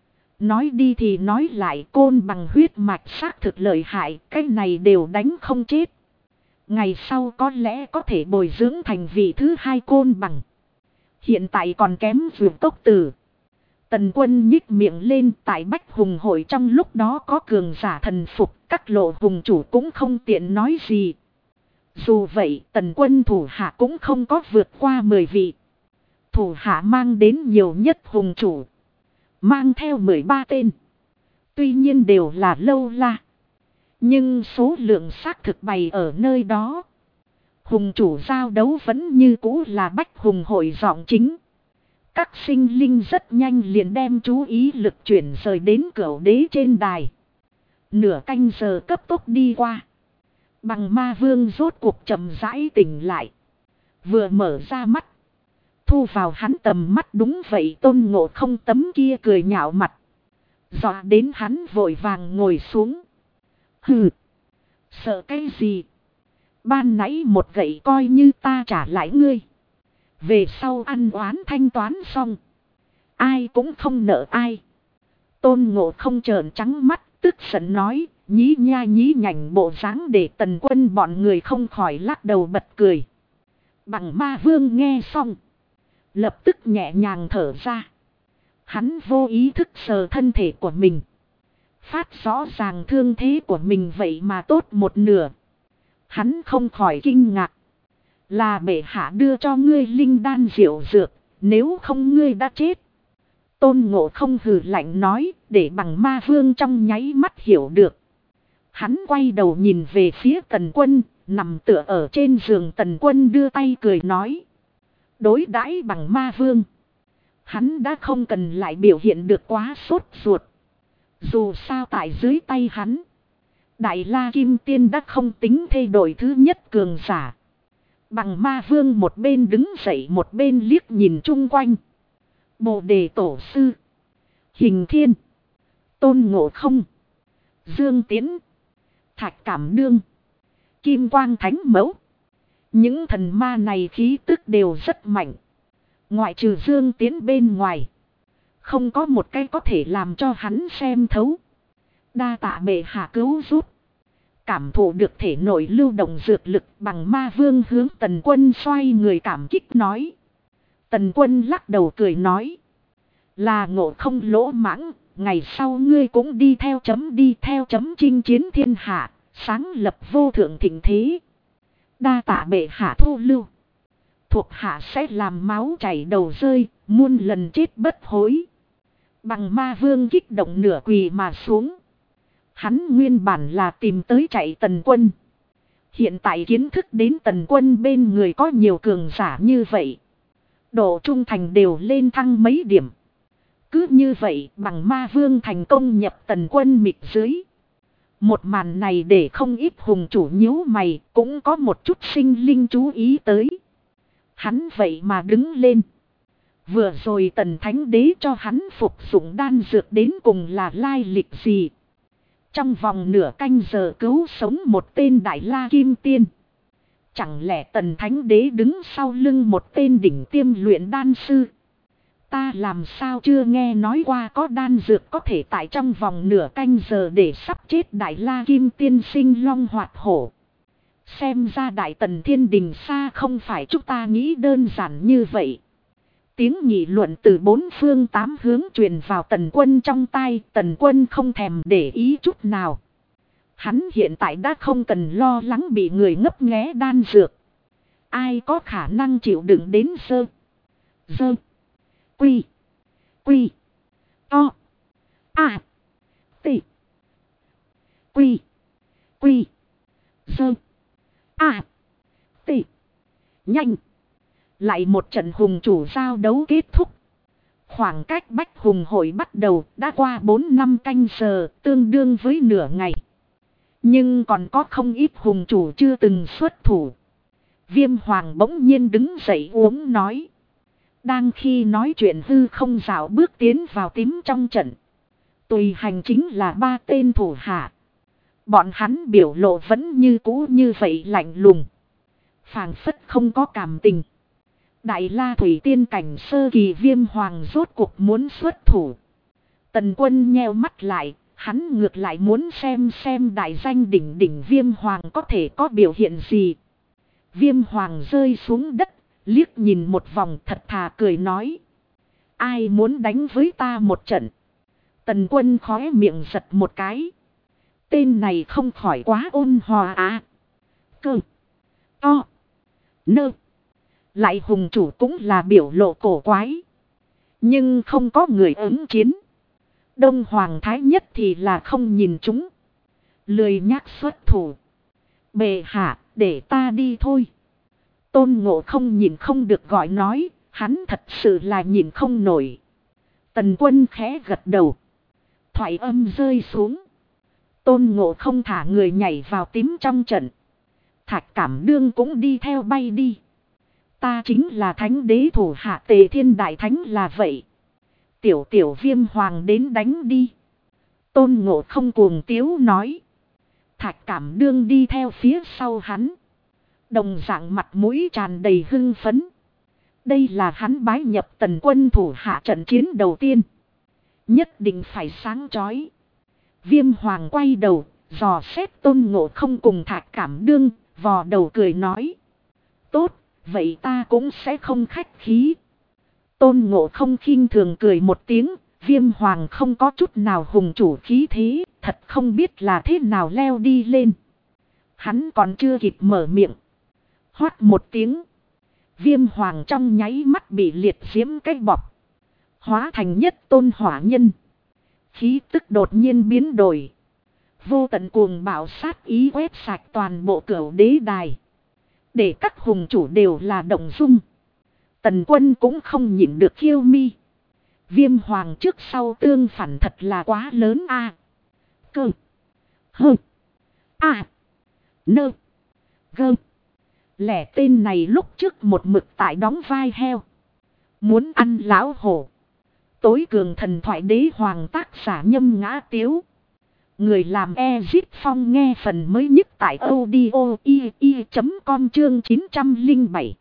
Nói đi thì nói lại, Côn Bằng huyết mạch xác thực lợi hại, cái này đều đánh không chết. Ngày sau có lẽ có thể bồi dưỡng thành vị thứ hai Côn Bằng. Hiện tại còn kém Vượt Cốc Tử. Tần Quân nhích miệng lên, tại Bách Hùng hội trong lúc đó có cường giả thần phục, các lộ hùng chủ cũng không tiện nói gì. Dù vậy, Tần Quân thủ hạ cũng không có vượt qua 10 vị. Thủ hạ mang đến nhiều nhất hùng chủ, mang theo 13 tên. Tuy nhiên đều là lâu la, nhưng số lượng xác thực bày ở nơi đó. Hùng chủ giao đấu vẫn như cũ là Bách Hùng hội giọng chính. Các sinh linh rất nhanh liền đem chú ý lực chuyển rời đến Cửu Đế trên đài. Nửa canh giờ cấp tốc đi qua. Bằng ma vương rốt cuộc chậm rãi tỉnh lại. Vừa mở ra mắt, thu vào hắn tầm mắt đúng vậy Tôn Ngộ Không tấm kia cười nhạo mặt. Dọa đến hắn vội vàng ngồi xuống. Hừ, sợ cái gì? Ban nãy một gậy coi như ta trả lại ngươi. Về sau ăn oán thanh toán xong, ai cũng không nợ ai. Tôn Ngộ Không trợn trắng mắt, tức giận nói, nhí nha nhí nhảnh bộ dáng để Tần Quân bọn người không khỏi lắc đầu bật cười. Bằng ma vương nghe xong. Lập tức nhẹ nhàng thở ra. Hắn vô ý thức sờ thân thể của mình. Phát rõ ràng thương thế của mình vậy mà tốt một nửa. Hắn không khỏi kinh ngạc. Là bệ hạ đưa cho ngươi linh đan diệu dược. Nếu không ngươi đã chết. Tôn Ngộ Không hừ lạnh nói. Để bằng ma vương trong nháy mắt hiểu được. Hắn quay đầu nhìn về phía Tần Quân. Nằm tựa ở trên giường, Tần Quân đưa tay cười nói. Đối đãi bằng ma vương. Hắn đã không cần lại biểu hiện được quá sốt ruột. Dù sao tại dưới tay hắn. Đại La Kim Tiên đã không tính thay đổi thứ nhất cường giả. Bằng ma vương một bên đứng dậy một bên liếc nhìn chung quanh. Bồ Đề Tổ Sư. Hình Thiên. Tôn Ngộ Không. Dương Tiễn. Thạch Cảm Đương. Kim Quang Thánh Mẫu. Những thần ma này khí tức đều rất mạnh. Ngoại trừ Dương Tiễn bên ngoài. Không có một cái có thể làm cho hắn xem thấu. Đa tạ bệ hạ cứu giúp. Cảm thụ được thể nội lưu động dược lực, bằng ma vương hướng Tần Quân xoay người cảm kích nói. Tần Quân lắc đầu cười nói. Là Ngộ Không lỗ mãng. Ngày sau ngươi cũng đi theo chấm chinh chiến thiên hạ. Sáng lập vô thượng thịnh thế. Đa tạ bệ hạ thu lưu. Thuộc hạ sẽ làm máu chảy đầu rơi. Muôn lần chết bất hối. Bằng ma vương kích động nửa quỳ mà xuống. Hắn nguyên bản là tìm tới chạy Tần Quân. Hiện tại kiến thức đến Tần Quân bên người có nhiều cường giả như vậy. Độ trung thành đều lên thăng mấy điểm. Cứ như vậy bằng ma vương thành công nhập Tần Quân mịch dưới. Một màn này để không ít hùng chủ nhíu mày, cũng có một chút sinh linh chú ý tới. Hắn vậy mà đứng lên. Vừa rồi Tần Thánh Đế cho hắn phục dụng đan dược đến cùng là lai lịch gì. Trong vòng nửa canh giờ cứu sống một tên Đại La Kim Tiên. Chẳng lẽ Tần Thánh Đế đứng sau lưng một tên đỉnh tiêm luyện đan sư. Ta làm sao chưa nghe nói qua có đan dược có thể tại trong vòng nửa canh giờ để sắp chết Đại La Kim Tiên sinh long hoạt hổ. Xem ra Đại Tần Thiên Đình xa không phải chúng ta nghĩ đơn giản như vậy. Tiếng nghị luận từ bốn phương tám hướng truyền vào Tần Quân trong tai. Tần Quân không thèm để ý chút nào. Hắn hiện tại đã không cần lo lắng bị người ngấp nghé đan dược. Ai có khả năng chịu đựng đến sơ. Quy. To. A. Tị. Quy. Sơ. A. Tị. Nhanh. Lại một trận hùng chủ giao đấu kết thúc. Khoảng cách bách hùng hội bắt đầu đã qua 4 năm canh giờ, tương đương với nửa ngày. Nhưng còn có không ít hùng chủ chưa từng xuất thủ. Viêm Hoàng bỗng nhiên đứng dậy uống nói. Đang khi nói chuyện hư không dạo bước tiến vào tím trong trận. Tùy hành chính là 3 tên thủ hạ. Bọn hắn biểu lộ vẫn như cũ như vậy lạnh lùng. Phảng phất không có cảm tình. Đại La Thủy Tiên cảnh sơ kỳ Viêm Hoàng rốt cuộc muốn xuất thủ. Tần Quân nheo mắt lại, hắn ngược lại muốn xem đại danh đỉnh đỉnh Viêm Hoàng có thể có biểu hiện gì. Viêm Hoàng rơi xuống đất, liếc nhìn một vòng thật thà cười nói. Ai muốn đánh với ta một trận? Tần Quân khóe miệng giật một cái. Tên này không khỏi quá ôn hòa à. Cơ. To. Nơ. Lại hùng chủ cũng là biểu lộ cổ quái. Nhưng không có người ứng chiến. Đông Hoàng Thái Nhất thì là không nhìn chúng. Lười nhác xuất thủ. Bệ hạ, để ta đi thôi. Tôn Ngộ Không nhìn không được gọi nói. Hắn thật sự là nhìn không nổi. Tần Quân khẽ gật đầu. Thoại âm rơi xuống. Tôn Ngộ Không thả người nhảy vào tím trong trận. Thạch Cảm Đương cũng đi theo bay đi. Ta chính là Thánh Đế thủ hạ Tề Thiên Đại Thánh là vậy. Tiểu Viêm Hoàng đến đánh đi. Tôn Ngộ Không cuồng tiếu nói. Thạch Cảm Đương đi theo phía sau hắn. Đồng dạng mặt mũi tràn đầy hưng phấn. Đây là hắn bái nhập Tần Quân thủ hạ trận chiến đầu tiên. Nhất định phải sáng chói. Viêm Hoàng quay đầu, dò xét Tôn Ngộ Không cùng Thạch Cảm Đương, vò đầu cười nói. Tốt, Vậy ta cũng sẽ không khách khí. Tôn Ngộ Không khinh thường cười một tiếng. Viêm Hoàng không có chút nào hùng chủ khí thế. Thật không biết là thế nào leo đi lên. Hắn còn chưa kịp mở miệng. Hoát một tiếng. Viêm Hoàng trong nháy mắt bị liệt diễm cái bọc. Hóa thành nhất tôn hỏa nhân. Khí tức đột nhiên biến đổi. Vô tận cuồng bạo sát ý quét sạch toàn bộ cửu đế đài. Để các hùng chủ đều là động dung. Tần Quân cũng không nhịn được khiêu mi. Viêm Hoàng trước sau tương phản thật là quá lớn a. Cơ. Hơ. A. Nơ. Gơ. Lẻ tên này lúc trước một mực tại đóng vai heo. Muốn ăn lão hổ. Tối cường thần thoại đế hoàng tác giả Nhâm Ngã Tiếu. Người làm Ezip Phong nghe phần mới nhất tại audio.com chương 907.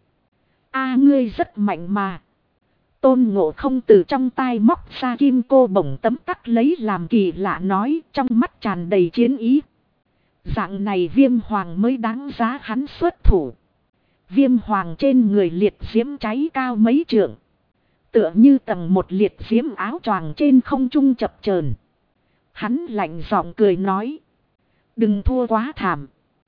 Ngươi rất mạnh mà. Tôn Ngộ Không từ trong tai móc ra kim cô bổng tấm tắc lấy làm kỳ lạ nói, trong mắt tràn đầy chiến ý. Dạng này Viêm Hoàng mới đáng giá hắn xuất thủ. Viêm Hoàng trên người liệt diễm cháy cao mấy trượng. Tựa như tầng một liệt diễm áo choàng trên không trung chập chờn. Hắn lạnh giọng cười nói. Đừng thua quá thảm.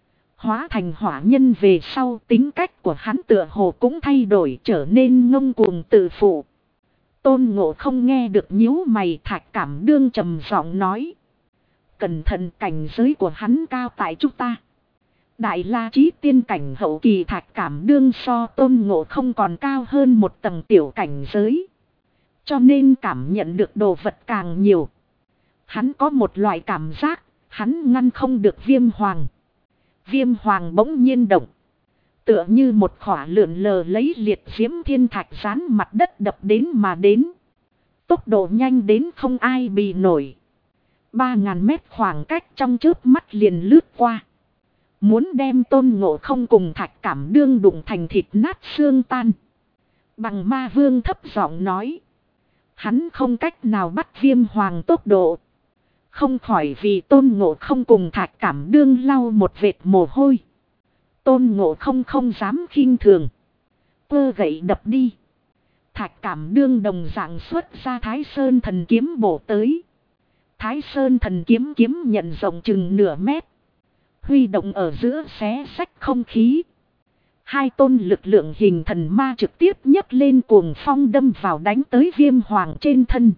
Hóa thành hỏa nhân về sau, tính cách của hắn tựa hồ cũng thay đổi, trở nên ngông cuồng tự phụ. Tôn Ngộ Không nghe được nhíu mày, Thạch Cảm Đương trầm giọng nói. Cẩn thận, cảnh giới của hắn cao tại chúng ta. Đại La Chí tiên cảnh hậu kỳ Thạch Cảm Đương so Tôn Ngộ Không còn cao hơn một tầng tiểu cảnh giới. Cho nên cảm nhận được đồ vật càng nhiều. Hắn có một loại cảm giác, hắn ngăn không được Viêm Hoàng. Viêm Hoàng bỗng nhiên động. Tựa như một khỏa lượn lờ lấy liệt diễm thiên thạch dán mặt đất đập đến mà đến. Tốc độ nhanh đến không ai bì nổi. 3.000 mét khoảng cách trong chớp mắt liền lướt qua. Muốn đem Tôn Ngộ Không cùng Thạch Cảm Đương đụng thành thịt nát xương tan. Bằng Ma Vương thấp giọng nói. Hắn không cách nào bắt Viêm Hoàng tốc độ. Không khỏi vì Tôn Ngộ Không cùng Thạch Cảm Đương lau một vệt mồ hôi. Tôn Ngộ Không không dám khinh thường. Quơ gậy đập đi. Thạch Cảm Đương đồng dạng xuất ra Thái Sơn Thần Kiếm bổ tới. Thái Sơn Thần Kiếm kiếm nhận rộng chừng nửa mét. Huy động ở giữa xé xách không khí. Hai tôn lực lượng hình thần ma trực tiếp nhấc lên cuồng phong đâm vào đánh tới Viêm Hoàng trên thân.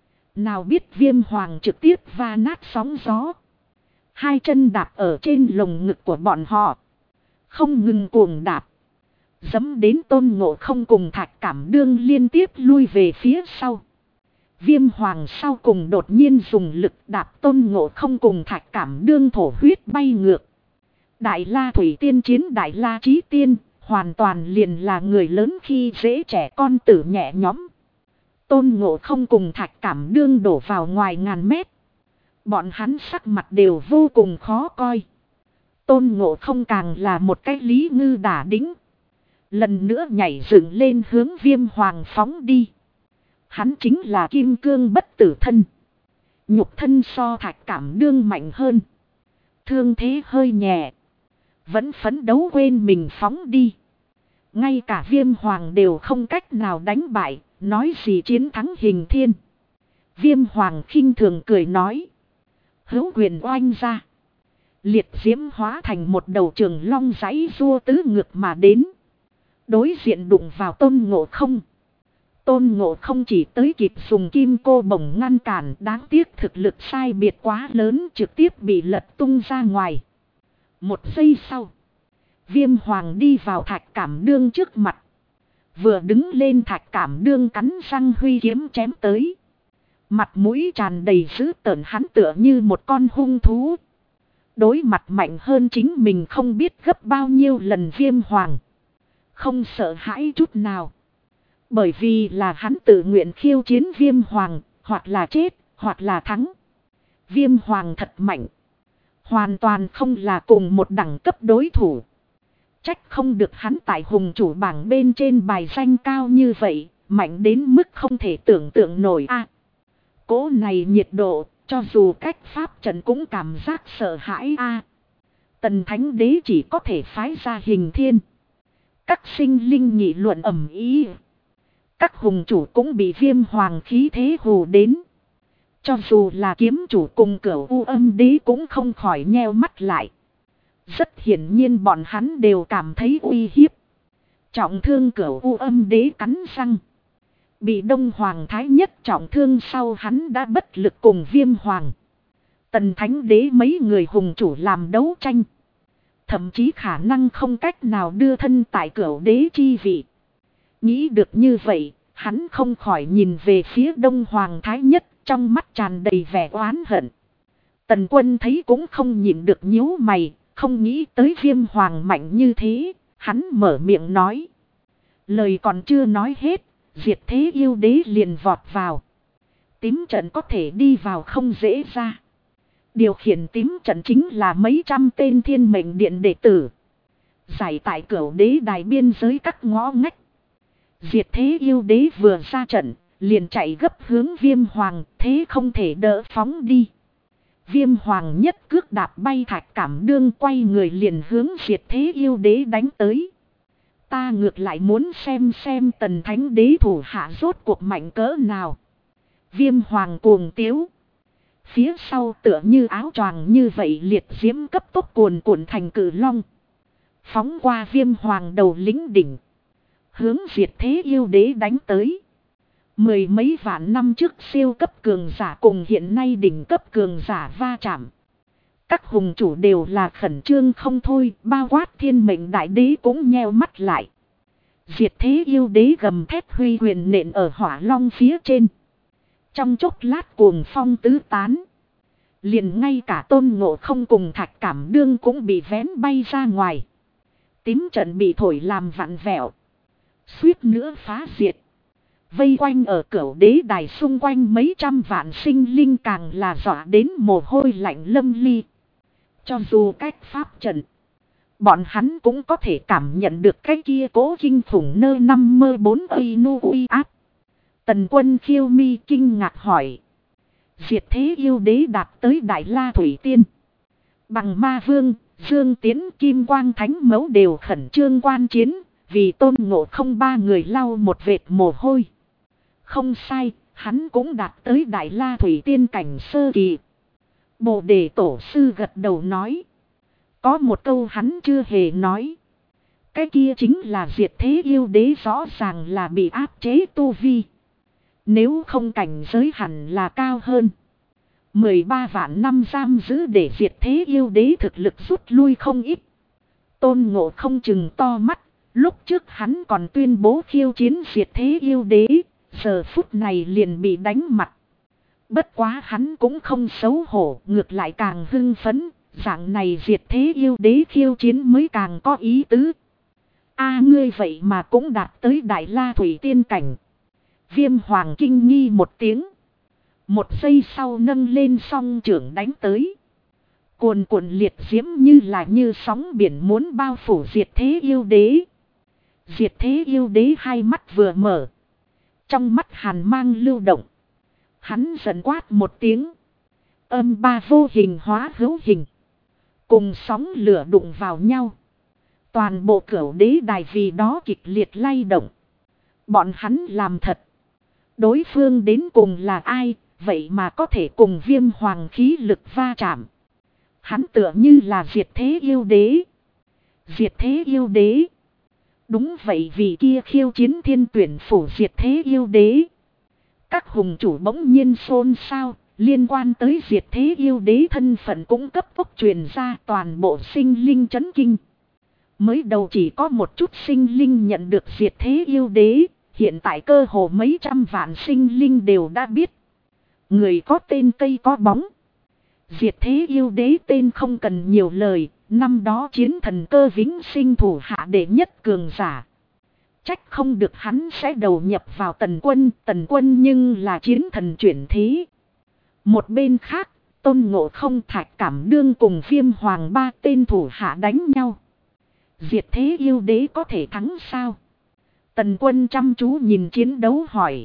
Nào biết Viêm Hoàng trực tiếp va nát sóng gió. Hai chân đạp ở trên lồng ngực của bọn họ. Không ngừng cuồng đạp. Dẫm đến Tôn Ngộ Không cùng Thạch Cảm Đương liên tiếp lui về phía sau. Viêm Hoàng sau cùng đột nhiên dùng lực đạp Tôn Ngộ Không cùng Thạch Cảm Đương thổ huyết bay ngược. Đại La Thủy Tiên chiến Đại La Chí Tiên, hoàn toàn liền là người lớn khi dễ trẻ con tử nhẹ nhõm. Tôn Ngộ Không cùng Thạch Cảm Đương đổ vào ngoài ngàn mét. Bọn hắn sắc mặt đều vô cùng khó coi. Tôn Ngộ Không càng là một cái lý ngư đả đĩnh. Lần nữa nhảy dựng lên hướng Viêm Hoàng phóng đi. Hắn chính là kim cương bất tử thân. Nhục thân so Thạch Cảm Đương mạnh hơn. Thương thế hơi nhẹ. Vẫn phấn đấu quên mình phóng đi. Ngay cả Viêm Hoàng đều không cách nào đánh bại. Nói gì chiến thắng hình thiên. Viêm Hoàng khinh thường cười nói. Hữu quyền oanh ra. Liệt diễm hóa thành một đầu trường long giãy rua tứ ngược mà đến. Đối diện đụng vào Tôn Ngộ Không. Tôn Ngộ Không chỉ tới kịp dùng kim cô bổng ngăn cản, đáng tiếc thực lực sai biệt quá lớn, trực tiếp bị lật tung ra ngoài. Một giây sau, Viêm Hoàng đi vào Thạch Cảm Đương trước mặt. Vừa đứng lên, Thạch Cảm Đương cắn răng huy kiếm chém tới. Mặt mũi tràn đầy dữ tợn, hắn tựa như một con hung thú. Đối mặt mạnh hơn chính mình không biết gấp bao nhiêu lần Viêm Hoàng. Không sợ hãi chút nào. Bởi vì là hắn tự nguyện khiêu chiến Viêm Hoàng, hoặc là chết, hoặc là thắng. Viêm Hoàng thật mạnh. Hoàn toàn không là cùng một đẳng cấp đối thủ. Trách không được hắn tại hùng chủ bảng bên trên bài danh cao như vậy, mạnh đến mức không thể tưởng tượng nổi a. Cố này nhiệt độ, cho dù cách pháp trận cũng cảm giác sợ hãi a. Tần Thánh Đế chỉ có thể phái ra Hình Thiên. Các sinh linh nghị luận ầm ĩ. Các hùng chủ cũng bị Viêm Hoàng khí thế hù đến. Cho dù là kiếm chủ cùng Cửu U Âm Đế cũng không khỏi nheo mắt lại. Rất hiển nhiên bọn hắn đều cảm thấy uy hiếp. Trọng thương Cửu U Âm Đế cắn răng. Bị Đông Hoàng Thái Nhất trọng thương sau hắn đã bất lực cùng Viêm Hoàng, Tần Thánh Đế mấy người hùng chủ làm đấu tranh. Thậm chí khả năng không cách nào đưa thân tại Cửu Đế chi vị. Nghĩ được như vậy, hắn không khỏi nhìn về phía Đông Hoàng Thái Nhất, trong mắt tràn đầy vẻ oán hận. Tần Quân thấy cũng không nhịn được nhíu mày, không nghĩ tới Viêm Hoàng mạnh như thế, hắn mở miệng nói. Lời còn chưa nói hết, Diệt Thế Yêu Đế liền vọt vào. Tím trận có thể đi vào không dễ ra. Điều khiển tím trận chính là mấy trăm tên Thiên Mệnh Điện đệ tử. Giải tại Cửu Đế đài biên giới các ngõ ngách. Diệt Thế Yêu Đế vừa ra trận, liền chạy gấp hướng Viêm Hoàng, thế không thể đỡ phóng đi. Viêm Hoàng nhất cước đạp bay Thạch Cảm Đương, quay người liền hướng Diệt Thế Yêu Đế đánh tới. Ta ngược lại muốn xem Tần Thánh Đế thủ hạ rốt cuộc mạnh cỡ nào. Viêm Hoàng cuồng tiếu. Phía sau tựa như áo choàng như vậy liệt diễm cấp tốc cuồn cuộn thành cự long. Phóng qua Viêm Hoàng đầu lính đỉnh. Hướng Diệt Thế Yêu Đế đánh tới. Mười mấy vạn năm trước siêu cấp cường giả cùng hiện nay đỉnh cấp cường giả va chạm. Các hùng chủ đều là khẩn trương không thôi, bao quát Thiên Mệnh Đại Đế cũng nheo mắt lại. Diệt Thế Yêu Đế gầm thét huy quyền nện ở hỏa long phía trên. Trong chốc lát cuồng phong tứ tán. Liền ngay cả Tôn Ngộ Không cùng Thạch Cảm Đương cũng bị vén bay ra ngoài. Tím trận bị thổi làm vặn vẹo. Suýt nữa phá diệt. Vây quanh ở Cửu Đế đài xung quanh mấy trăm vạn sinh linh càng là dọa đến mồ hôi lạnh lâm ly. Cho dù cách pháp trận, bọn hắn cũng có thể cảm nhận được cái kia cố kinh khủng nơ 54 uy nu uy áp. Tần Quân khiêu mi kinh ngạc hỏi. Diệt Thế Yêu Đế đạt tới Đại La Thủy Tiên. Bằng Ma Vương, Dương Tiến, Kim Quang Thánh Mẫu đều khẩn trương quan chiến, vì Tôn Ngộ Không ba người lau một vệt mồ hôi. Không sai, hắn cũng đạt tới Đại La Thủy Tiên cảnh sơ kỳ. Bồ Đề Tổ Sư gật đầu nói. Có một câu hắn chưa hề nói. Cái kia chính là Diệt Thế Yêu Đế rõ ràng là bị áp chế tu vi. Nếu không cảnh giới hẳn là cao hơn. 13 vạn năm giam giữ để Diệt Thế Yêu Đế thực lực rút lui không ít. Tôn Ngộ Không chừng to mắt. Lúc trước hắn còn tuyên bố khiêu chiến Diệt Thế Yêu Đế. Giờ phút này liền bị đánh mặt. Bất quá hắn cũng không xấu hổ, ngược lại càng hưng phấn. Dạng này Diệt Thế Yêu Đế khiêu chiến mới càng có ý tứ. Ngươi vậy mà cũng đạt tới Đại La Thủy Tiên cảnh. Viêm Hoàng kinh nghi một tiếng. Một giây sau nâng lên song trưởng đánh tới. Cuồn cuộn liệt diễm như sóng biển muốn bao phủ Diệt Thế Yêu Đế. Diệt Thế Yêu Đế hai mắt vừa mở. Trong mắt hàn mang lưu động. Hắn giận quát một tiếng. Âm ba vô hình hóa hữu hình. Cùng sóng lửa đụng vào nhau. Toàn bộ Cửu Đế đài vì đó kịch liệt lay động. Bọn hắn làm thật. Đối phương đến cùng là ai, vậy mà có thể cùng Viêm Hoàng khí lực va chạm. Hắn tựa như là Diệt Thế Yêu Đế. Diệt Thế Yêu Đế. Đúng vậy, vì kia khiêu chiến Thiên Tuyển Phủ Diệt Thế Yêu Đế. Các hùng chủ bỗng nhiên xôn xao, liên quan tới Diệt Thế Yêu Đế thân phận cũng cấp tốc truyền ra, toàn bộ sinh linh chấn kinh. Mới đầu chỉ có một chút sinh linh nhận được Diệt Thế Yêu Đế, hiện tại cơ hồ mấy trăm vạn sinh linh đều đã biết. Người có tên cây có bóng. Diệt Thế Yêu Đế tên không cần nhiều lời, năm đó chiến thần Cơ Vĩnh Sinh thủ hạ đệ nhất cường giả. Trách không được hắn sẽ đầu nhập vào Tần Quân nhưng là chiến thần chuyển thế. Một bên khác, Tôn Ngộ Không, Thạch Cảm Đương cùng Viêm Hoàng ba tên thủ hạ đánh nhau. Diệt Thế Yêu Đế có thể thắng sao? Tần Quân chăm chú nhìn chiến đấu hỏi.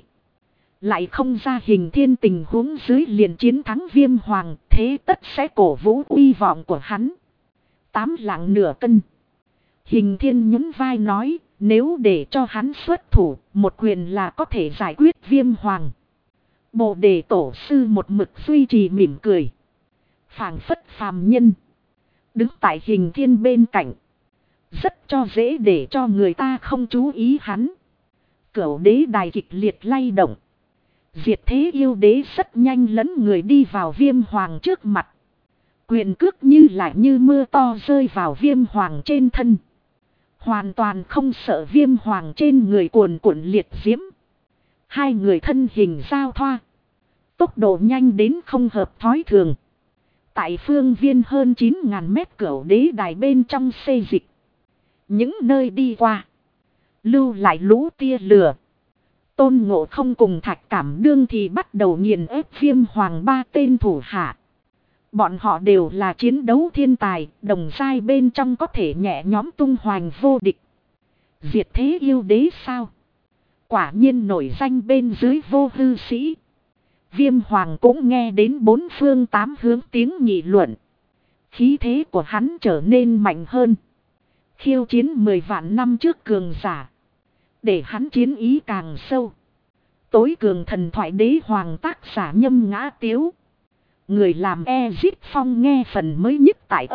Lại không ra hình thiên tình huống dưới liền chiến thắng Viêm Hoàng, thế tất sẽ cổ vũ uy vọng của hắn. 8 lạng nửa cân. Hình thiên nhún vai nói, Nếu để cho hắn xuất thủ, một quyền là có thể giải quyết Viêm Hoàng. Bồ đề tổ sư một mực duy trì mỉm cười. Phảng phất phàm nhân. Đứng tại Hình Thiên bên cạnh. Rất cho dễ để cho người ta không chú ý hắn. Cửu đế đài kịch liệt lay động. Diệt thế yêu đế rất nhanh lấn người đi vào Viêm Hoàng trước mặt. Quyền cước như lại như mưa to rơi vào Viêm Hoàng trên thân. Hoàn toàn không sợ Viêm Hoàng trên người cuồn cuộn liệt diễm. Hai người thân hình giao thoa. Tốc độ nhanh đến không hợp thói thường. Tại phương viên hơn 9.000 mét cửu đế đài bên trong xê dịch. Những nơi đi qua. Lưu lại lũ tia lửa. Tôn Ngộ Không cùng Thạch Cảm Đương thì bắt đầu nghiền ép Viêm Hoàng ba tên thủ hạ. Bọn họ đều là chiến đấu thiên tài, đồng giai bên trong có thể nhẹ nhóm tung hoành vô địch. Diệt thế yêu đế sao? Quả nhiên nổi danh bên dưới vô hư sĩ. Viêm Hoàng cũng nghe đến bốn phương tám hướng tiếng nghị luận. Khí thế của hắn trở nên mạnh hơn. Khiêu chiến 10 vạn năm trước cường giả. Để hắn chiến ý càng sâu. Tối cường thần thoại đế hoàng tác giả Nhâm Ngã Tiếu. Người làm Ezit Phong nghe phần mới nhất tại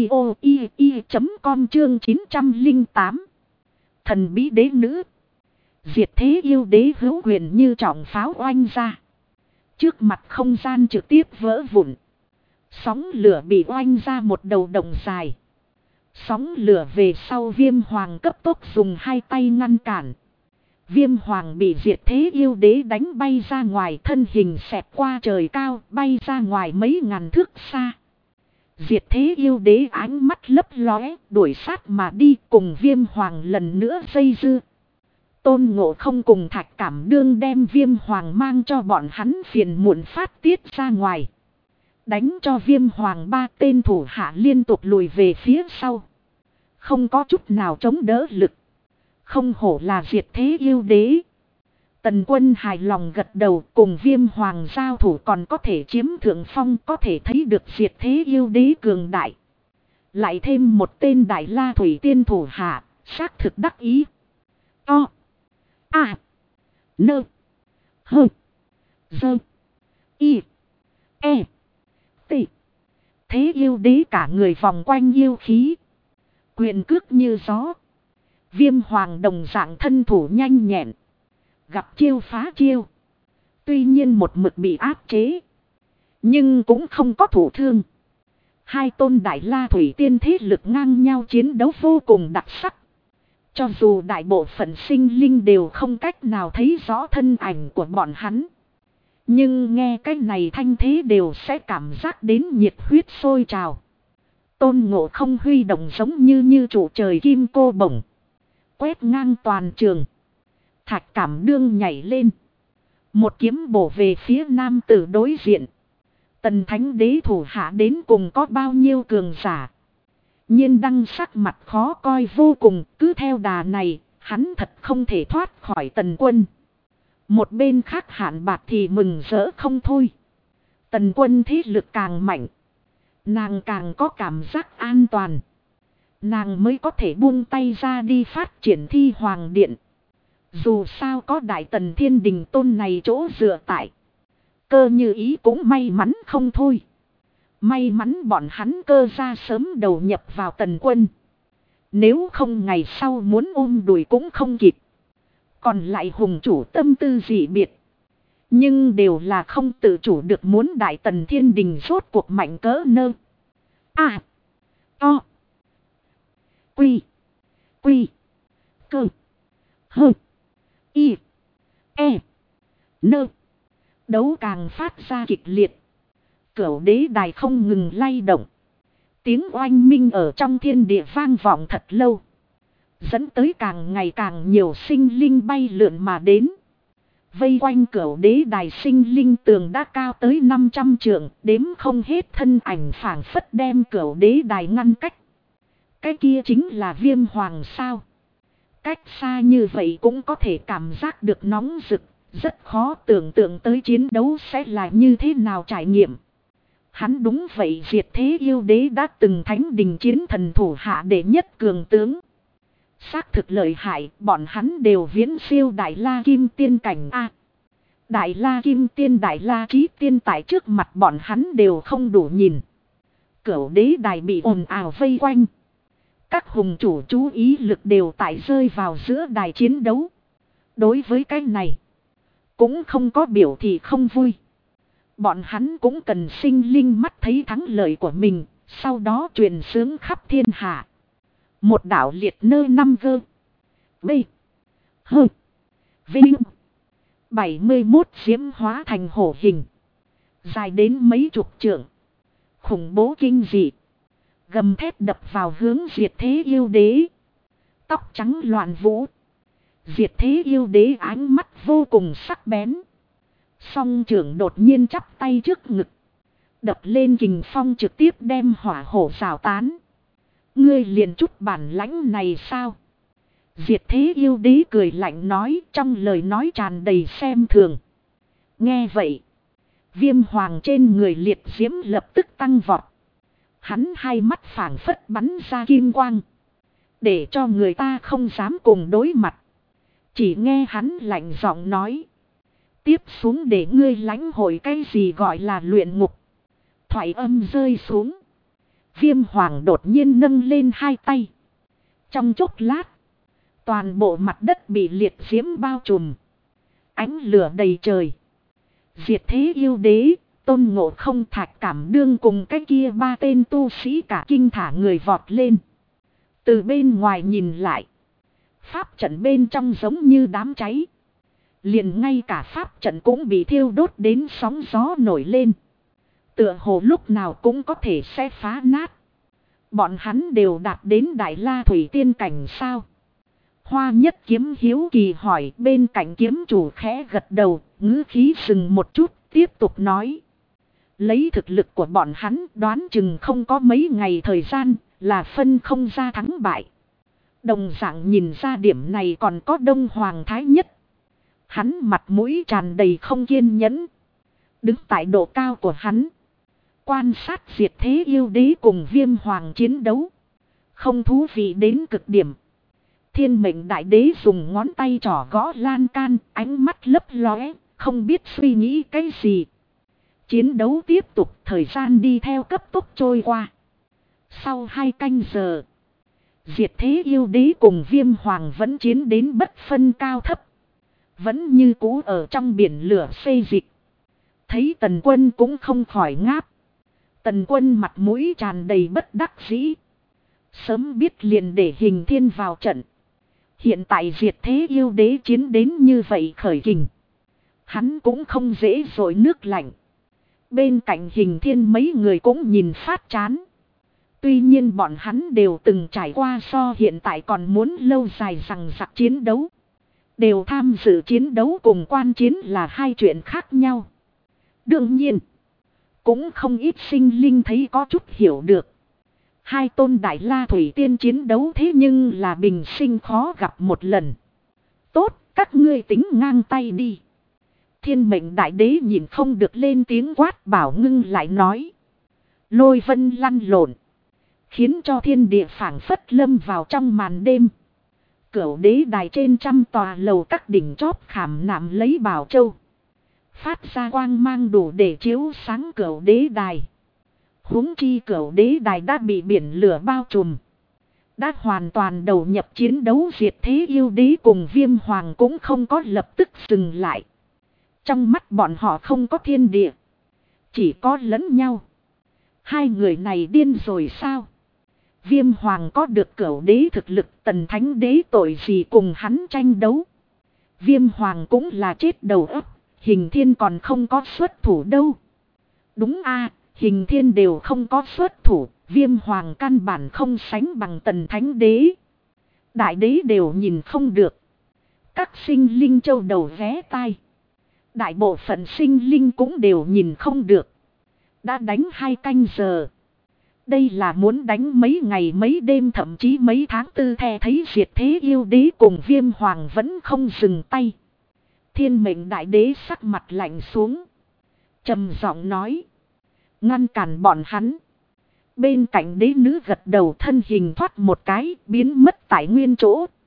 audio.com chương 908. Thần bí đế nữ. Diệt thế yêu đế hữu quyền như trọng pháo oanh ra. Trước mặt không gian trực tiếp vỡ vụn. Sóng lửa bị oanh ra một đầu đồng dài. Sóng lửa về sau Viêm Hoàng cấp tốc dùng hai tay ngăn cản. Viêm Hoàng bị diệt thế yêu đế đánh bay ra ngoài, thân hình xẹt qua trời cao, bay ra ngoài mấy ngàn thước xa. Diệt thế yêu đế ánh mắt lấp lóe, đuổi sát mà đi, cùng Viêm Hoàng lần nữa dây dưa. Tôn Ngộ Không cùng Thạch Cảm Đương đem Viêm Hoàng mang cho bọn hắn phiền muộn phát tiết ra ngoài. Đánh cho Viêm Hoàng ba tên thủ hạ liên tục lùi về phía sau. Không có chút nào chống đỡ lực. Không hổ là diệt thế yêu đế. Tần Quân hài lòng gật đầu, cùng Viêm Hoàng giao thủ còn có thể chiếm thượng phong, có thể thấy được diệt thế yêu đế cường đại. Lại thêm một tên Đại La Thủy Tiên thủ hạ, xác thực đắc ý. O. A. Nơ. Hơ. Dơ. Y. E. T. Thế yêu đế cả người vòng quanh yêu khí. Quyền cước như gió. Viêm Hoàng đồng dạng thân thủ nhanh nhẹn. Gặp chiêu phá chiêu. Tuy nhiên một mực bị áp chế. Nhưng cũng không có thủ thương. Hai tôn Đại La Thủy Tiên thế lực ngang nhau chiến đấu vô cùng đặc sắc. Cho dù đại bộ phận sinh linh đều không cách nào thấy rõ thân ảnh của bọn hắn. Nhưng nghe cái này thanh thế đều sẽ cảm giác đến nhiệt huyết sôi trào. Tôn Ngộ Không huy động giống như trụ trời kim cô bổng. Quét ngang toàn trường. Thạch Cảm Đương nhảy lên. Một kiếm bổ về phía nam tử đối diện. Tần Thánh Đế thủ hạ đến cùng có bao nhiêu cường giả. Nhiên đăng sắc mặt khó coi vô cùng. Cứ theo đà này, hắn thật không thể thoát khỏi Tần Quân. Một bên khác Hạn Bạc thì mừng rỡ không thôi. Tần Quân thế lực càng mạnh. Nàng càng có cảm giác an toàn. Nàng mới có thể buông tay ra đi phát triển Thi Hoàng Điện. Dù sao có Đại Tần Thiên Đình tôn này chỗ dựa tại. Cơ Như Ý cũng may mắn không thôi. May mắn bọn hắn Cơ gia sớm đầu nhập vào Tần Quân. Nếu không ngày sau muốn ôm đùi cũng không kịp. Còn lại hùng chủ tâm tư dị biệt. Nhưng đều là không tự chủ được muốn Đại Tần Thiên Đình rốt cuộc mạnh cỡ nơ. A. O. Quy. Quy. Cơ. Hơ. Y. E. Nơ. Đấu càng phát ra kịch liệt. Cửu đế đài không ngừng lay động. Tiếng oanh minh ở trong thiên địa vang vọng thật lâu. Dẫn tới càng ngày càng nhiều sinh linh bay lượn mà đến. Vây quanh cửu đế đài sinh linh tường đã cao tới 500 trượng, đếm không hết thân ảnh phảng phất đem cửu đế đài ngăn cách. Cái kia chính là Viêm Hoàng sao. Cách xa như vậy cũng có thể cảm giác được nóng rực, rất khó tưởng tượng tới chiến đấu sẽ là như thế nào trải nghiệm. Hắn đúng vậy, diệt thế yêu đế đã từng thánh đình chiến thần thủ hạ đệ nhất cường tướng. Xác thực lợi hại, bọn hắn đều viễn siêu Đại La Kim Tiên cảnh A. Đại La Kim Tiên, Đại La Chí Tiên tại trước mặt bọn hắn đều không đủ nhìn. Cửu đế đài bị ồn ào vây quanh. Các hùng chủ chú ý lực đều tại rơi vào giữa đài chiến đấu. Đối với cái này, cũng không có biểu thị không vui. Bọn hắn cũng cần sinh linh mắt thấy thắng lợi của mình, sau đó truyền sướng khắp thiên hạ. Một đảo liệt nơ 5 gơ. B. Hơ. Vinh. 71 diễm hóa thành hổ hình. Dài đến mấy chục trượng. Khủng bố kinh dị. Gầm thét đập vào hướng diệt thế yêu đế. Tóc trắng loạn vũ. Diệt thế yêu đế ánh mắt vô cùng sắc bén. Song trưởng đột nhiên chắp tay trước ngực. Đập lên kình phong trực tiếp đem hỏa hổ rào tán. Ngươi liền chút bản lãnh này sao? Diệt thế yêu đế cười lạnh nói, trong lời nói tràn đầy xem thường. Nghe vậy, Viêm hoàng trên người liệt diễm lập tức tăng vọt. Hắn hai mắt phảng phất bắn ra kim quang. Để cho người ta không dám cùng đối mặt. Chỉ nghe hắn lạnh giọng nói. Tiếp xuống để ngươi lãnh hội cái gì gọi là luyện ngục. Thoại âm rơi xuống. Viêm hoàng đột nhiên nâng lên hai tay. Trong chốc lát, toàn bộ mặt đất bị liệt diễm bao trùm. Ánh lửa đầy trời. Diệt thế yêu đế, Tôn Ngộ Không, Thạch Cảm Đương cùng cái kia ba tên tu sĩ cả kinh thả người vọt lên. Từ bên ngoài nhìn lại, pháp trận bên trong giống như đám cháy. Liền ngay cả pháp trận cũng bị thiêu đốt đến sóng gió nổi lên. Tựa hồ lúc nào cũng có thể sẽ phá nát. Bọn hắn đều đạt đến Đại La Thủy Tiên cảnh sao? Hoa Nhất Kiếm hiếu kỳ hỏi, bên cạnh kiếm chủ khẽ gật đầu, ngữ khí sừng một chút, tiếp tục nói. Lấy thực lực của bọn hắn đoán chừng không có mấy ngày thời gian, là phân không ra thắng bại. Đồng dạng nhìn ra điểm này còn có Đông Hoàng Thái Nhất. Hắn mặt mũi tràn đầy không kiên nhẫn. Đứng tại độ cao của hắn, quan sát diệt thế yêu đế cùng Viêm hoàng chiến đấu. Không thú vị đến cực điểm. Thiên mệnh đại đế dùng ngón tay trỏ gõ lan can, ánh mắt lấp lóe, không biết suy nghĩ cái gì. Chiến đấu tiếp tục, thời gian đi theo cấp tốc trôi qua. Sau 2 canh giờ, diệt thế yêu đế cùng Viêm hoàng vẫn chiến đến bất phân cao thấp. Vẫn như cũ ở trong biển lửa xê dịch. Thấy Tần Quân cũng không khỏi ngáp. Tần Quân mặt mũi tràn đầy bất đắc dĩ. Sớm biết liền để Hình Thiên vào trận. Hiện tại diệt thế yêu đế chiến đến như vậy khởi kình. Hắn cũng không dễ dội nước lạnh. Bên cạnh Hình Thiên mấy người cũng nhìn phát chán. Tuy nhiên bọn hắn đều từng trải qua so hiện tại còn muốn lâu dài rằng giặc chiến đấu. Đều tham dự chiến đấu cùng quan chiến là hai chuyện khác nhau. Đương nhiên, cũng không ít sinh linh thấy có chút hiểu được. Hai tôn Đại La Thủy Tiên chiến đấu thế nhưng là bình sinh khó gặp một lần. Tốt, các ngươi tính ngang tay đi. Thiên mệnh đại đế nhìn không được lên tiếng quát bảo ngưng lại nói. Lôi vân lăn lộn, khiến cho thiên địa phảng phất lâm vào trong màn đêm. Cửu đế đài trên trăm tòa lầu các đỉnh chóp khảm nạm lấy bảo châu. Phát ra quang mang đủ để chiếu sáng cửu đế đài. Huống chi cửu đế đài đã bị biển lửa bao trùm. Đã hoàn toàn đầu nhập chiến đấu, diệt thế yêu đế cùng Viêm hoàng cũng không có lập tức dừng lại. Trong mắt bọn họ không có thiên địa, chỉ có lẫn nhau. Hai người này điên rồi sao? Viêm hoàng có được cửu đế thực lực, Tần Thánh đế tội gì cùng hắn tranh đấu. Viêm hoàng cũng là chết đầu óc, Hình Thiên còn không có xuất thủ đâu. Đúng a, Hình Thiên đều không có xuất thủ, Viêm hoàng căn bản không sánh bằng Tần Thánh đế. Đại đế đều nhìn không được. Các sinh linh châu đầu ghé tai. Đại bộ phận sinh linh cũng đều nhìn không được. Đã đánh 2 canh giờ. Đây là muốn đánh mấy ngày mấy đêm thậm chí mấy tháng tư the thấy diệt thế yêu đế cùng Viêm hoàng vẫn không dừng tay. Thiên mệnh đại đế sắc mặt lạnh xuống. Trầm giọng nói. Ngăn cản bọn hắn. Bên cạnh đế nữ gật đầu, thân hình thoát một cái biến mất tại nguyên chỗ.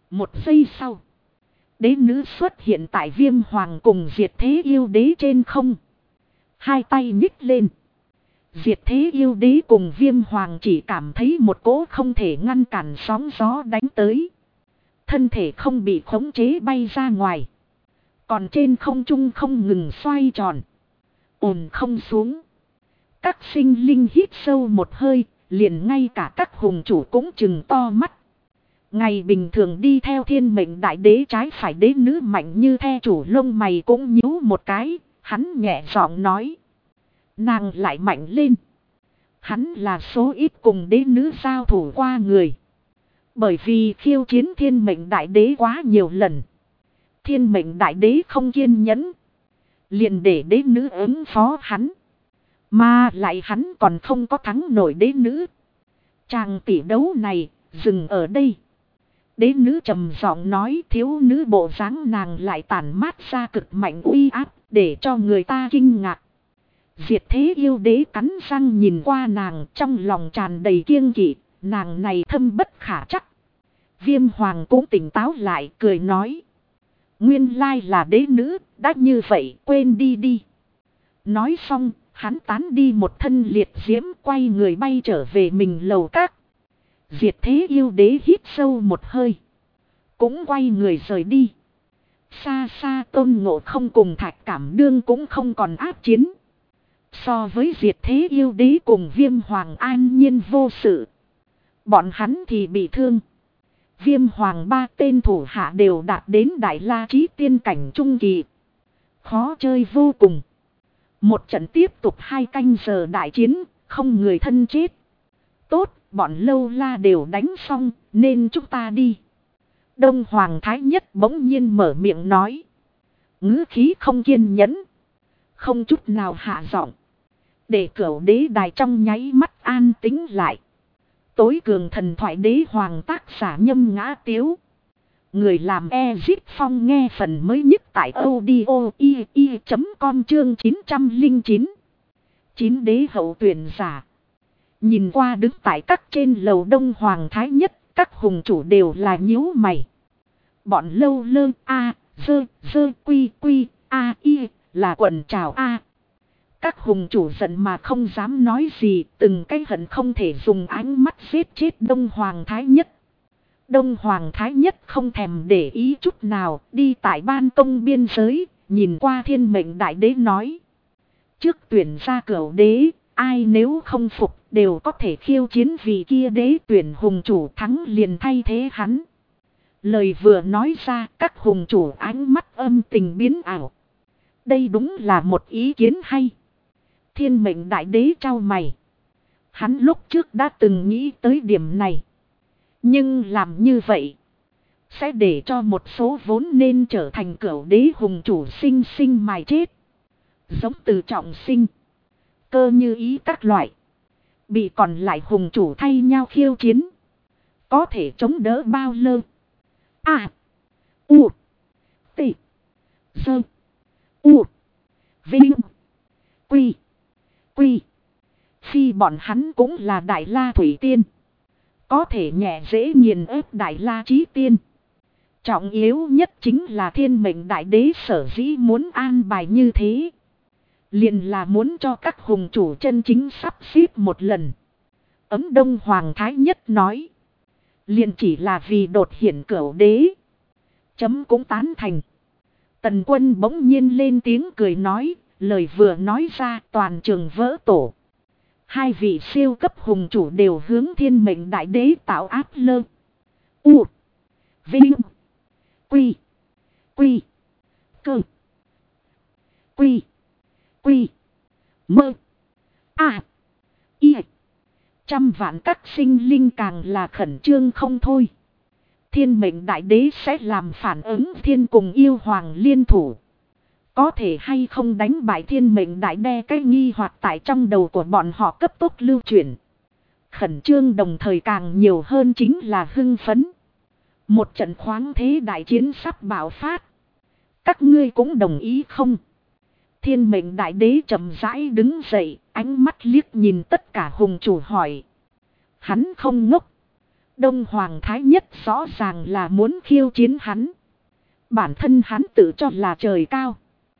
Một giây sau, đế nữ xuất hiện tại Viêm Hoàng cùng Diệt Thế Yêu Đế trên không. Hai tay nhích lên. Diệt Thế Yêu Đế cùng Viêm Hoàng chỉ cảm thấy một cỗ không thể ngăn cản sóng gió đánh tới. Thân thể không bị khống chế bay ra ngoài. Còn trên không trung không ngừng xoay tròn. Ổn không xuống. Các sinh linh hít sâu một hơi, liền ngay cả các hùng chủ cũng trừng to mắt. Ngày bình thường đi theo thiên mệnh đại đế trái phải đế nữ mạnh như the chủ lông mày cũng nhíu một cái, hắn nhẹ giọng nói. Nàng lại mạnh lên. Hắn là số ít cùng đế nữ giao thủ qua người. Bởi vì khiêu chiến thiên mệnh đại đế quá nhiều lần. Thiên mệnh đại đế không kiên nhẫn. Liền để đế nữ ứng phó hắn. Mà lại hắn còn không có thắng nổi đế nữ. Chàng tỷ đấu này, dừng ở đây. Đế nữ trầm giọng nói thiếu nữ bộ dáng nàng lại tản mát ra cực mạnh uy áp để cho người ta kinh ngạc. Diệt Thế Yêu Đế cắn răng nhìn qua nàng trong lòng tràn đầy kiêng kỵ, nàng này thâm bất khả chắc. Viêm Hoàng cũng tỉnh táo lại cười nói. Nguyên lai là đế nữ, đã như vậy quên đi đi. Nói xong, hắn tán đi một thân liệt diễm quay người bay trở về mình lầu các. Diệt Thế Yêu Đế hít sâu một hơi. Cũng quay người rời đi. Xa xa Tôn Ngộ Không cùng Thạch Cảm Đương cũng không còn áp chiến. So với Diệt Thế Yêu Đế cùng Viêm Hoàng an nhiên vô sự. Bọn hắn thì bị thương. Viêm Hoàng ba tên thủ hạ đều đạt đến Đại La Chí tiên cảnh trung kỳ. Khó chơi vô cùng. Một trận tiếp tục 2 canh giờ đại chiến, không người thân chết. Tốt, bọn Lâu La đều đánh xong, nên chúng ta đi. Đông Hoàng Thái Nhất bỗng nhiên mở miệng nói. Ngữ khí không kiên nhẫn. Không chút nào hạ giọng. Để Cửu Đế đài trong nháy mắt an tĩnh lại. Tối cường thần thoại đế hoàng tác giả Nhâm Ngã Tiếu. Người làm Ezip Phong nghe phần mới nhất tại audio.com chương 909. 9 đế hậu tuyển giả. Nhìn qua đứng tại các trên lầu Đông Hoàng Thái Nhất, các hùng chủ đều là nhíu mày. Bọn Lâu Lơ A, Dơ Quy Quy A I là quần trào A. Các hùng chủ giận mà không dám nói gì, từng cái hận không thể dùng ánh mắt giết chết Đông Hoàng Thái Nhất. Đông Hoàng Thái Nhất không thèm để ý chút nào, đi tại ban công biên giới, nhìn qua thiên mệnh đại đế nói. Trước tuyển ra Cửu Đế, ai nếu không phục đều có thể khiêu chiến vì kia đế tuyển hùng chủ thắng liền thay thế hắn. Lời vừa nói ra, các hùng chủ ánh mắt âm tình biến ảo. Đây đúng là một ý kiến hay. Thiên mệnh đại đế trao mày. Hắn lúc trước đã từng nghĩ tới điểm này. Nhưng làm như vậy sẽ để cho một số vốn nên trở thành Cửu Đế hùng chủ sinh sinh mài chết. Giống Từ Trọng Sinh, Cơ Như Ý các loại. Bị còn lại hùng chủ thay nhau khiêu chiến. Có thể chống đỡ bao lâu? A. U. T. Dơ. U. Vinh. Quy. Quy. Phi bọn hắn cũng là Đại La Thủy Tiên. Có thể nhẹ dễ nghiền ép Đại La Chí Tiên. Trọng yếu nhất chính là thiên mệnh đại đế sở dĩ muốn an bài như thế. Liền là muốn cho các hùng chủ chân chính sắp xếp một lần. Ấm Đông Hoàng Thái Nhất nói. Liền chỉ là vì đột hiển Cửu Đế. Chấm cũng tán thành. Tần Quân bỗng nhiên lên tiếng cười nói. Lời vừa nói ra toàn trường vỡ tổ. Hai vị siêu cấp hùng chủ đều hướng thiên mệnh đại đế tạo áp lơ. U. Vinh. Quy. Quy. Cơ. Quy. Quy. Mơ. A. Y. Trăm vạn các sinh linh càng là khẩn trương không thôi. Thiên mệnh đại đế sẽ làm phản ứng thiên cùng yêu hoàng liên thủ. Có thể hay không đánh bại thiên mệnh đại đế cái nghi hoặc tại trong đầu của bọn họ cấp tốc lưu chuyển. Khẩn trương đồng thời càng nhiều hơn chính là hưng phấn. Một trận khoáng thế đại chiến sắp bạo phát. Các ngươi cũng đồng ý không? Thiên mệnh đại đế chậm rãi đứng dậy, ánh mắt liếc nhìn tất cả hùng chủ hỏi. Hắn không ngốc. Đông Hoàng Thái Nhất rõ ràng là muốn khiêu chiến hắn. Bản thân hắn tự cho là trời cao.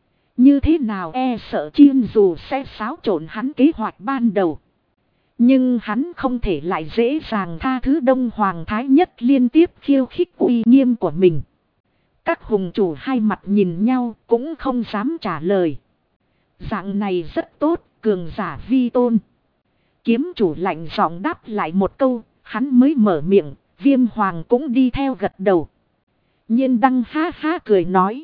Như thế nào e sợ Chiên dù sẽ xáo trộn hắn kế hoạch ban đầu. Nhưng hắn không thể lại dễ dàng tha thứ Đông Hoàng Thái Nhất liên tiếp khiêu khích uy nghiêm của mình. Các hùng chủ hai mặt nhìn nhau cũng không dám trả lời. Dạng này rất tốt, cường giả vi tôn. Kiếm chủ lạnh giọng đáp lại một câu, hắn mới mở miệng, Viêm Hoàng cũng đi theo gật đầu. Nhiên Đăng ha ha cười nói.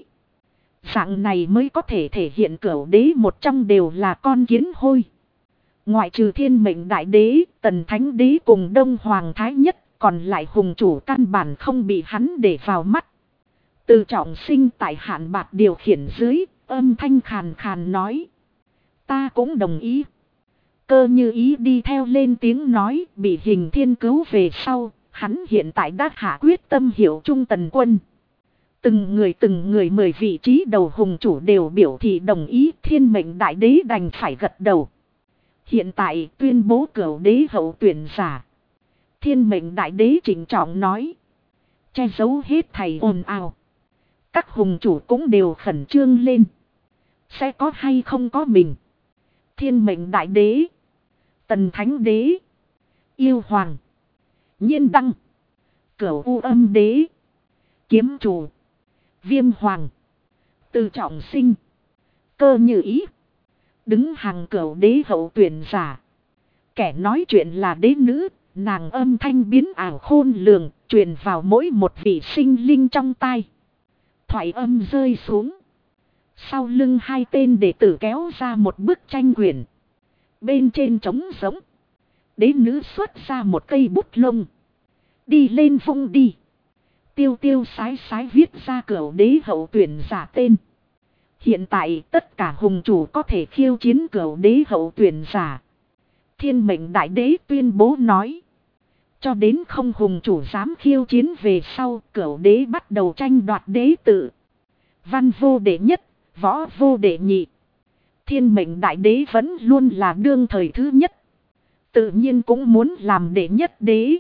Dạng này mới có thể thể hiện Cửu Đế một trong đều là con kiến hôi. Ngoại trừ Thiên Mệnh Đại Đế, Tần Thánh Đế cùng Đông Hoàng Thái Nhất, còn lại hùng chủ căn bản không bị hắn để vào mắt. Từ Trọng Sinh tại Hạn Bạc điều khiển dưới, âm thanh khàn khàn nói. Ta cũng đồng ý. Cơ Như Ý đi theo lên tiếng nói, bị Hình Thiên cứu về sau, hắn hiện tại đã hạ quyết tâm hiệu trung Tần Quân. Từng người 10 vị trí đầu hùng chủ đều biểu thị đồng ý, Thiên Mệnh Đại Đế đành phải gật đầu. Hiện tại tuyên bố Cửu Đế hậu tuyển giả. Thiên Mệnh Đại Đế trịnh trọng nói. Che giấu hết thầy ồn ào. Các hùng chủ cũng đều khẩn trương lên. Sẽ có hay không có mình. Thiên Mệnh Đại Đế. Tần Thánh Đế. Yêu Hoàng. Nhiên Đăng. Cửu U Âm Đế. Kiếm Chủ. Viêm Hoàng. Từ Trọng Sinh. Cơ Như Ý. Đứng hàng Cửu Đế hậu tuyển giả. Kẻ nói chuyện là đế nữ. Nàng âm thanh biến ảo khôn lường. Truyền vào mỗi một vị sinh linh trong tai. Thoại âm rơi xuống. Sau lưng hai tên đệ tử kéo ra một bức tranh quyển. Bên trên trống giống. Đế nữ xuất ra một cây bút lông. Đi lên vung đi. Tiêu tiêu sái sái viết ra Cửu Đế hậu tuyển giả tên. Hiện tại tất cả hùng chủ có thể khiêu chiến Cửu Đế hậu tuyển giả. Thiên Mệnh Đại Đế tuyên bố nói. Cho đến không hùng chủ dám khiêu chiến về sau, Cửu Đế bắt đầu tranh đoạt đế tự. Văn vô đệ nhất, võ vô đệ nhị. Thiên Mệnh Đại Đế vẫn luôn là đương thời thứ nhất. Tự nhiên cũng muốn làm đệ nhất đế.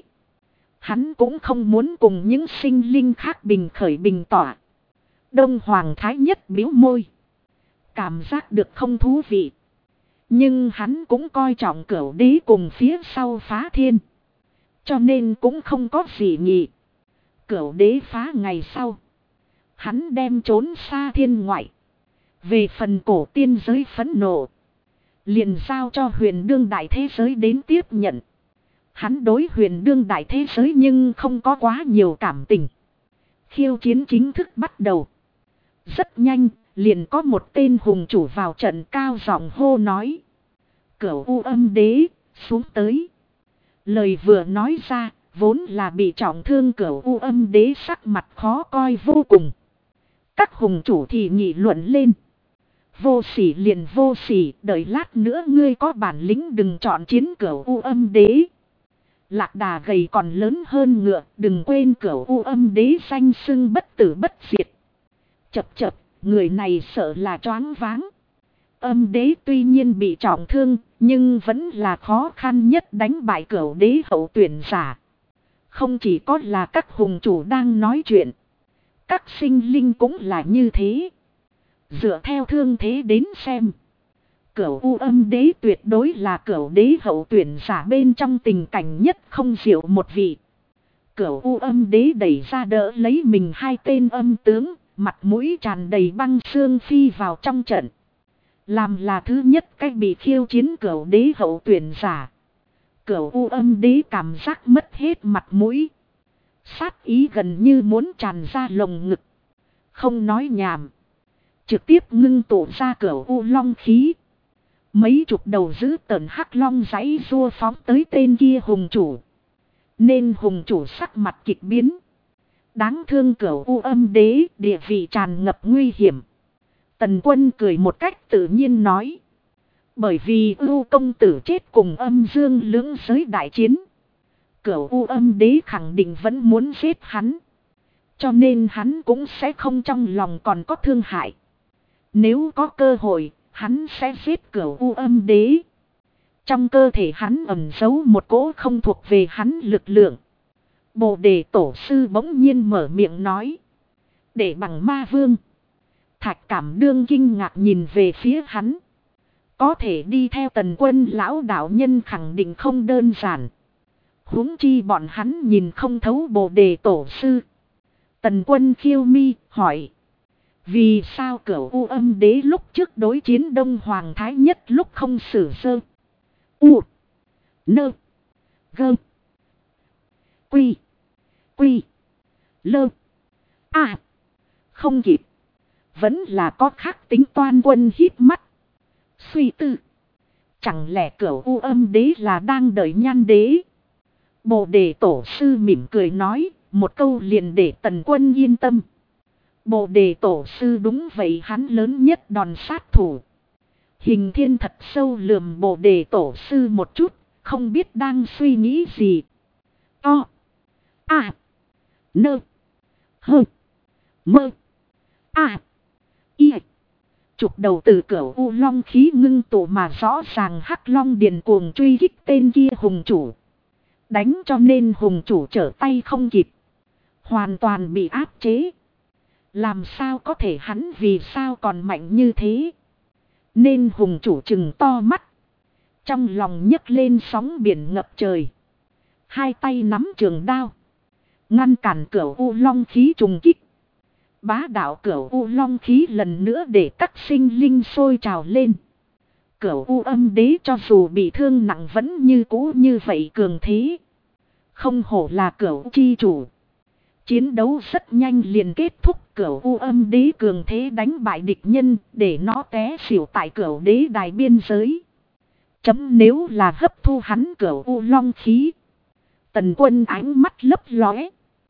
Hắn cũng không muốn cùng những sinh linh khác bình khởi bình tỏa. Đông Hoàng Thái Nhất bĩu môi. Cảm giác được không thú vị. Nhưng hắn cũng coi trọng Cửu Đế cùng phía sau Phá Thiên. Cho nên cũng không có gì nhỉ. Cửu Đế phá ngày sau. Hắn đem trốn xa thiên ngoại. Về phần cổ tiên giới phẫn nộ. Liền giao cho huyền đương đại thế giới đến tiếp nhận. Hắn đối huyền đương đại thế giới nhưng không có quá nhiều cảm tình. Khiêu chiến chính thức bắt đầu. Rất nhanh, liền có một tên hùng chủ vào trận cao giọng hô nói. Cửu U Âm Đế, xuống tới. Lời vừa nói ra, vốn là bị trọng thương Cửu U Âm Đế sắc mặt khó coi vô cùng. Các hùng chủ thì nghị luận lên. Vô sỉ liền vô sỉ, đợi lát nữa ngươi có bản lĩnh đừng chọn chiến Cửu U Âm Đế. Lạc đà gầy còn lớn hơn ngựa, đừng quên Cửu U Âm Đế danh xưng bất tử bất diệt. Chập chập, người này sợ là choáng váng. Âm Đế tuy nhiên bị trọng thương, nhưng vẫn là khó khăn nhất đánh bại Cửu Đế hậu tuyển giả. Không chỉ có là các hùng chủ đang nói chuyện. Các sinh linh cũng là như thế. Dựa theo thương thế đến xem. Cửu U Âm Đế tuyệt đối là Cửu Đế hậu tuyển giả bên trong tình cảnh nhất không diệu một vị. Cửu U Âm Đế đẩy ra đỡ lấy mình hai tên âm tướng, mặt mũi tràn đầy băng xương phi vào trong trận. Làm là thứ nhất cách bị khiêu chiến Cửu Đế hậu tuyển giả. Cửu U Âm Đế cảm giác mất hết mặt mũi. Sát ý gần như muốn tràn ra lồng ngực. Không nói nhảm. Trực tiếp ngưng tụ ra Cửu U Long khí. Mấy chục đầu giữ tợn hắc long giãy rua phóng tới tên kia hùng chủ. Nên hùng chủ sắc mặt kịch biến. Đáng thương Cửu U Âm Đế, địa vị tràn ngập nguy hiểm. Tần Quân cười một cách tự nhiên nói. Bởi vì U công tử chết cùng Âm Dương lưỡng giới đại chiến. Cửu U Âm Đế khẳng định vẫn muốn giết hắn. Cho nên hắn cũng sẽ không trong lòng còn có thương hại. Nếu có cơ hội, hắn sẽ giết Cửu U Âm Đế. Trong cơ thể hắn ẩn giấu một cỗ không thuộc về hắn lực lượng. Bồ đề tổ sư bỗng nhiên mở miệng nói. Để bằng ma vương. Thạch Cảm Đương kinh ngạc nhìn về phía hắn. Có thể đi theo Tần Quân lão đạo nhân khẳng định không đơn giản. Huống chi bọn hắn nhìn không thấu Bồ đề tổ sư. Tần Quân khiêu mi hỏi. Vì sao Cửu U Âm Đế lúc trước đối chiến Đông Hoàng Thái Nhất lúc không xử sơ. U. Nơ. Gơ. Quy. Quy. Lơ. À. Không kịp. Vẫn là có khác tính toan. Quân hít mắt. Suy tư. Chẳng lẽ Cửu U Âm Đế là đang đợi Nhan Đế. Bồ đề tổ sư mỉm cười nói. Một câu liền để Tần Quân yên tâm. Bồ đề tổ sư đúng vậy, hắn lớn nhất đòn sát thủ. Hình Thiên thật sâu lườm bồ đề tổ sư một chút. Không biết đang suy nghĩ gì. O. A. Nơ. Hơ. Mơ. A. Y. Trục đầu từ Cửu U Long khí ngưng tụ mà rõ ràng Hắc Long điền cuồng truy kích tên kia hùng chủ. Đánh cho nên hùng chủ trở tay không kịp. Hoàn toàn bị áp chế. Làm sao có thể, hắn vì sao còn mạnh như thế? Nên hùng chủ trừng to mắt. Trong lòng nhấc lên sóng biển ngập trời. Hai tay nắm trường đao. Ngăn cản Cửu U Long khí trùng kích. Bá đạo Cửu U Long khí lần nữa để các sinh linh sôi trào lên. Cửu U Âm Đế cho dù bị thương nặng vẫn như cũ như vậy cường thế. Không hổ là Cửu chi chủ. Chiến đấu rất nhanh liền kết thúc. Cửu U Âm Đế cường thế đánh bại địch nhân để nó té xỉu tại Cửu Đế đài biên giới. Chấm nếu là hấp thu hắn Cửu U Long khí. Tần Quân ánh mắt lấp lóe.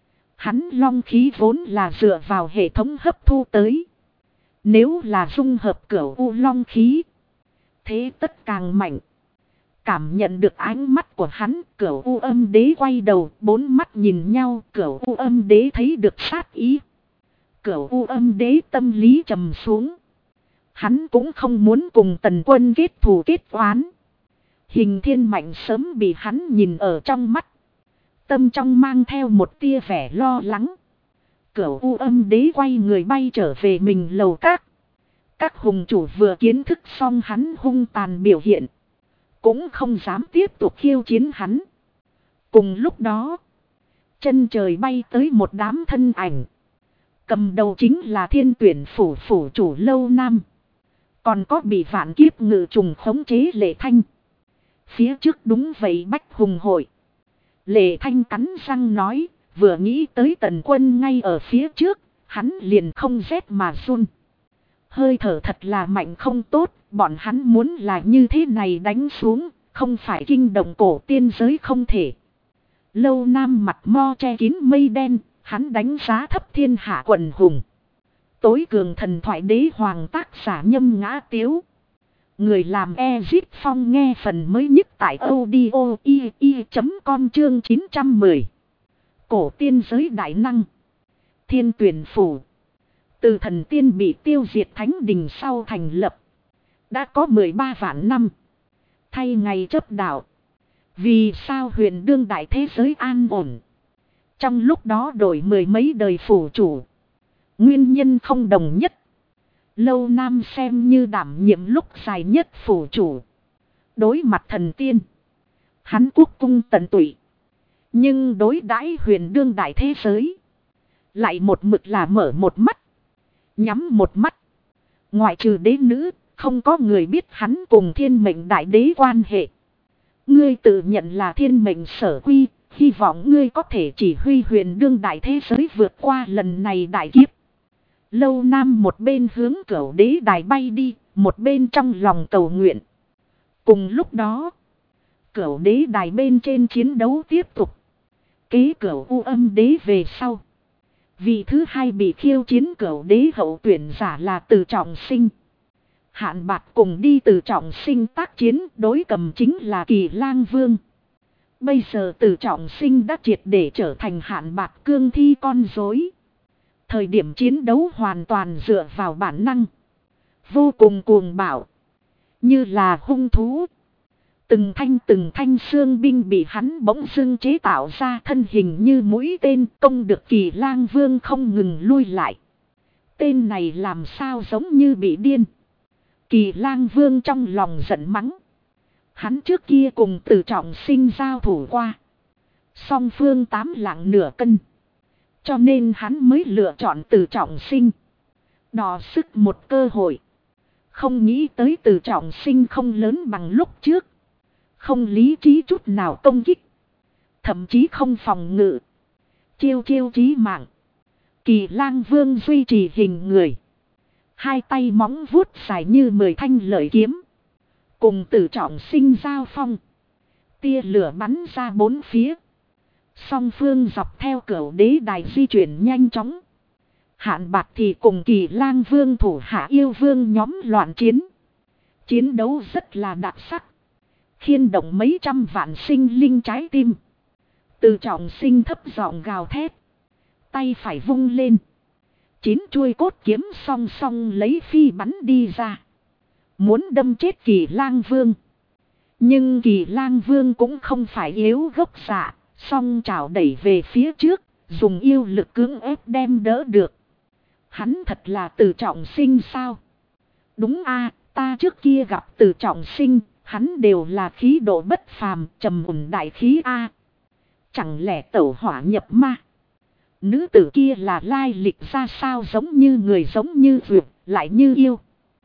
Hắn long khí vốn là dựa vào hệ thống hấp thu tới. Nếu là dung hợp Cửu U Long khí. Thế tất càng mạnh. Cảm nhận được ánh mắt của hắn, Cửu U Âm Đế quay đầu, bốn mắt nhìn nhau. Cửu U Âm Đế thấy được sát ý. Cửu U Âm Đế tâm lý trầm xuống. Hắn cũng không muốn cùng Tần Quân kết thù kết oán. Hình Thiên mạnh sớm bị hắn nhìn ở trong mắt. Tâm trong mang theo một tia vẻ lo lắng. Cửu U Âm Đế quay người bay trở về mình lầu các. Các hùng chủ vừa kiến thức xong hắn hung tàn biểu hiện. Cũng không dám tiếp tục khiêu chiến hắn. Cùng lúc đó. Chân trời bay tới một đám thân ảnh. Cầm đầu chính là Thiên Tuyển phủ phủ chủ Lâu Nam. Còn có bị vạn kiếp ngự trùng khống chế Lệ Thanh. Phía trước đúng vậy Bách Hùng hội. Lệ Thanh cắn răng nói. Vừa nghĩ tới Tần Quân ngay ở phía trước. Hắn liền không rét mà run. Hơi thở thật là mạnh không tốt. Bọn hắn muốn là như thế này đánh xuống. Không phải kinh động cổ tiên giới không thể. Lâu Nam mặt mo che kín mây đen. Hắn đánh giá thấp thiên hạ quần hùng. Tối cường thần thoại đế hoàng tác giả Nhâm Ngã Tiếu. Người làm Ezip Phong nghe phần mới nhất tại audio.com chương 910. Cổ tiên giới đại năng. Thiên Tuyển phủ. Từ thần tiên bị tiêu diệt thánh đình sau thành lập. Đã có 13 vạn năm. Thay ngày chấp đạo. Vì sao huyền đương đại thế giới an ổn. Trong lúc đó đổi mười mấy đời phủ chủ. Nguyên nhân không đồng nhất. Lâu Nam xem như đảm nhiệm lúc dài nhất phủ chủ. Đối mặt thần tiên. Hắn quốc cung tận tụy. Nhưng đối đãi huyền đương đại thế giới. Lại một mực là mở một mắt. Nhắm một mắt. Ngoại trừ đế nữ. Không có người biết hắn cùng thiên mệnh đại đế quan hệ. Ngươi tự nhận là thiên mệnh sở quy. Hy vọng ngươi có thể chỉ huy huyền đương đại thế giới vượt qua lần này đại kiếp. Lâu Nam một bên hướng Cửu Đế đài bay đi. Một bên trong lòng cầu nguyện. Cùng lúc đó. Cửu Đế đài bên trên chiến đấu tiếp tục. Kế Cửu U Âm Đế về sau. Vị thứ hai bị khiêu chiến Cửu Đế hậu tuyển giả là Từ Trọng Sinh. Hạn Bạc cùng đi Từ Trọng Sinh tác chiến, đối cầm chính là Kỳ Lang Vương. Bây giờ Từ Trọng Sinh đã triệt để trở thành Hạn Bạc cương thi con rối. Thời điểm chiến đấu hoàn toàn dựa vào bản năng. Vô cùng cuồng bạo. Như là hung thú. Từng thanh xương binh bị hắn bỗng dưng chế tạo ra, thân hình như mũi tên, công được Kỳ Lang Vương không ngừng lui lại. Tên này làm sao giống như bị điên. Kỳ Lang Vương trong lòng giận mắng. Hắn trước kia cùng Từ Trọng Sinh giao thủ qua. Song phương 8 lạng nửa cân. Cho nên hắn mới lựa chọn Từ Trọng Sinh. Đọ sức một cơ hội. Không nghĩ tới Từ Trọng Sinh không lớn bằng lúc trước. Không lý trí chút nào công kích. Thậm chí không phòng ngự. Chiêu chiêu chí mạng. Kỳ Lang Vương duy trì hình người. Hai tay móng vuốt dài như 10 thanh lợi kiếm. Cùng Từ Trọng Sinh giao phong. Tia lửa bắn ra bốn phía. Song phương dọc theo cửu đế đài di chuyển nhanh chóng. Hạn Bạc thì cùng Kỳ Lang Vương thủ hạ yêu vương nhóm loạn chiến. Chiến đấu rất là đặc sắc. Khiên động mấy trăm vạn sinh linh trái tim. Từ Trọng Sinh thấp giọng gào thét. Tay phải vung lên. 9 chuôi cốt kiếm song song lấy phi bắn đi ra. Muốn đâm chết Kỳ Lang Vương. Nhưng Kỳ Lang Vương cũng không phải yếu gốc dạ. Song chảo đẩy về phía trước. Dùng yêu lực cưỡng ép đem đỡ được. Hắn thật là Từ Trọng Sinh sao? Đúng a, ta trước kia gặp Từ Trọng Sinh. Hắn đều là khí độ bất phàm, trầm ổn đại khí a. Chẳng lẽ tẩu hỏa nhập ma? Nữ tử kia là lai lịch ra sao, giống như người giống như vượt, lại như yêu.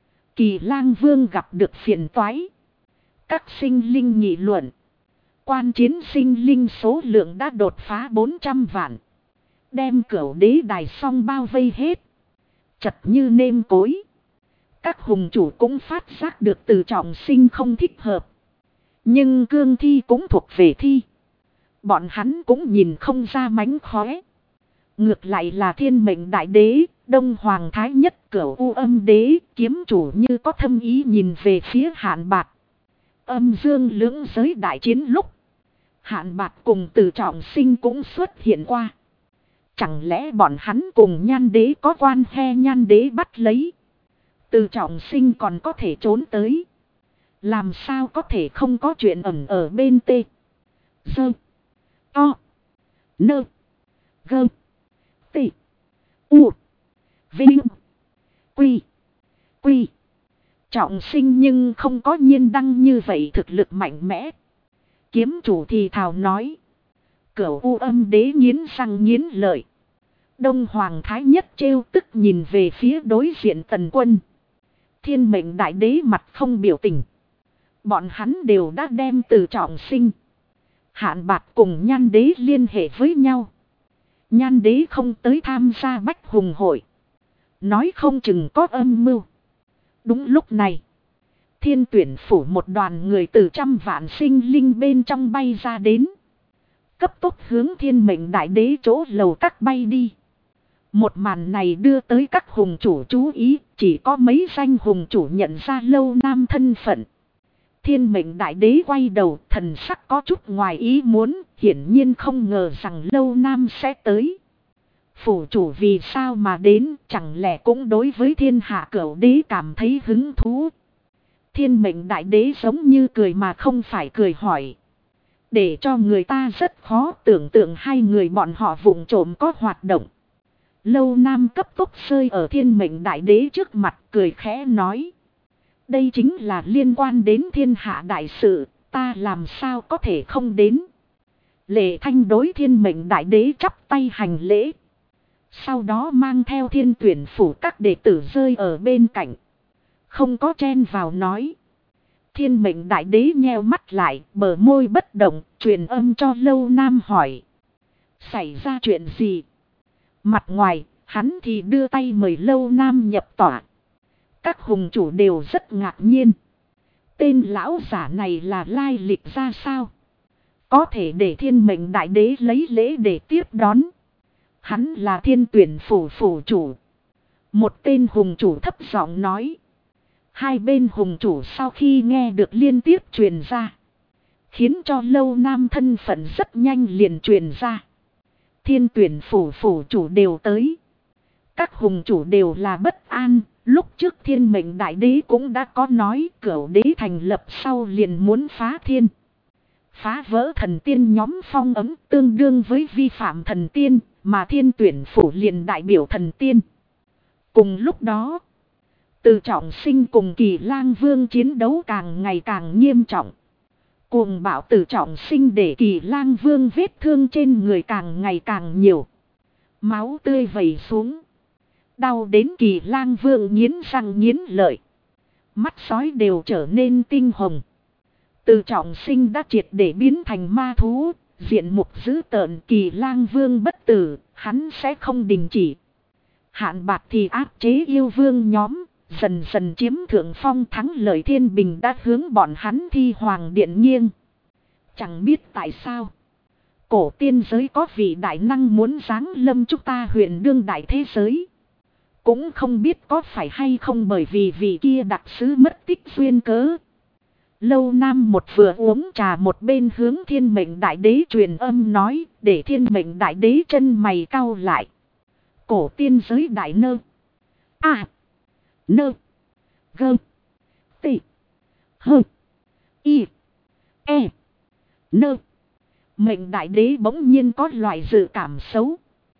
Kỳ Lang Vương gặp được phiền toái. Các sinh linh nghị luận. Quan chiến sinh linh số lượng đã đột phá 400 vạn. Đem cửu đế đài song bao vây hết. Chật như nêm cối. Các hùng chủ cũng phát giác được Từ Trọng Sinh không thích hợp. Nhưng cương thi cũng thuộc về thi. Bọn hắn cũng nhìn không ra mánh khóe. Ngược lại là Thiên Mệnh Đại Đế, Đông Hoàng Thái Nhất, Cửu U Âm Đế, kiếm chủ như có thâm ý nhìn về phía Hạn Bạc. Âm dương lưỡng giới đại chiến lúc. Hạn Bạc cùng Từ Trọng Sinh cũng xuất hiện qua. Chẳng lẽ bọn hắn cùng Nhan Đế có quan he? Nhan Đế bắt lấy. Từ Trọng Sinh còn có thể trốn tới. Làm sao có thể không có chuyện ẩn ở bên tê. Dơ. To. Nơ. Gơ. Tị. U. Vinh. Quy. Quy. Trọng Sinh nhưng không có Nhiên Đăng như vậy thực lực mạnh mẽ. Kiếm chủ thì thào nói. Cửu U Âm Đế nghiến răng nghiến lợi. Đông Hoàng Thái Nhất trêu tức nhìn về phía đối diện Tần Quân. Thiên Mệnh Đại Đế mặt không biểu tình. Bọn hắn đều đã đem Từ Trọng Sinh, Hạn Bạc cùng Nhan Đế liên hệ với nhau. Nhan Đế không tới tham gia Bách Hùng hội. Nói không chừng có âm mưu. Đúng lúc này. Thiên Tuyển phủ một đoàn người từ trăm vạn sinh linh bên trong bay ra đến. Cấp tốc hướng Thiên Mệnh Đại Đế chỗ lầu các bay đi. Một màn này đưa tới các hùng chủ chú ý. Chỉ có mấy danh hùng chủ nhận ra Lâu Nam thân phận. Thiên Mệnh Đại Đế quay đầu, thần sắc có chút ngoài ý muốn, hiển nhiên không ngờ rằng Lâu Nam sẽ tới. Phủ chủ vì sao mà đến, chẳng lẽ cũng đối với thiên hạ cửu đế cảm thấy hứng thú. Thiên Mệnh Đại Đế giống như cười mà không phải cười hỏi. Để cho người ta rất khó tưởng tượng hai người bọn họ vụng trộm có hoạt động. Lâu Nam cấp tốc rơi ở Thiên Mệnh Đại Đế trước mặt, cười khẽ nói. Đây chính là liên quan đến thiên hạ đại sự, ta làm sao có thể không đến. Lệ Thanh đối Thiên Mệnh Đại Đế chắp tay hành lễ. Sau đó mang theo Thiên Tuyển phủ các đệ tử rơi ở bên cạnh. Không có chen vào nói. Thiên Mệnh Đại Đế nheo mắt lại, bờ môi bất động, truyền âm cho Lâu Nam hỏi. Xảy ra chuyện gì? Mặt ngoài, hắn thì đưa tay mời Lâu Nam nhập tỏa. Các hùng chủ đều rất ngạc nhiên. Tên lão giả này là lai lịch ra sao? Có thể để Thiên Mệnh Đại Đế lấy lễ để tiếp đón. Hắn là Thiên Tuyển phủ phủ chủ. Một tên hùng chủ thấp giọng nói. Hai bên hùng chủ sau khi nghe được liên tiếp truyền ra. Khiến cho Lâu Nam thân phận rất nhanh liền truyền ra. Thiên Tuyển phủ phủ chủ đều tới. Các hùng chủ đều là bất an. Lúc trước thiên mệnh đại đế cũng đã có nói cửu đế thành lập sau liền muốn phá thiên. Phá vỡ thần tiên nhóm phong ấm tương đương với vi phạm thần tiên, mà thiên tuyển phủ liền đại biểu thần tiên. Cùng lúc đó, Từ Trọng Sinh cùng Kỳ Lang Vương chiến đấu càng ngày càng nghiêm trọng. Cuồng bạo Từ Trọng Sinh để Kỳ Lang Vương vết thương trên người càng ngày càng nhiều. Máu tươi vẩy xuống. Đau đến Kỳ Lang Vương nghiến răng nghiến lợi. Mắt sói đều trở nên tinh hồng. Từ Trọng Sinh đã triệt để biến thành ma thú. Diện mục dữ tợn. Kỳ Lang Vương bất tử, hắn sẽ không đình chỉ. Hạn Bạc thì áp chế yêu vương nhóm. Dần dần chiếm thượng phong, thắng lợi thiên bình đã hướng bọn hắn Thi Hoàng Điện nghiêng. Chẳng biết tại sao, cổ tiên giới có vị đại năng muốn giáng lâm chúng ta huyền đương đại thế giới. Cũng không biết có phải hay không bởi vì vị kia đặc sứ mất tích duyên cớ. Lâu Nam một vừa uống trà một bên hướng thiên mệnh đại đế truyền âm nói, để thiên mệnh đại đế chân mày cau lại. Cổ tiên giới đại nơ. Nơ. Gơ. Tị. Hơ. Y. E. Nơ. Mệnh đại đế bỗng nhiên có loại dự cảm xấu.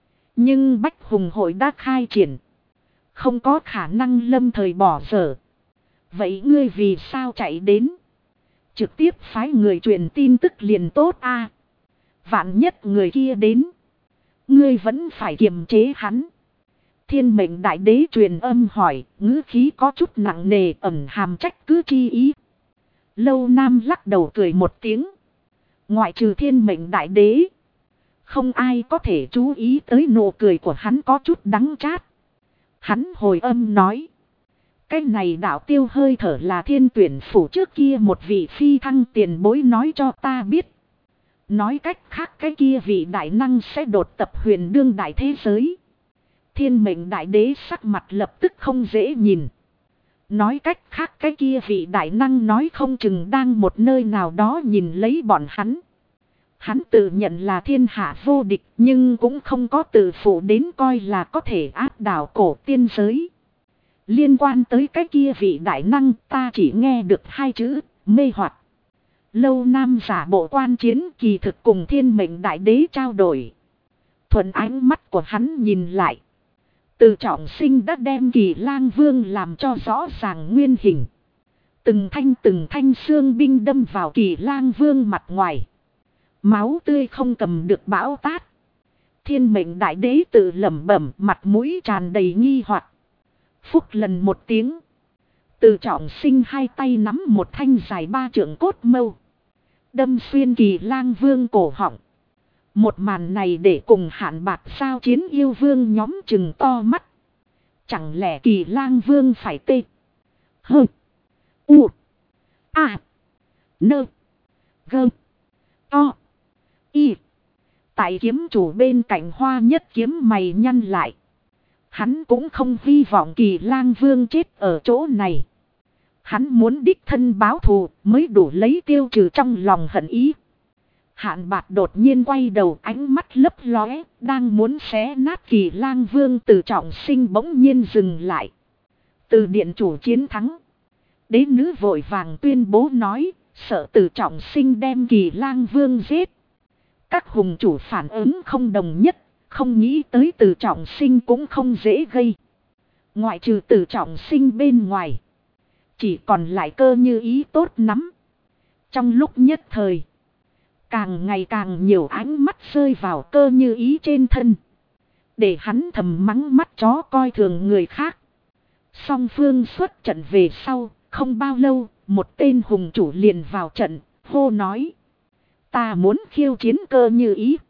Nhưng Bách Hùng hội đã khai triển. Không có khả năng lâm thời bỏ dở. Vậy ngươi vì sao chạy đến? Trực tiếp phái người truyền tin tức liền tốt a. Vạn nhất người kia đến. Ngươi vẫn phải kiềm chế hắn. Thiên mệnh đại đế truyền âm hỏi, ngữ khí có chút nặng nề ẩn hàm trách cứ chi ý. Lâu Nam lắc đầu cười một tiếng. Ngoại trừ thiên mệnh đại đế, không ai có thể chú ý tới nụ cười của hắn có chút đắng chát. Hắn hồi âm nói. Cái này đạo tiêu hơi thở là thiên tuyển phủ trước kia một vị phi thăng tiền bối nói cho ta biết. Nói cách khác cái kia vị đại năng sẽ đột tập huyền đương đại thế giới. Thiên mệnh đại đế sắc mặt lập tức không dễ nhìn. Nói cách khác cái kia vị đại năng nói không chừng đang một nơi nào đó nhìn lấy bọn hắn. Hắn tự nhận là thiên hạ vô địch nhưng cũng không có tự phụ đến coi là có thể áp đảo cổ tiên giới. Liên quan tới cái kia vị đại năng ta chỉ nghe được hai chữ mê hoặc. Lâu Nam giả bộ quan chiến kỳ thực cùng thiên mệnh đại đế trao đổi. Thuận ánh mắt của hắn nhìn lại. Từ Trọng Sinh đã đem Kỳ Lang Vương làm cho rõ ràng nguyên hình. Từng thanh xương binh đâm vào Kỳ Lang Vương mặt ngoài. Máu tươi không cầm được bão tát. Thiên mệnh đại đế tự lẩm bẩm mặt mũi tràn đầy nghi hoặc. Phúc lần một tiếng. Từ Trọng Sinh hai tay nắm một thanh dài 3 trượng cốt mâu. Đâm xuyên Kỳ Lang Vương cổ họng. Một màn này để cùng Hạn Bạc sao chiến yêu vương nhóm chừng to mắt. Chẳng lẽ Kỳ Lang Vương phải tê. Hơ. U. A. Nơ. Gơ. To. Y. Tại kiếm chủ bên cạnh Hoa Nhất kiếm mày nhăn lại. Hắn cũng không hy vọng Kỳ Lang Vương chết ở chỗ này. Hắn muốn đích thân báo thù mới đủ lấy tiêu trừ trong lòng hận ý. Hạn Bạc đột nhiên quay đầu ánh mắt lấp lóe, đang muốn xé nát Kỳ Lang Vương. Từ Trọng Sinh bỗng nhiên dừng lại. Từ điện chủ chiến thắng. Đế nữ vội vàng tuyên bố nói, sợ Từ Trọng Sinh đem Kỳ Lang Vương giết. Các hùng chủ phản ứng không đồng nhất, không nghĩ tới Từ Trọng Sinh cũng không dễ gây. Ngoại trừ Từ Trọng Sinh bên ngoài, chỉ còn lại Cơ Như Ý tốt nắm. Trong lúc nhất thời, càng ngày càng nhiều ánh mắt rơi vào Cơ Như Ý trên thân. Để hắn thầm mắng mắt chó coi thường người khác. Song phương xuất trận về sau, không bao lâu, một tên hùng chủ liền vào trận, hô nói. Ta muốn khiêu chiến Cơ Như Ý.